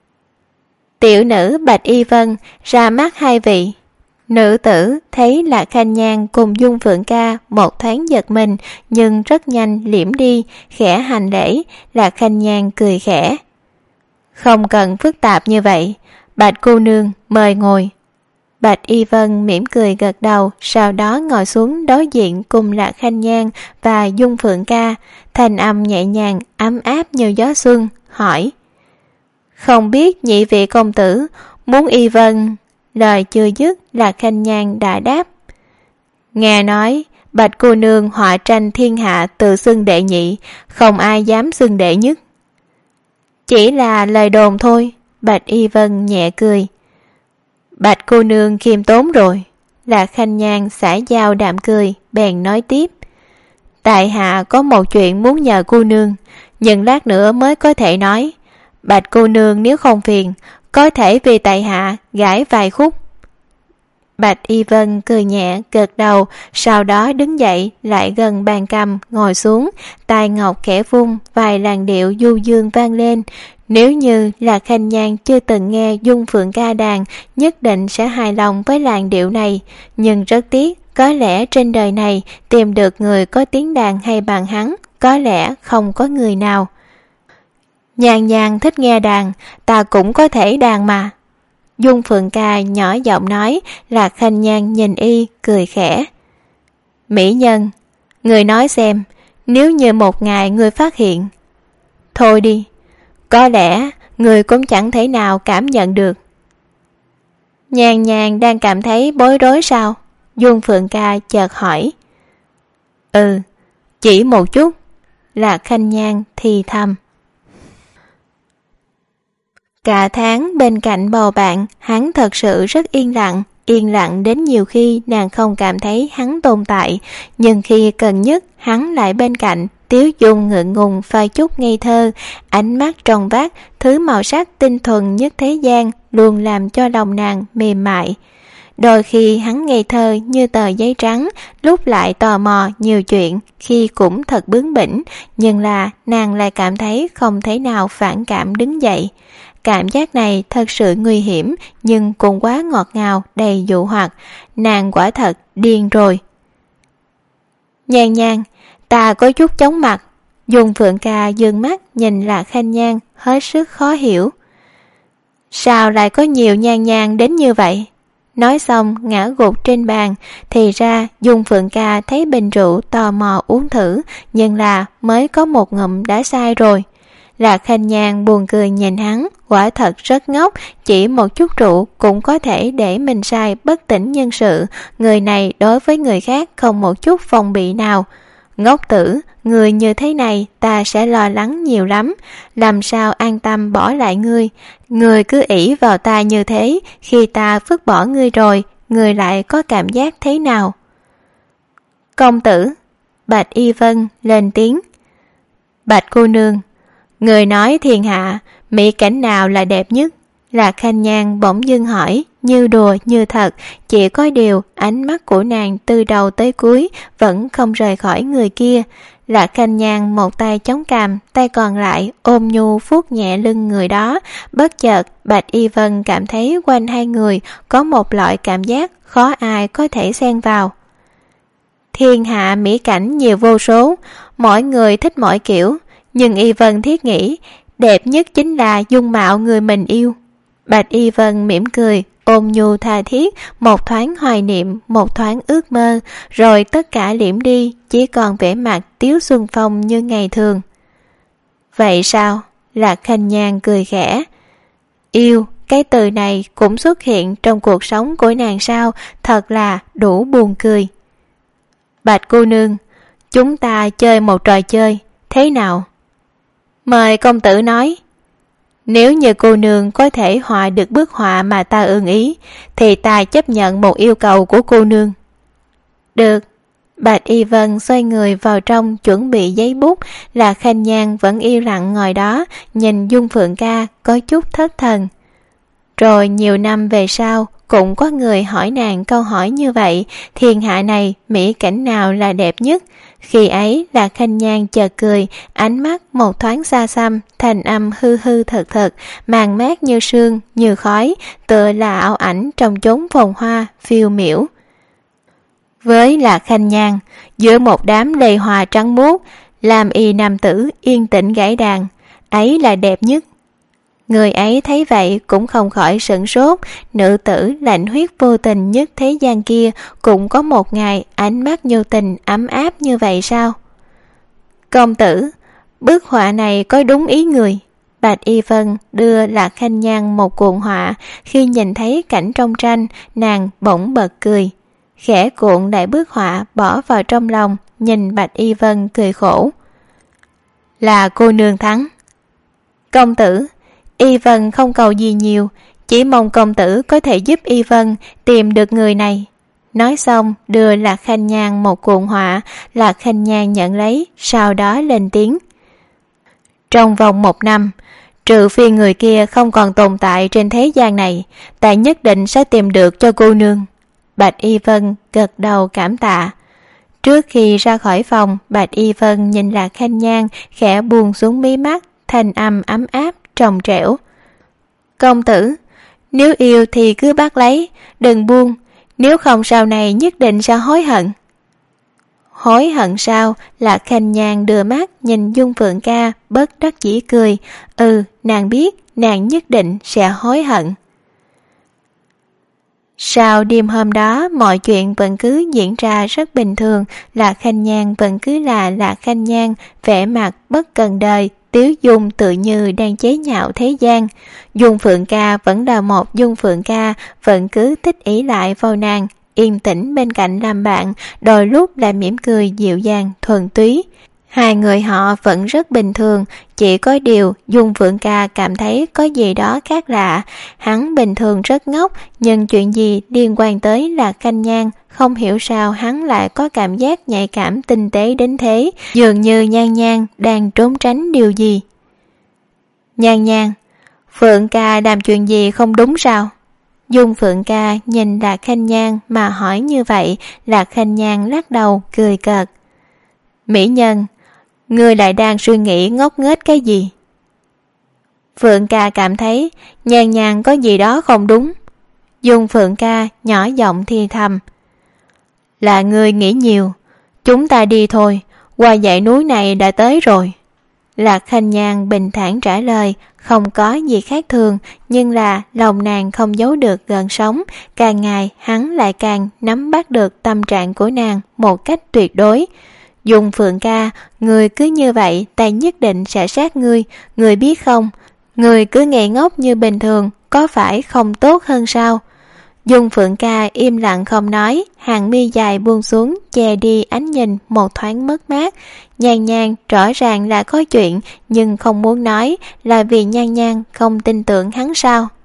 Tiểu nữ Bạch Y Vân, ra mắt hai vị. Nữ tử thấy Lạc Khanh Nhan cùng Dung Phượng Ca một thoáng giật mình, nhưng rất nhanh liễm đi, khẽ hành lễ. Lạc Khanh Nhan cười khẽ. Không cần phức tạp như vậy, Bạch cô nương mời ngồi. Bạch Y Vân mỉm cười gật đầu, sau đó ngồi xuống đối diện cùng Lạc Khanh Nhan và Dung Phượng Ca, thanh âm nhẹ nhàng ấm áp như gió xuân, hỏi: Không biết nhị vị công tử muốn Y Vân... Lời chưa dứt, Lạc Khanh Nhan đã đáp: Nghe nói Bạch cô nương họa tranh thiên hạ tự xưng đệ nhị, không ai dám xưng đệ nhất. Chỉ là lời đồn thôi. Bạch Y Vân nhẹ cười. Bạch cô nương khiêm tốn rồi. Lạc Khanh Nhan xả dao đạm cười, bèn nói tiếp: Tại hạ có một chuyện muốn nhờ cô nương, nhưng lát nữa mới có thể nói. Bạch cô nương nếu không phiền, có thể vì tại hạ gãi vài khúc. Bạch Y Vân cười nhẹ gật đầu, sau đó đứng dậy lại gần bàn cầm ngồi xuống, tai ngọc khẽ vung, vài làn điệu du dương vang lên. Nếu như là Khanh Nhan chưa từng nghe Dung Phượng Ca đàn, nhất định sẽ hài lòng với làn điệu này, nhưng rất tiếc, có lẽ trên đời này tìm được người có tiếng đàn hay bằng hắn, có lẽ không có người nào. Nhan Nhan thích nghe đàn, ta cũng có thể đàn mà. Dung Phượng Ca nhỏ giọng nói. Lạc Khanh Nhan nhìn y cười khẽ. Mỹ nhân, người nói xem, nếu như một ngày người phát hiện. Thôi đi, có lẽ người cũng chẳng thể nào cảm nhận được. Nhan Nhan đang cảm thấy bối rối sao? Dung Phượng Ca chợt hỏi. Chỉ một chút. Lạc Khanh Nhan thì thầm. Cả tháng bên cạnh bầu bạn, hắn thật sự rất yên lặng đến nhiều khi nàng không cảm thấy hắn tồn tại, nhưng khi cần nhất hắn lại bên cạnh, tiếu dung ngượng ngùng pha chút ngây thơ, ánh mắt trong vắt, thứ màu sắc tinh thuần nhất thế gian luôn làm cho lòng nàng mềm mại. Đôi khi hắn ngây thơ như tờ giấy trắng, lúc lại tò mò nhiều chuyện, khi cũng thật bướng bỉnh, nhưng là nàng lại cảm thấy không thể nào phản cảm đứng dậy. Cảm giác này thật sự nguy hiểm, nhưng cũng quá ngọt ngào, đầy dụ hoặc. Nàng quả thật điên rồi. Nhan Nhan, ta có chút chóng mặt. Dung Phượng Ca dương mắt nhìn Lạc Khanh Nhan, hết sức khó hiểu. Sao lại có nhiều Nhan Nhan đến như vậy? Nói xong ngã gục trên bàn. Thì ra Dung Phượng Ca thấy bình rượu tò mò uống thử, nhưng là mới có một ngụm đã sai rồi. Lạc Khanh Nhan buồn cười nhìn hắn, quả thật rất ngốc, chỉ một chút rượu cũng có thể để mình sai bất tỉnh nhân sự, người này đối với người khác không một chút phòng bị nào. Ngốc tử, người như thế này ta sẽ lo lắng nhiều lắm, làm sao an tâm bỏ lại ngươi. Ngươi cứ ỷ vào ta như thế, khi ta vứt bỏ ngươi rồi, ngươi lại có cảm giác thế nào? Công tử. Bạch Y Vân lên tiếng. Bạch cô nương, người nói thiên hạ, mỹ cảnh nào là đẹp nhất? Lạc Khanh Nhan bỗng dưng hỏi, như đùa như thật, chỉ có điều ánh mắt của nàng từ đầu tới cuối vẫn không rời khỏi người kia. Lạc Khanh Nhan một tay chống cằm, tay còn lại ôm nhu vuốt nhẹ lưng người đó. Bất chợt Bạch Y Vân cảm thấy quanh hai người có một loại cảm giác khó ai có thể xen vào. Thiên hạ mỹ cảnh nhiều vô số, mỗi người thích mỗi kiểu, nhưng Y Vân thiết nghĩ đẹp nhất chính là dung mạo người mình yêu. Bạch Y Vân mỉm cười, ôm nhu tha thiết, một thoáng hoài niệm, một thoáng ước mơ, rồi tất cả liễm đi, chỉ còn vẻ mặt tiếu xuân phong như ngày thường. Vậy sao? Lạc Khanh Nhan cười khẽ. Yêu, cái từ này cũng xuất hiện trong cuộc sống của nàng sao? Thật là đủ buồn cười. Bạch cô nương, chúng ta chơi một trò chơi, thế nào? Mời công tử nói. Nếu như cô nương có thể họa được bức họa mà ta ưng ý, thì ta chấp nhận một yêu cầu của cô nương. Được. Bạch Y Vân xoay người vào trong chuẩn bị giấy bút. Là Khanh Nhan vẫn yên lặng ngồi đó, nhìn Dung Phượng Ca có chút thất thần. Rồi nhiều năm về sau, cũng có người hỏi nàng câu hỏi như vậy: thiên hạ này mỹ cảnh nào là đẹp nhất? Khi ấy là Khanh Nhan chợt cười, ánh mắt một thoáng xa xăm, thành âm hư hư thật thật, màn mát như sương như khói, tựa là ảo ảnh trong chốn phồn hoa phiêu miểu. Với là Khanh Nhan, giữa một đám lê hoa trắng muốt, làm y nam tử yên tĩnh gãy đàn, ấy là đẹp nhất. Người ấy thấy vậy cũng không khỏi sửng sốt. Nữ tử lạnh huyết vô tình nhất thế gian kia cũng có một ngày ánh mắt nhu tình ấm áp như vậy sao? Công tử, bức họa này có đúng ý người? Bạch Y Vân đưa Lạc Khanh Nhan một cuộn họa. Khi nhìn thấy cảnh trong tranh, nàng bỗng bật cười, khẽ cuộn lại bức họa bỏ vào trong lòng, nhìn Bạch Y Vân cười khổ. Là cô nương thắng. Công tử, Y Vân không cầu gì nhiều, chỉ mong công tử có thể giúp Y Vân tìm được người này. Nói xong đưa Lạc Khanh Nhan một cuộn họa. Lạc Khanh Nhan nhận lấy, sau đó lên tiếng. Trong vòng 1 năm, trừ phi người kia không còn tồn tại trên thế gian này, ta nhất định sẽ tìm được cho cô nương. Bạch Y Vân gật đầu cảm tạ. Trước khi ra khỏi phòng, Bạch Y Vân nhìn Lạc Khanh Nhan, khẽ buông xuống mí mắt, thanh âm ấm áp trong trẻo. Công tử, nếu yêu thì cứ bắt lấy, đừng buông, nếu không sau này nhất định sẽ hối hận. Hối hận sao? Lạc Khanh Nhan đưa mắt nhìn Dung Phượng Ca, bất đắc dĩ cười. Nàng biết nàng nhất định sẽ hối hận. Sau đêm hôm đó, mọi chuyện vẫn cứ diễn ra rất bình thường. Lạc Khanh Nhan vẫn cứ là Lạc Khanh Nhan, vẻ mặt bất cần đời, tiếu dung tự như đang chế nhạo thế gian. Dung Phượng Ca vẫn là một Dung Phượng Ca, vẫn cứ thích ý lại vào nàng, yên tĩnh bên cạnh làm bạn, đôi lúc lại mỉm cười dịu dàng thuần túy. Hai người họ vẫn rất bình thường, chỉ có điều Dung Phượng Ca cảm thấy có gì đó khác lạ. Hắn bình thường rất ngốc, nhưng chuyện gì liên quan tới Lạc Khanh Nhan, không hiểu sao hắn lại có cảm giác nhạy cảm tinh tế đến thế, dường như Nhan Nhan đang trốn tránh điều gì. Nhan Nhan, Phượng Ca làm chuyện gì không đúng sao? Dung Phượng Ca nhìn Lạc Khanh Nhan mà hỏi như vậy. Lạc Khanh Nhan lắc đầu cười cợt. Mỹ nhân, ngươi lại đang suy nghĩ ngốc nghếch cái gì? Phượng Ca cảm thấy Nhan Nhan có gì đó không đúng. Dung Phượng Ca nhỏ giọng thì thầm. Là ngươi nghĩ nhiều, chúng ta đi thôi, qua dãy núi này đã tới rồi. Lạc Khanh Nhan bình thản trả lời, không có gì khác thường, nhưng là lòng nàng không giấu được gợn sóng. Càng ngày hắn lại càng nắm bắt được tâm trạng của nàng một cách tuyệt đối. Dung Phượng Ca, người cứ như vậy ta nhất định sẽ sát ngươi, người biết không? Người cứ ngây ngốc như bình thường, có phải không tốt hơn sao? Dung Phượng Ca im lặng không nói, hàng mi dài buông xuống che đi ánh nhìn một thoáng mất mát. Nhan Nhan rõ ràng là có chuyện, nhưng không muốn nói, là vì Nhan Nhan không tin tưởng hắn sao?